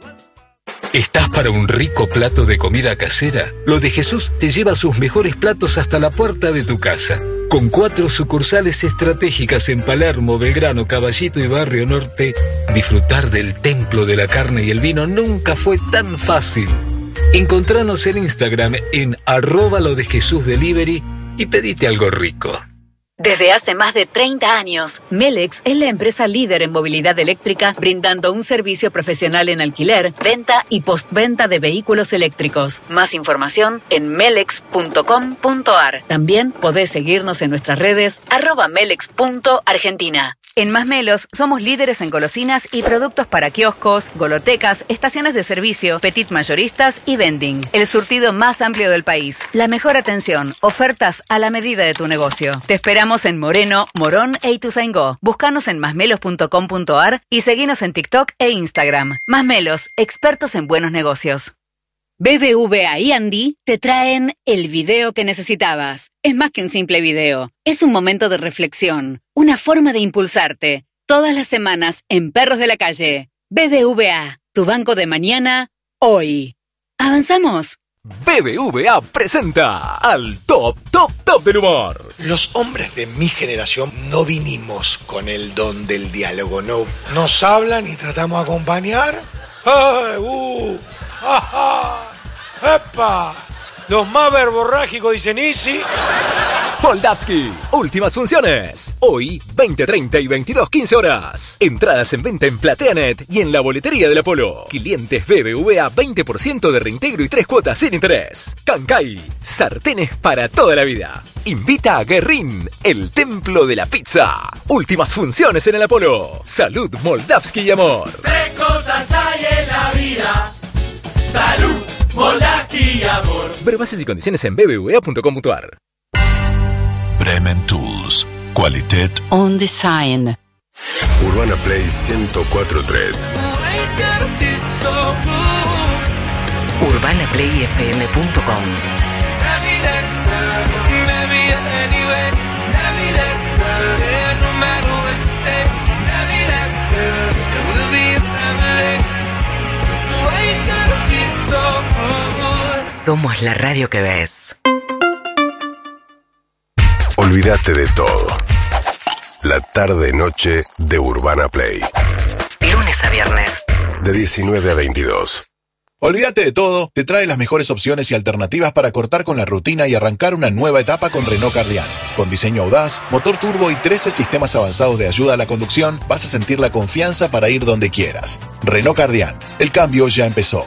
¿Estás para un rico plato de comida casera? Lo de Jesús te lleva sus mejores platos hasta la puerta de tu casa. Con cuatro sucursales estratégicas en Palermo, Belgrano, Caballito y Barrio Norte, disfrutar del templo de la carne y el vino nunca fue tan fácil. Encontranos en Instagram en arroba lo de Jesús Delivery y pedite algo rico.
Desde hace más de treinta años, Melex es la empresa líder en movilidad eléctrica, brindando un servicio profesional en alquiler, venta y postventa de vehículos eléctricos. Más información en melex punto com punto a r. También podés seguirnos en nuestras redes arroba melex punto argentina. En Más Melos somos líderes en golosinas y productos para kioscos, golotecas, estaciones de servicio, petit mayoristas y vending. El surtido más amplio del país. La mejor atención, ofertas a la medida de tu negocio. Te esperamos en Moreno, Morón e Ituzaingó. Búscanos en másmelos punto com punto a r y seguinos en TikTok e Instagram. Más Melos, expertos en buenos negocios. B B V A y Andy te traen el video que necesitabas. Es más que un simple video. Es un momento de reflexión, una forma de impulsarte. Todas las semanas en Perros de la Calle. B B V A, tu banco de mañana, hoy. ¿Avanzamos?
B B V A presenta al top, top, top del humor.
Los hombres de mi generación no vinimos con el don del diálogo, no. Nos hablan y tratamos de acompañar. ¡Ay, uh! ¡Ajá! ¡Epa! Los más verborrágicos dicen Easy.
Moldavsky, últimas funciones. Hoy, veinte treinta y veintidós quince horas. Entradas en venta en PlateaNet y en la boletería del Apolo. Clientes B B V A, veinte por ciento de reintegro y tres cuotas sin interés. Cancay, sartenes para toda la vida. Invita a Guerrín, el templo de la pizza. Últimas funciones en el Apolo. Salud, Moldavsky y amor.
Tres cosas hay en la vida: salud, Moldavsky y amor.
Ver bases y condiciones en b b v a punto com punto a r.
Bremen Tools. Qualitat
on design.
Urbana Play ciento cuatro punto tres.
urbana play f m punto com. Somos la radio que ves.
Olvídate de todo. La tarde-noche de Urbana Play.
Lunes a viernes.
De diecinueve a veintidós.
Olvídate de todo, te trae las mejores opciones y alternativas para cortar con la rutina y arrancar una nueva etapa con Renault Kardian. Con diseño audaz, motor turbo y trece sistemas avanzados de ayuda a la conducción, vas a sentir la confianza para ir donde quieras. Renault Kardian, el cambio ya empezó.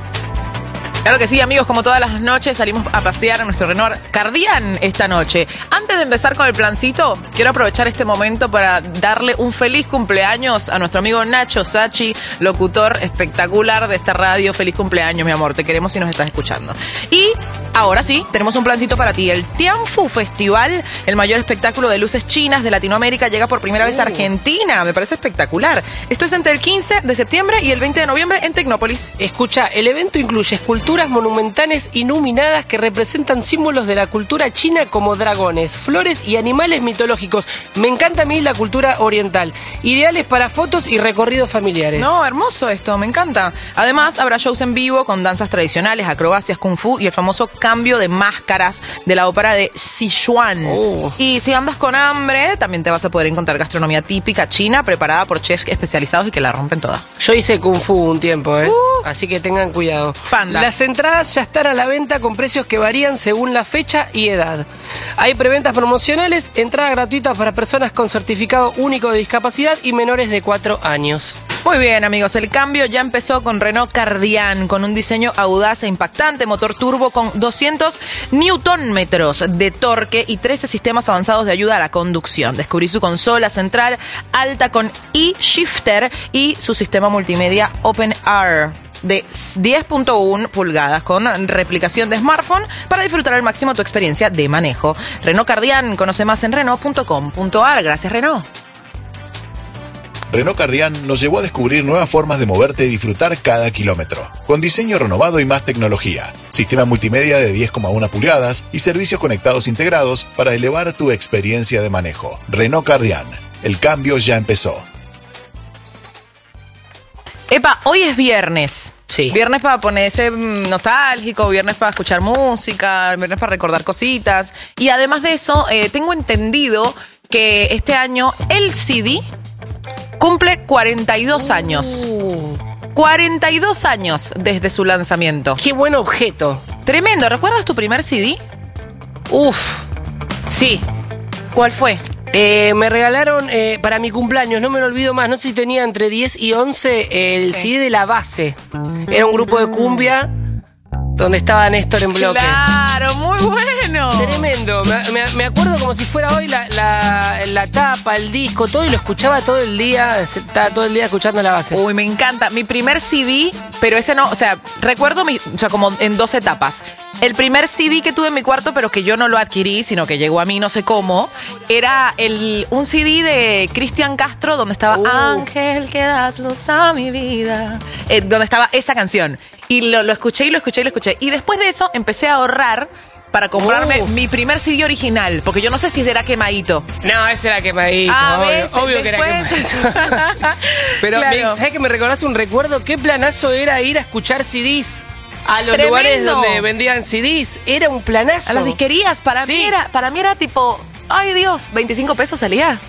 Claro que sí, amigos, como todas las noches salimos a pasear en nuestro Renault Kardian esta noche. Antes de empezar con el plancito, quiero aprovechar este momento para darle un feliz cumpleaños a nuestro amigo Nacho Sachi, locutor espectacular de esta radio. Feliz cumpleaños, mi amor, te queremos si nos estás escuchando. Y ahora sí, tenemos un plancito para ti. El Tianfu Festival, el mayor espectáculo de luces chinas de Latinoamérica, llega por primera vez a Argentina. Me parece espectacular. Esto es entre el quince de septiembre y el veinte de noviembre en Tecnópolis.
Escucha, el evento incluye esculturas monumentales iluminadas que representan símbolos de la cultura china como dragones, flores y animales mitológicos. Me encanta a mí la cultura oriental. Ideales para fotos y recorridos familiares.
No, hermoso esto, me encanta. Además, habrá shows en vivo con danzas tradicionales, acrobacias, kung fu y el famoso cambio de máscaras de la ópera de Sichuan. Oh. Y si andas con hambre, también te vas a poder encontrar gastronomía típica china preparada por chefs especializados y que la rompen toda.
Yo hice kung fu un tiempo, ¿eh? Uh. Así que tengan cuidado.
Panda.
Las entradas ya están a la venta con precios que varían según la fecha y edad. Hay preventas promocionales, entrada gratuita para personas con certificado único de discapacidad y menores de cuatro años.
Muy bien, amigos, el cambio ya empezó con Renault Kardian, con un diseño audaz e impactante, motor turbo con doscientos newtonmetros de torque y trece sistemas avanzados de ayuda a la conducción. Descubrí su consola central alta con e-shifter y su sistema multimedia OpenR de diez punto uno pulgadas con replicación de smartphone para disfrutar al máximo tu experiencia de manejo. Renault Kardian, conoce más en renault punto com punto a r. Gracias, Renault.
Renault Kardian nos llevó a descubrir nuevas formas de moverte y disfrutar cada kilómetro. Con diseño renovado y más tecnología, sistema multimedia de diez coma uno pulgadas y servicios conectados integrados para elevar tu experiencia de manejo. Renault Kardian. El cambio ya empezó.
Epa, hoy es viernes.
Sí.
Viernes para ponerse nostálgico, viernes para escuchar música, viernes para recordar cositas. Y además de eso, eh, tengo entendido que este año el C D cumple cuarenta y dos años.
Uh.
cuarenta y dos años desde su lanzamiento.
Qué buen objeto.
Tremendo. ¿Recuerdas tu primer C D?
Uf. Sí.
¿Cuál fue?
Eh, me regalaron eh, para mi cumpleaños, no me lo olvido más, no sé si tenía entre diez y once, el
Sí.
C D de La Base. Era un grupo de cumbia donde estaba Néstor en bloque.
Claro, muy bueno.
Tremendo. Me, me- me acuerdo como si fuera hoy la, la, la tapa, el disco, todo, y lo escuchaba todo el día. Estaba todo el día escuchando La Base.
Uy, me encanta. Mi primer C D, pero ese no, o sea, recuerdo mi, o sea, como en dos etapas. El primer C D que tuve en mi cuarto, pero que yo no lo adquirí, sino que llegó a mí no sé cómo, era el, un C D de Cristian Castro donde estaba
Uh.
Ángel, que das luz a mi vida. Eh, donde estaba esa canción. Y lo, lo escuché y lo escuché y lo escuché. Y después de eso empecé a ahorrar para comprarme
Uh.
mi primer C D original, porque yo no sé si será quemadito.
No, ese era quemadito.
Ah,
obvio,
¿ves?
obvio que era
Después-
quemadito. Pero
Claro.
me- ¿sabes que me recordaste un recuerdo? Qué planazo era ir a escuchar C Ds a los
Tremendo.
lugares donde vendían C Ds. Era un planazo.
A las disquerías, para
Sí.
mí era, para mí era tipo, ay Dios, veinticinco pesos salía.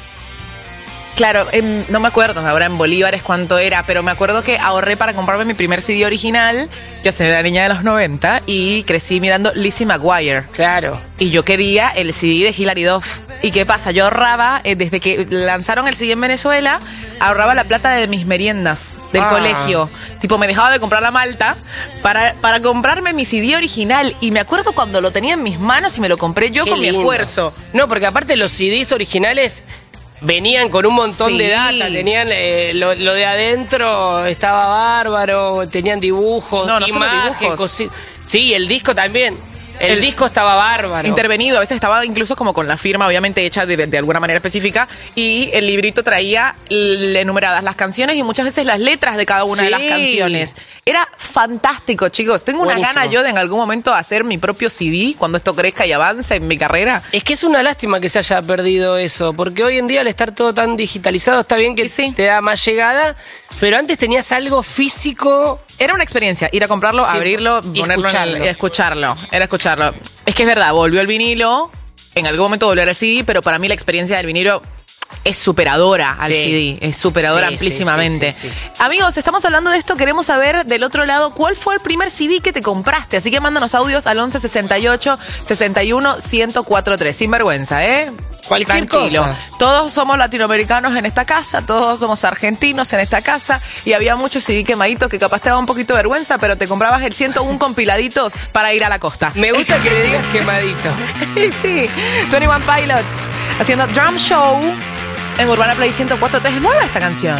Claro, em, no me acuerdo ahora en bolívares cuánto era, pero me acuerdo que ahorré para comprarme mi primer C D original. Yo soy una niña de los noventa y crecí mirando Lizzie McGuire.
Claro.
Y yo quería el C D de Hilary Duff. ¿Y qué pasa? Yo ahorraba, eh, desde que lanzaron el C D en Venezuela, ahorraba la plata de mis meriendas del
Ah.
colegio. Tipo, me dejaba de comprar la malta para, para comprarme mi C D original. Y me acuerdo cuando lo tenía en mis manos y me lo compré yo
Qué
con mi
lindo.
esfuerzo.
No, porque aparte los C Ds originales venían con un montón
Sí.
de data. Tenían eh, lo, lo de adentro, estaba bárbaro, tenían dibujos,
No, no solo
imágenes,
dibujos.
cosi- Sí, el disco también. El,
El-
disco estaba bárbaro.
Intervenido, a veces estaba incluso como con la firma obviamente hecha de, de alguna manera específica y el librito traía l- enumeradas las canciones y muchas veces las letras de cada una de
Sí.
las canciones. Era fantástico, chicos. Tengo una
Buenísimo.
gana yo de en algún momento hacer mi propio C D cuando esto crezca y avance en mi carrera.
Es que es una lástima que se haya perdido eso, porque hoy en día al estar todo tan digitalizado está bien que
Sí.
te da más llegada, pero antes tenías algo físico.
Era una experiencia, ir a comprarlo,
Sí,
abrirlo,
y
ponerlo en el-
escucharlo.
y escucharlo. Era escucharlo. Es que es verdad, volvió el vinilo, en algún momento volvió el C D, pero para mí la experiencia del vinilo es superadora al
Sí.
C D, es superadora
Sí,
amplísimamente.
sí, sí, sí,
Amigos, estamos hablando de esto, queremos saber del otro lado cuál fue el primer C D que te compraste, así que mándanos audios al once sesenta y ocho sesenta y uno ciento cuatro tres, sin vergüenza, ¿eh?
Cualquier
Tranquilo.
cosa.
Todos somos latinoamericanos en esta casa, todos somos argentinos en esta casa y había muchos C D quemaditos que capaz te daba un poquito de vergüenza, pero te comprabas el ciento uno compiladitos para ir a la costa.
Me gusta que le digas quemadito.
Sí, veintiuno Pilots haciendo Drum Show en Urbana Play ciento cuatro punto tres. Es nueva esta canción.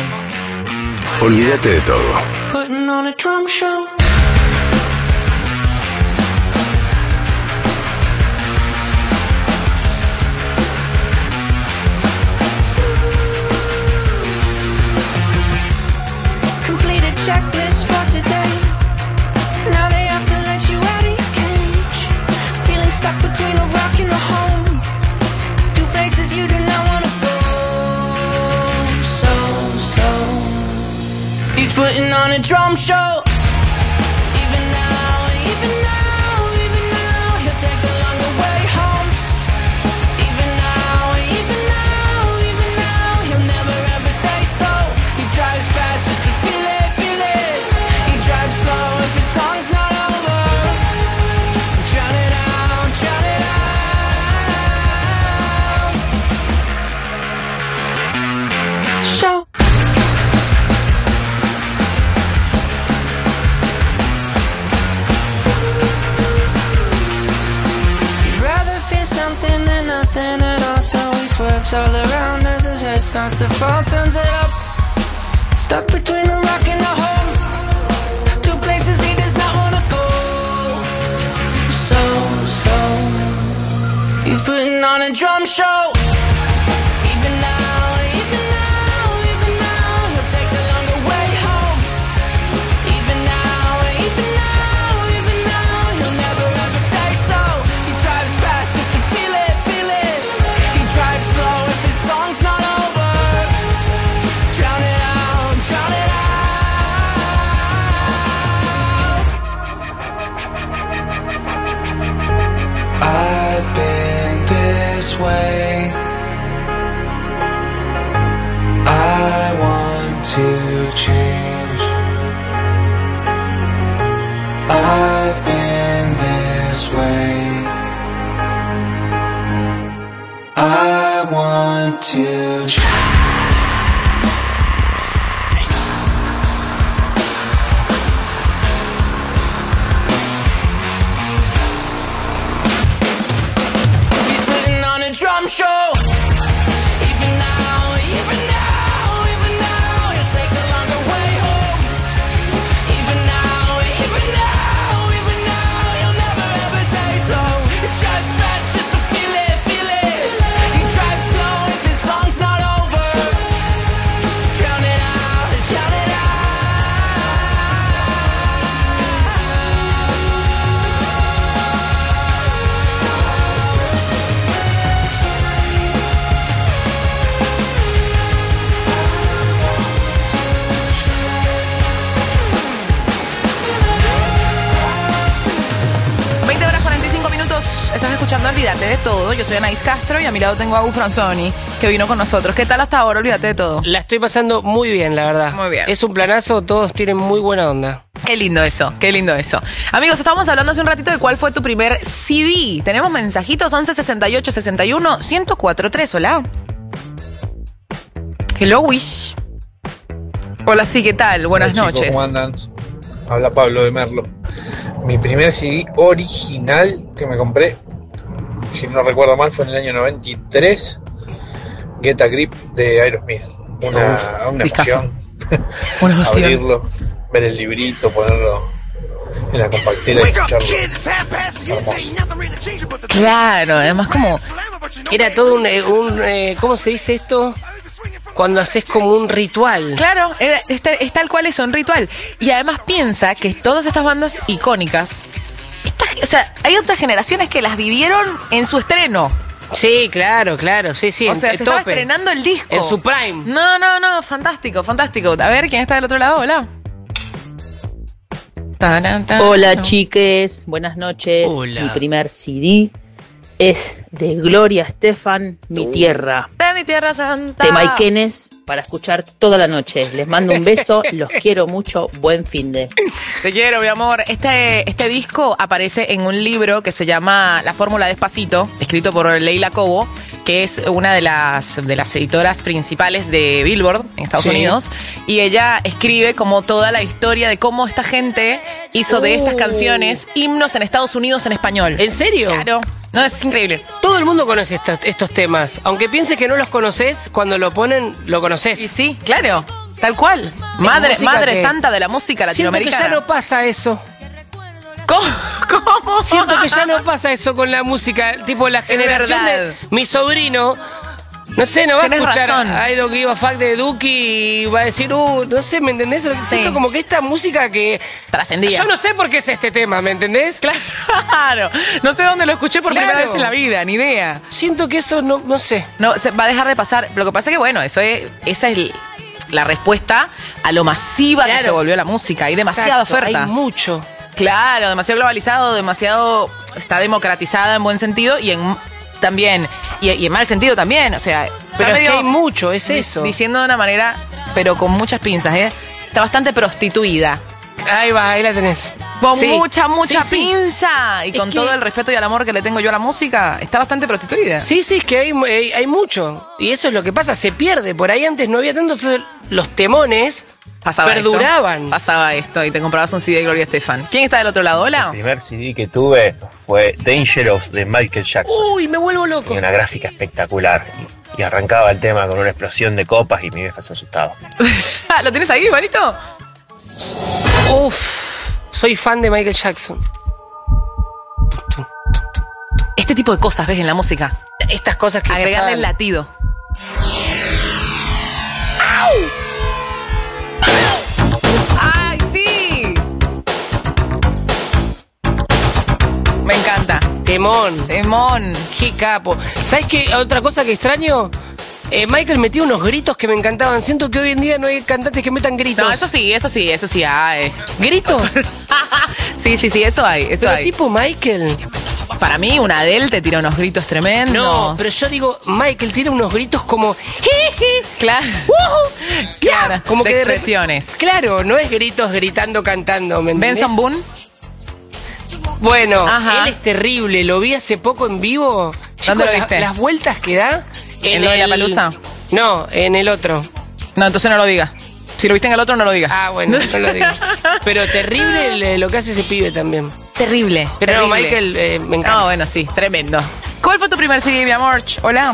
Olvídate de todo.
Putting on a drum show. Complete a checklist for today. Now they have to let you out of your cage. Feeling stuck between a rock and a home. Two places you do not want to go. So, so. He's putting on a drum show. Even now, even now, even now, he'll take the longer way home. Even now, even now, even now, he'll never ever say so. He drives fast just to feel it, feel it. He drives slow if his song's not over. Drown it out, drown it out. Show. He'd rather feel something than nothing at all, so he swerves all around as his head starts to fall, turns it up. Stuck between a rock and a home. Two places he does not want to go. So, so. He's putting on a drum show. Even now, even now, even now, way. I want to change. I've been this way. I want to change. Drum show. Even now, even now, even now, you'll take the longer way home. Even now, even now, even now, you'll never ever say so. You drive fast just to feel it, feel it. You drive slow if the song's not over. Drown it out, drown it out.
Estás escuchando Olvídate de Todo. Yo soy Anaís Castro y a mi lado tengo a Agus Franzoni, que vino con nosotros. ¿Qué tal hasta ahora? Olvídate de Todo.
La estoy pasando muy bien, la verdad.
Muy bien.
Es un planazo, todos tienen muy buena onda.
Qué lindo eso, qué lindo eso. Amigos, estábamos hablando hace un ratito de cuál fue tu primer C D. Tenemos mensajitos once sesenta y ocho sesenta y uno ciento cuatro tres. Hola. Hello, Wish. Hola, sí, ¿qué tal? Buenas
Hola,
noches.
Chicos, ¿cómo andan? Habla Pablo de Merlo. Mi primer C D original que me compré, si no recuerdo mal, fue en el año noventa y tres. Get a Grip de Aerosmith. Una, una emoción.
Una emoción.
Abrirlo, ver el librito, ponerlo en la compactera y escucharlo. Hermoso.
Claro, además como...
Era todo un, eh, un eh, ¿cómo se dice esto? Cuando haces como un ritual.
Claro, es, es tal cual eso, un ritual. Y además piensa que todas estas bandas icónicas, esta, o sea, hay otras generaciones que las vivieron en su estreno.
Sí, claro, claro, sí, sí.
O sea,
en,
se
tope.
estaba estrenando el disco.
En su prime.
No, no, no, fantástico, fantástico. A ver, ¿quién está del otro lado? Hola. Taran, taran,
Hola,
no.
chiques, buenas noches.
Hola.
Mi primer C D es de Gloria Estefan, Mi
Uh.
Tierra.
De mi tierra santa.
De Maiquenes para escuchar toda la noche. Les mando un beso, los quiero mucho, buen finde.
Te quiero, mi amor. Este, este disco aparece en un libro que se llama La Fórmula Despacito, escrito por Leila Cobo, que es una de las, de las editoras principales de Billboard en Estados
Sí.
Unidos. Y ella escribe como toda la historia de cómo esta gente hizo de estas
Uh.
canciones himnos en Estados Unidos en español.
¿En serio?
Claro. No, es increíble.
Todo el mundo conoce esta- estos temas. Aunque pienses que no los conoces, cuando lo ponen, lo conoces.
Y sí, claro. Tal cual. Madre,
música
madre
que-
santa de la música
Siento que
latinoamericana.
ya no pasa eso.
¿Cómo? ¿Cómo?
Siento que ya no pasa eso con la música. Tipo, la generación de
verdad.
mi sobrino, no sé, no va
Tenés
a escuchar
razón.
I Don't Give a Fuck de Duki y va a decir, uh, no sé, ¿me entendés? Siento como que esta música que...
Trascendía.
Yo no sé por qué es este tema, ¿me entendés?
Claro. No sé dónde lo escuché por
Claro.
primera vez en la vida, ni idea.
Siento que eso no, no sé.
No, se va a dejar de pasar. Lo que pasa es que, bueno, eso es, esa es el- la respuesta a lo masiva que
Claro.
se volvió la música. Hay demasiada
Exacto,
oferta.
Hay mucho.
Claro, demasiado globalizado, demasiado... Está democratizada en buen sentido y en también... Y, y en mal sentido también, o sea... está
Pero es que
medio
hay mucho, es
di-
eso.
Diciendo de una manera, pero con muchas pinzas, ¿eh? Está bastante prostituida.
Ahí va, ahí la tenés.
Con
Sí.
mucha, mucha
Sí, sí.
pinza. Y
Es
con
que-
todo el respeto y el amor que le tengo yo a la música, está bastante prostituida.
Sí, sí, es que hay, hay, hay mucho. Y eso es lo que pasa, se pierde. Por ahí antes no había tanto, entonces los temones
Pasaba
perduraban.
Esto, pasaba esto y te comprabas un C D de Gloria Estefan. ¿Quién está del otro lado? Hola.
El primer C D que tuve fue Dangerous de Michael Jackson.
Uy, me vuelvo loco.
Tenía una gráfica espectacular. Y, y arrancaba el tema con una explosión de copas y mi vieja se asustaba.
Ah, ¿lo tienes ahí, igualito?
Uf, soy fan de Michael Jackson.
Este tipo de cosas, ¿ves? En la música.
Estas cosas que
Agregarle
pasaban.
el latido. ¡Ay, sí! Me encanta.
Temón.
Temón.
Qué capo. ¿Sabes qué? Otra cosa que extraño. Eh, Michael metía unos gritos que me encantaban. Siento que hoy en día no hay cantantes que metan gritos.
No, eso sí, eso sí, eso sí hay.
¿Gritos?
Sí, sí, sí, eso hay, eso
Pero
hay.
tipo Michael.
Para mí, una Adele te tira unos gritos tremendos.
No, pero yo digo, Michael tira unos gritos como...
Claro.
Uh,
claro.
Como
de
que
expresiones.
De... Claro, no es gritos gritando, cantando, ¿me entendés?
Benson Boone.
Bueno,
Ajá.
él es terrible. Lo vi hace poco en vivo.
¿Dónde
Chicos,
lo viste?
La, las vueltas que da...
¿En,
¿En
lo de la
el-
Palusa?
No, en el otro.
No, entonces no lo digas. Si lo viste en el otro, no lo digas.
Ah, bueno, no lo digo. Pero terrible lo que hace ese pibe también.
Terrible.
Pero
terrible.
Michael, eh, me encanta.
No, bueno, sí, tremendo. ¿Cuál fue tu primer C D, mi amor? Hola.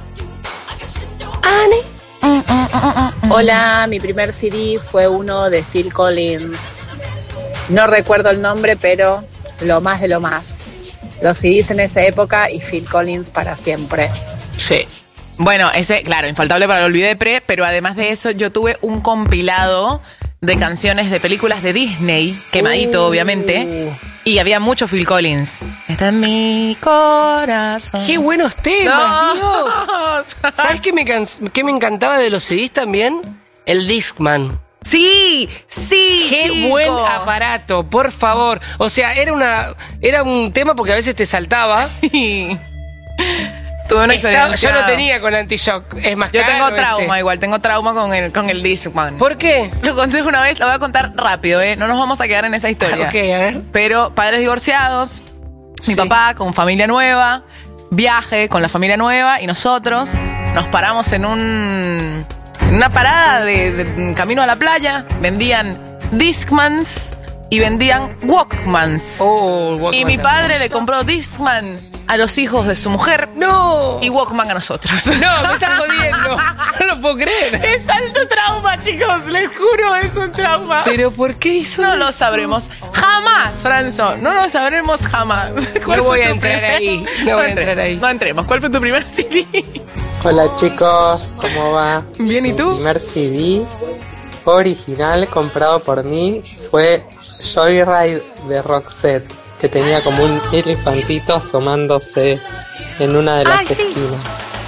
Hola, mi primer C D fue uno de Phil Collins. No recuerdo el nombre, pero lo más de lo más. Los C Ds en esa época y Phil Collins para siempre.
Sí.
Bueno, ese, claro, infaltable para el olvidé pre, pero además de eso, yo tuve un compilado de canciones de películas de Disney, quemadito,
Uh.
obviamente, y había mucho Phil Collins. Está en mi corazón.
¡Qué buenos temas,
No.
Dios! ¿Sabes qué me, can- qué me encantaba de los C Ds también? El Discman.
Sí, sí,
Qué
chicos.
buen aparato, por favor. O sea, era una era un tema porque a veces te saltaba.
Sí. Tuve una
Estaba-
experiencia.
yo lo tenía con Anti-Shock. Es más
Yo
caro
tengo
ese.
trauma, igual, tengo trauma con el, con el Discman.
¿Por qué?
Lo conté una vez, lo voy a contar rápido, ¿eh? No nos vamos a quedar en esa historia.
Ok, a ver.
Pero padres divorciados, mi
Sí.
papá con familia nueva, viaje con la familia nueva y nosotros nos paramos en un en una parada de, de camino a la playa, vendían Discmans y vendían Walkmans.
Oh, Walkman
y mi
también.
padre le compró Discman a los hijos de su mujer.
¡No!
Y Walkman a nosotros.
No, me estás jodiendo. No lo puedo creer.
Es alto trauma, chicos, les juro, es un trauma.
¿Pero por qué hizo
No
eso?
lo sabremos jamás, Franzo. No lo sabremos jamás. ¿Cuál
No
fue
voy a
tu
entrar
primer-
ahí. No voy a
entre-
entrar ahí.
No entremos. ¿Cuál fue tu primer C D?
Hola chicos, ¿cómo va?
Bien, ¿y tú?
Mi primer C D original comprado por mí fue Joyride de Roxette, que tenía como un elefantito asomándose en una de las
Ay, sí.
esquinas.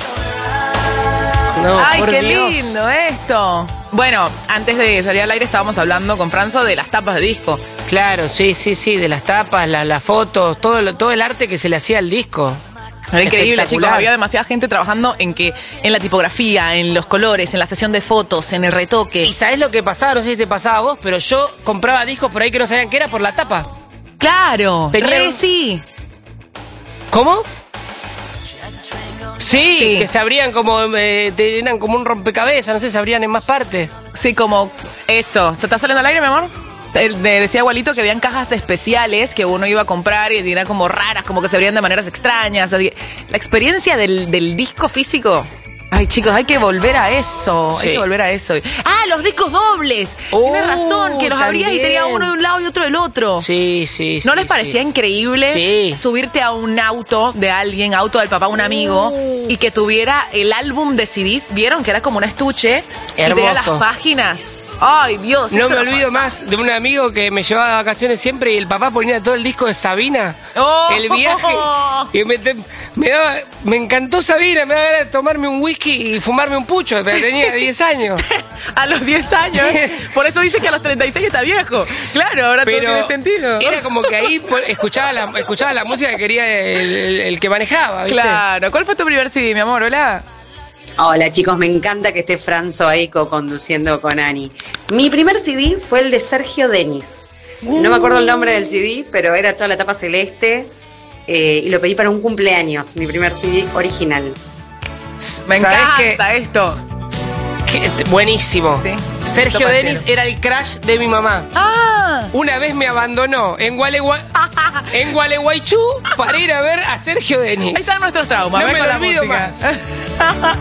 No,
Ay,
por
qué
Dios.
lindo esto. Bueno, antes de salir al aire estábamos hablando con Franzo de las tapas de disco.
Claro, sí, sí, sí, de las tapas, la- las fotos, todo, lo- todo el arte que se le hacía al disco.
Era increíble, chicos.
Espectacular.
Había demasiada gente trabajando en que en la tipografía, en los colores, en la sesión de fotos, en el retoque.
¿Y sabés lo que pasaba? No sé si te pasaba a vos, pero yo compraba discos por ahí que no sabían qué era por la tapa.
Claro,
Tenían-
re sí.
¿Cómo? Sí,
Sí.
que se abrían como, eh, te- eran como un rompecabezas, no sé, se abrían en más partes.
Sí, como eso. ¿Se está saliendo al aire, mi amor? Eh, de- decía Abuelito que habían cajas especiales que uno iba a comprar y eran como raras, como que se abrían de maneras extrañas. Así- La experiencia del, del disco físico. Ay, chicos, hay que volver a eso.
Sí.
Hay que volver a eso. Ah, los discos dobles. Tienes razón, que los abrías y tenía
también.
uno de un lado y otro del otro.
Sí, sí,
¿No
sí,
les parecía
sí.
increíble
Sí.
subirte a un auto de alguien, auto del papá, un amigo,
Uh.
y que tuviera el álbum de C Ds? ¿Vieron que era como un estuche? Y tenía las
Hermoso.
páginas. Ay, Dios.
No
eso
me
era
olvido
fantástico.
más de un amigo que me llevaba de vacaciones siempre y el papá ponía todo el disco de Sabina.
Oh.
El viaje. Y me, te- me, daba- me encantó Sabina, me daba ganas de tomarme un whisky y fumarme un pucho, pero tenía diez años.
A los diez años. Por eso dice que a los treinta y seis está viejo. Claro, ahora todo tiene sentido.
Era como que ahí po- escuchaba la, escuchaba la música que quería el, el- el que manejaba, ¿viste?
Claro. ¿Cuál fue tu primer C D, mi amor? Hola.
Hola chicos, me encanta que esté Franzo ahí co-conduciendo con Ani. Mi primer C D fue el de Sergio Denis. No me acuerdo el nombre del C D, pero era toda la tapa celeste eh, y lo pedí para un cumpleaños, mi primer C D original.
Me
¿Sabés
encanta
qué?
esto.
Que- este, buenísimo.
Sí.
Sergio
Esto
Denis
pareciera.
era el crush de mi mamá.
Ah.
Una vez me abandonó en, Gualegua- en Gualeguaychú para ir a ver a Sergio Denis.
Ahí están nuestros traumas.
No
ven
me
con
lo
la
olvido
música.
más.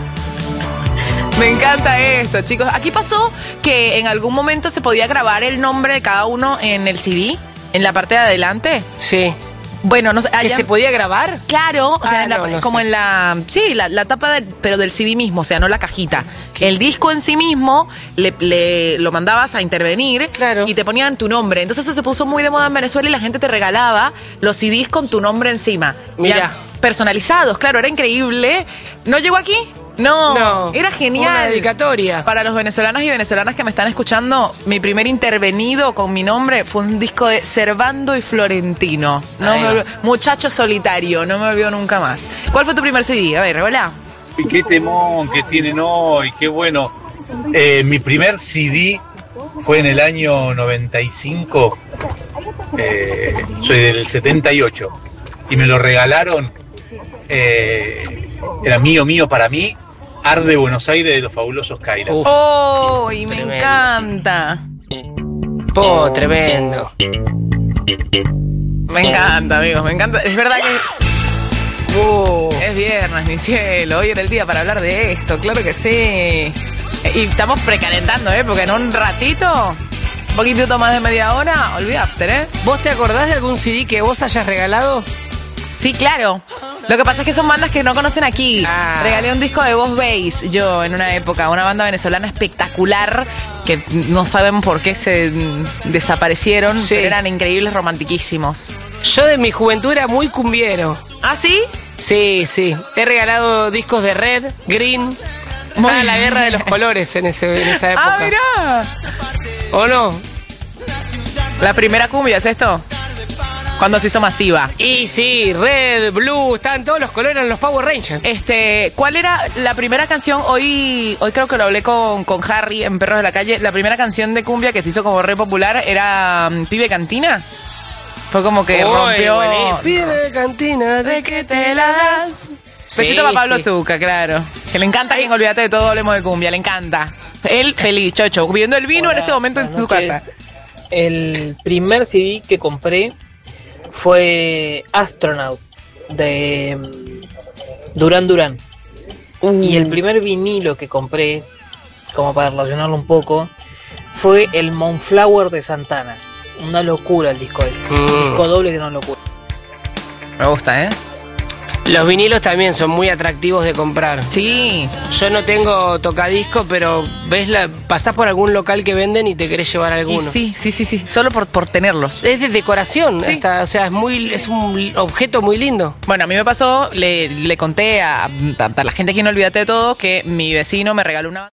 Me encanta esto, chicos. Aquí pasó que en algún momento se podía grabar el nombre de cada uno en el C D, en la parte de adelante.
Sí.
Bueno, no sé.
¿Que
allá-
se podía grabar?
Claro, o sea,
Ah,
en la-
no, no
como
sé.
en la. Sí, la, la tapa del, pero del C D mismo, o sea, no la cajita. El disco en sí mismo le, le- lo mandabas a intervenir
Claro.
y te ponían tu nombre. Entonces eso se puso muy de moda en Venezuela y la gente te regalaba los C Ds con tu nombre encima.
Mira.
Ya personalizados, claro, era increíble. ¿No llegó aquí? No,
No,
era genial.
una dedicatoria.
Para los venezolanos y venezolanas que me están escuchando, mi primer intervenido con mi nombre fue un disco de Servando y Florentino. No
Ahí
me
va.
olvido- Muchacho solitario, no me olvido nunca más. ¿Cuál fue tu primer C D? A ver, hola.
Y qué temón que tienen hoy, qué bueno. Eh, mi primer C D fue en el año noventa y cinco, eh, soy del setenta y ocho, y me lo regalaron, eh, era mío, mío para mí, Arde Buenos Aires de los Fabulosos Kaira.
¡Oh! Y me
tremendo.
encanta.
Po, tremendo.
Me encanta, amigos, me encanta. Es verdad que
Oh.
es viernes, mi cielo. Hoy era el día para hablar de esto, claro que sí. Y estamos precalentando, ¿eh? Porque en un ratito, un poquitito más de media hora, olvida after, ¿eh?
¿Vos te acordás de algún C D que vos hayas regalado?
Sí, claro. Lo que pasa es que son bandas que no conocen aquí.
Ah.
Regalé un disco de Voz Bass yo en una época, una banda venezolana espectacular que no saben por qué se mm, desaparecieron,
Sí.
pero eran increíbles, romantiquísimos.
Yo de mi juventud era muy cumbiero.
¿Ah, sí?
Sí, sí. He regalado discos de Red, Green. Estaba la guerra de los colores en, ese, en esa época.
¡Ah, mirá!
¿O no?
La primera cumbia, ¿es esto? Cuando se hizo masiva.
Y sí, Red, Blue, estaban todos los colores, eran los Power Rangers.
Este, ¿cuál era la primera canción? Hoy, hoy creo que lo hablé con, con Harry en Perros de la Calle. La primera canción de cumbia que se hizo como re popular era um, Pibe Cantina. Fue como que
Uy,
rompió.
buenísimo. Pibe cantina, ¿de qué te la das?
Besito para Pablo
sí.
Zucca, claro. Que le encanta que en Olvídate de Todo hablemos de cumbia, le encanta. Él feliz, chocho, viendo el vino
Hola,
en este momento en
buenas
su
noches.
casa.
El primer C D que compré fue Astronaut de mm, Duran Duran. Y el primer vinilo que compré, como para relacionarlo un poco, fue el Moonflower de Santana. Una locura el disco ese.
Mm.
Un disco doble que no es locura.
Me gusta, ¿eh?
Los vinilos también son muy atractivos de comprar.
Sí.
Yo no tengo tocadisco, pero ves la, pasás por algún local que venden y te querés llevar
Y
alguno.
sí, sí, sí, sí. Solo por, por tenerlos.
Es de decoración,
Sí.
hasta, o sea, es muy, es un objeto muy lindo.
Bueno, a mí me pasó, le, le conté a, a la gente que no Olvídate de Todo que mi vecino me regaló una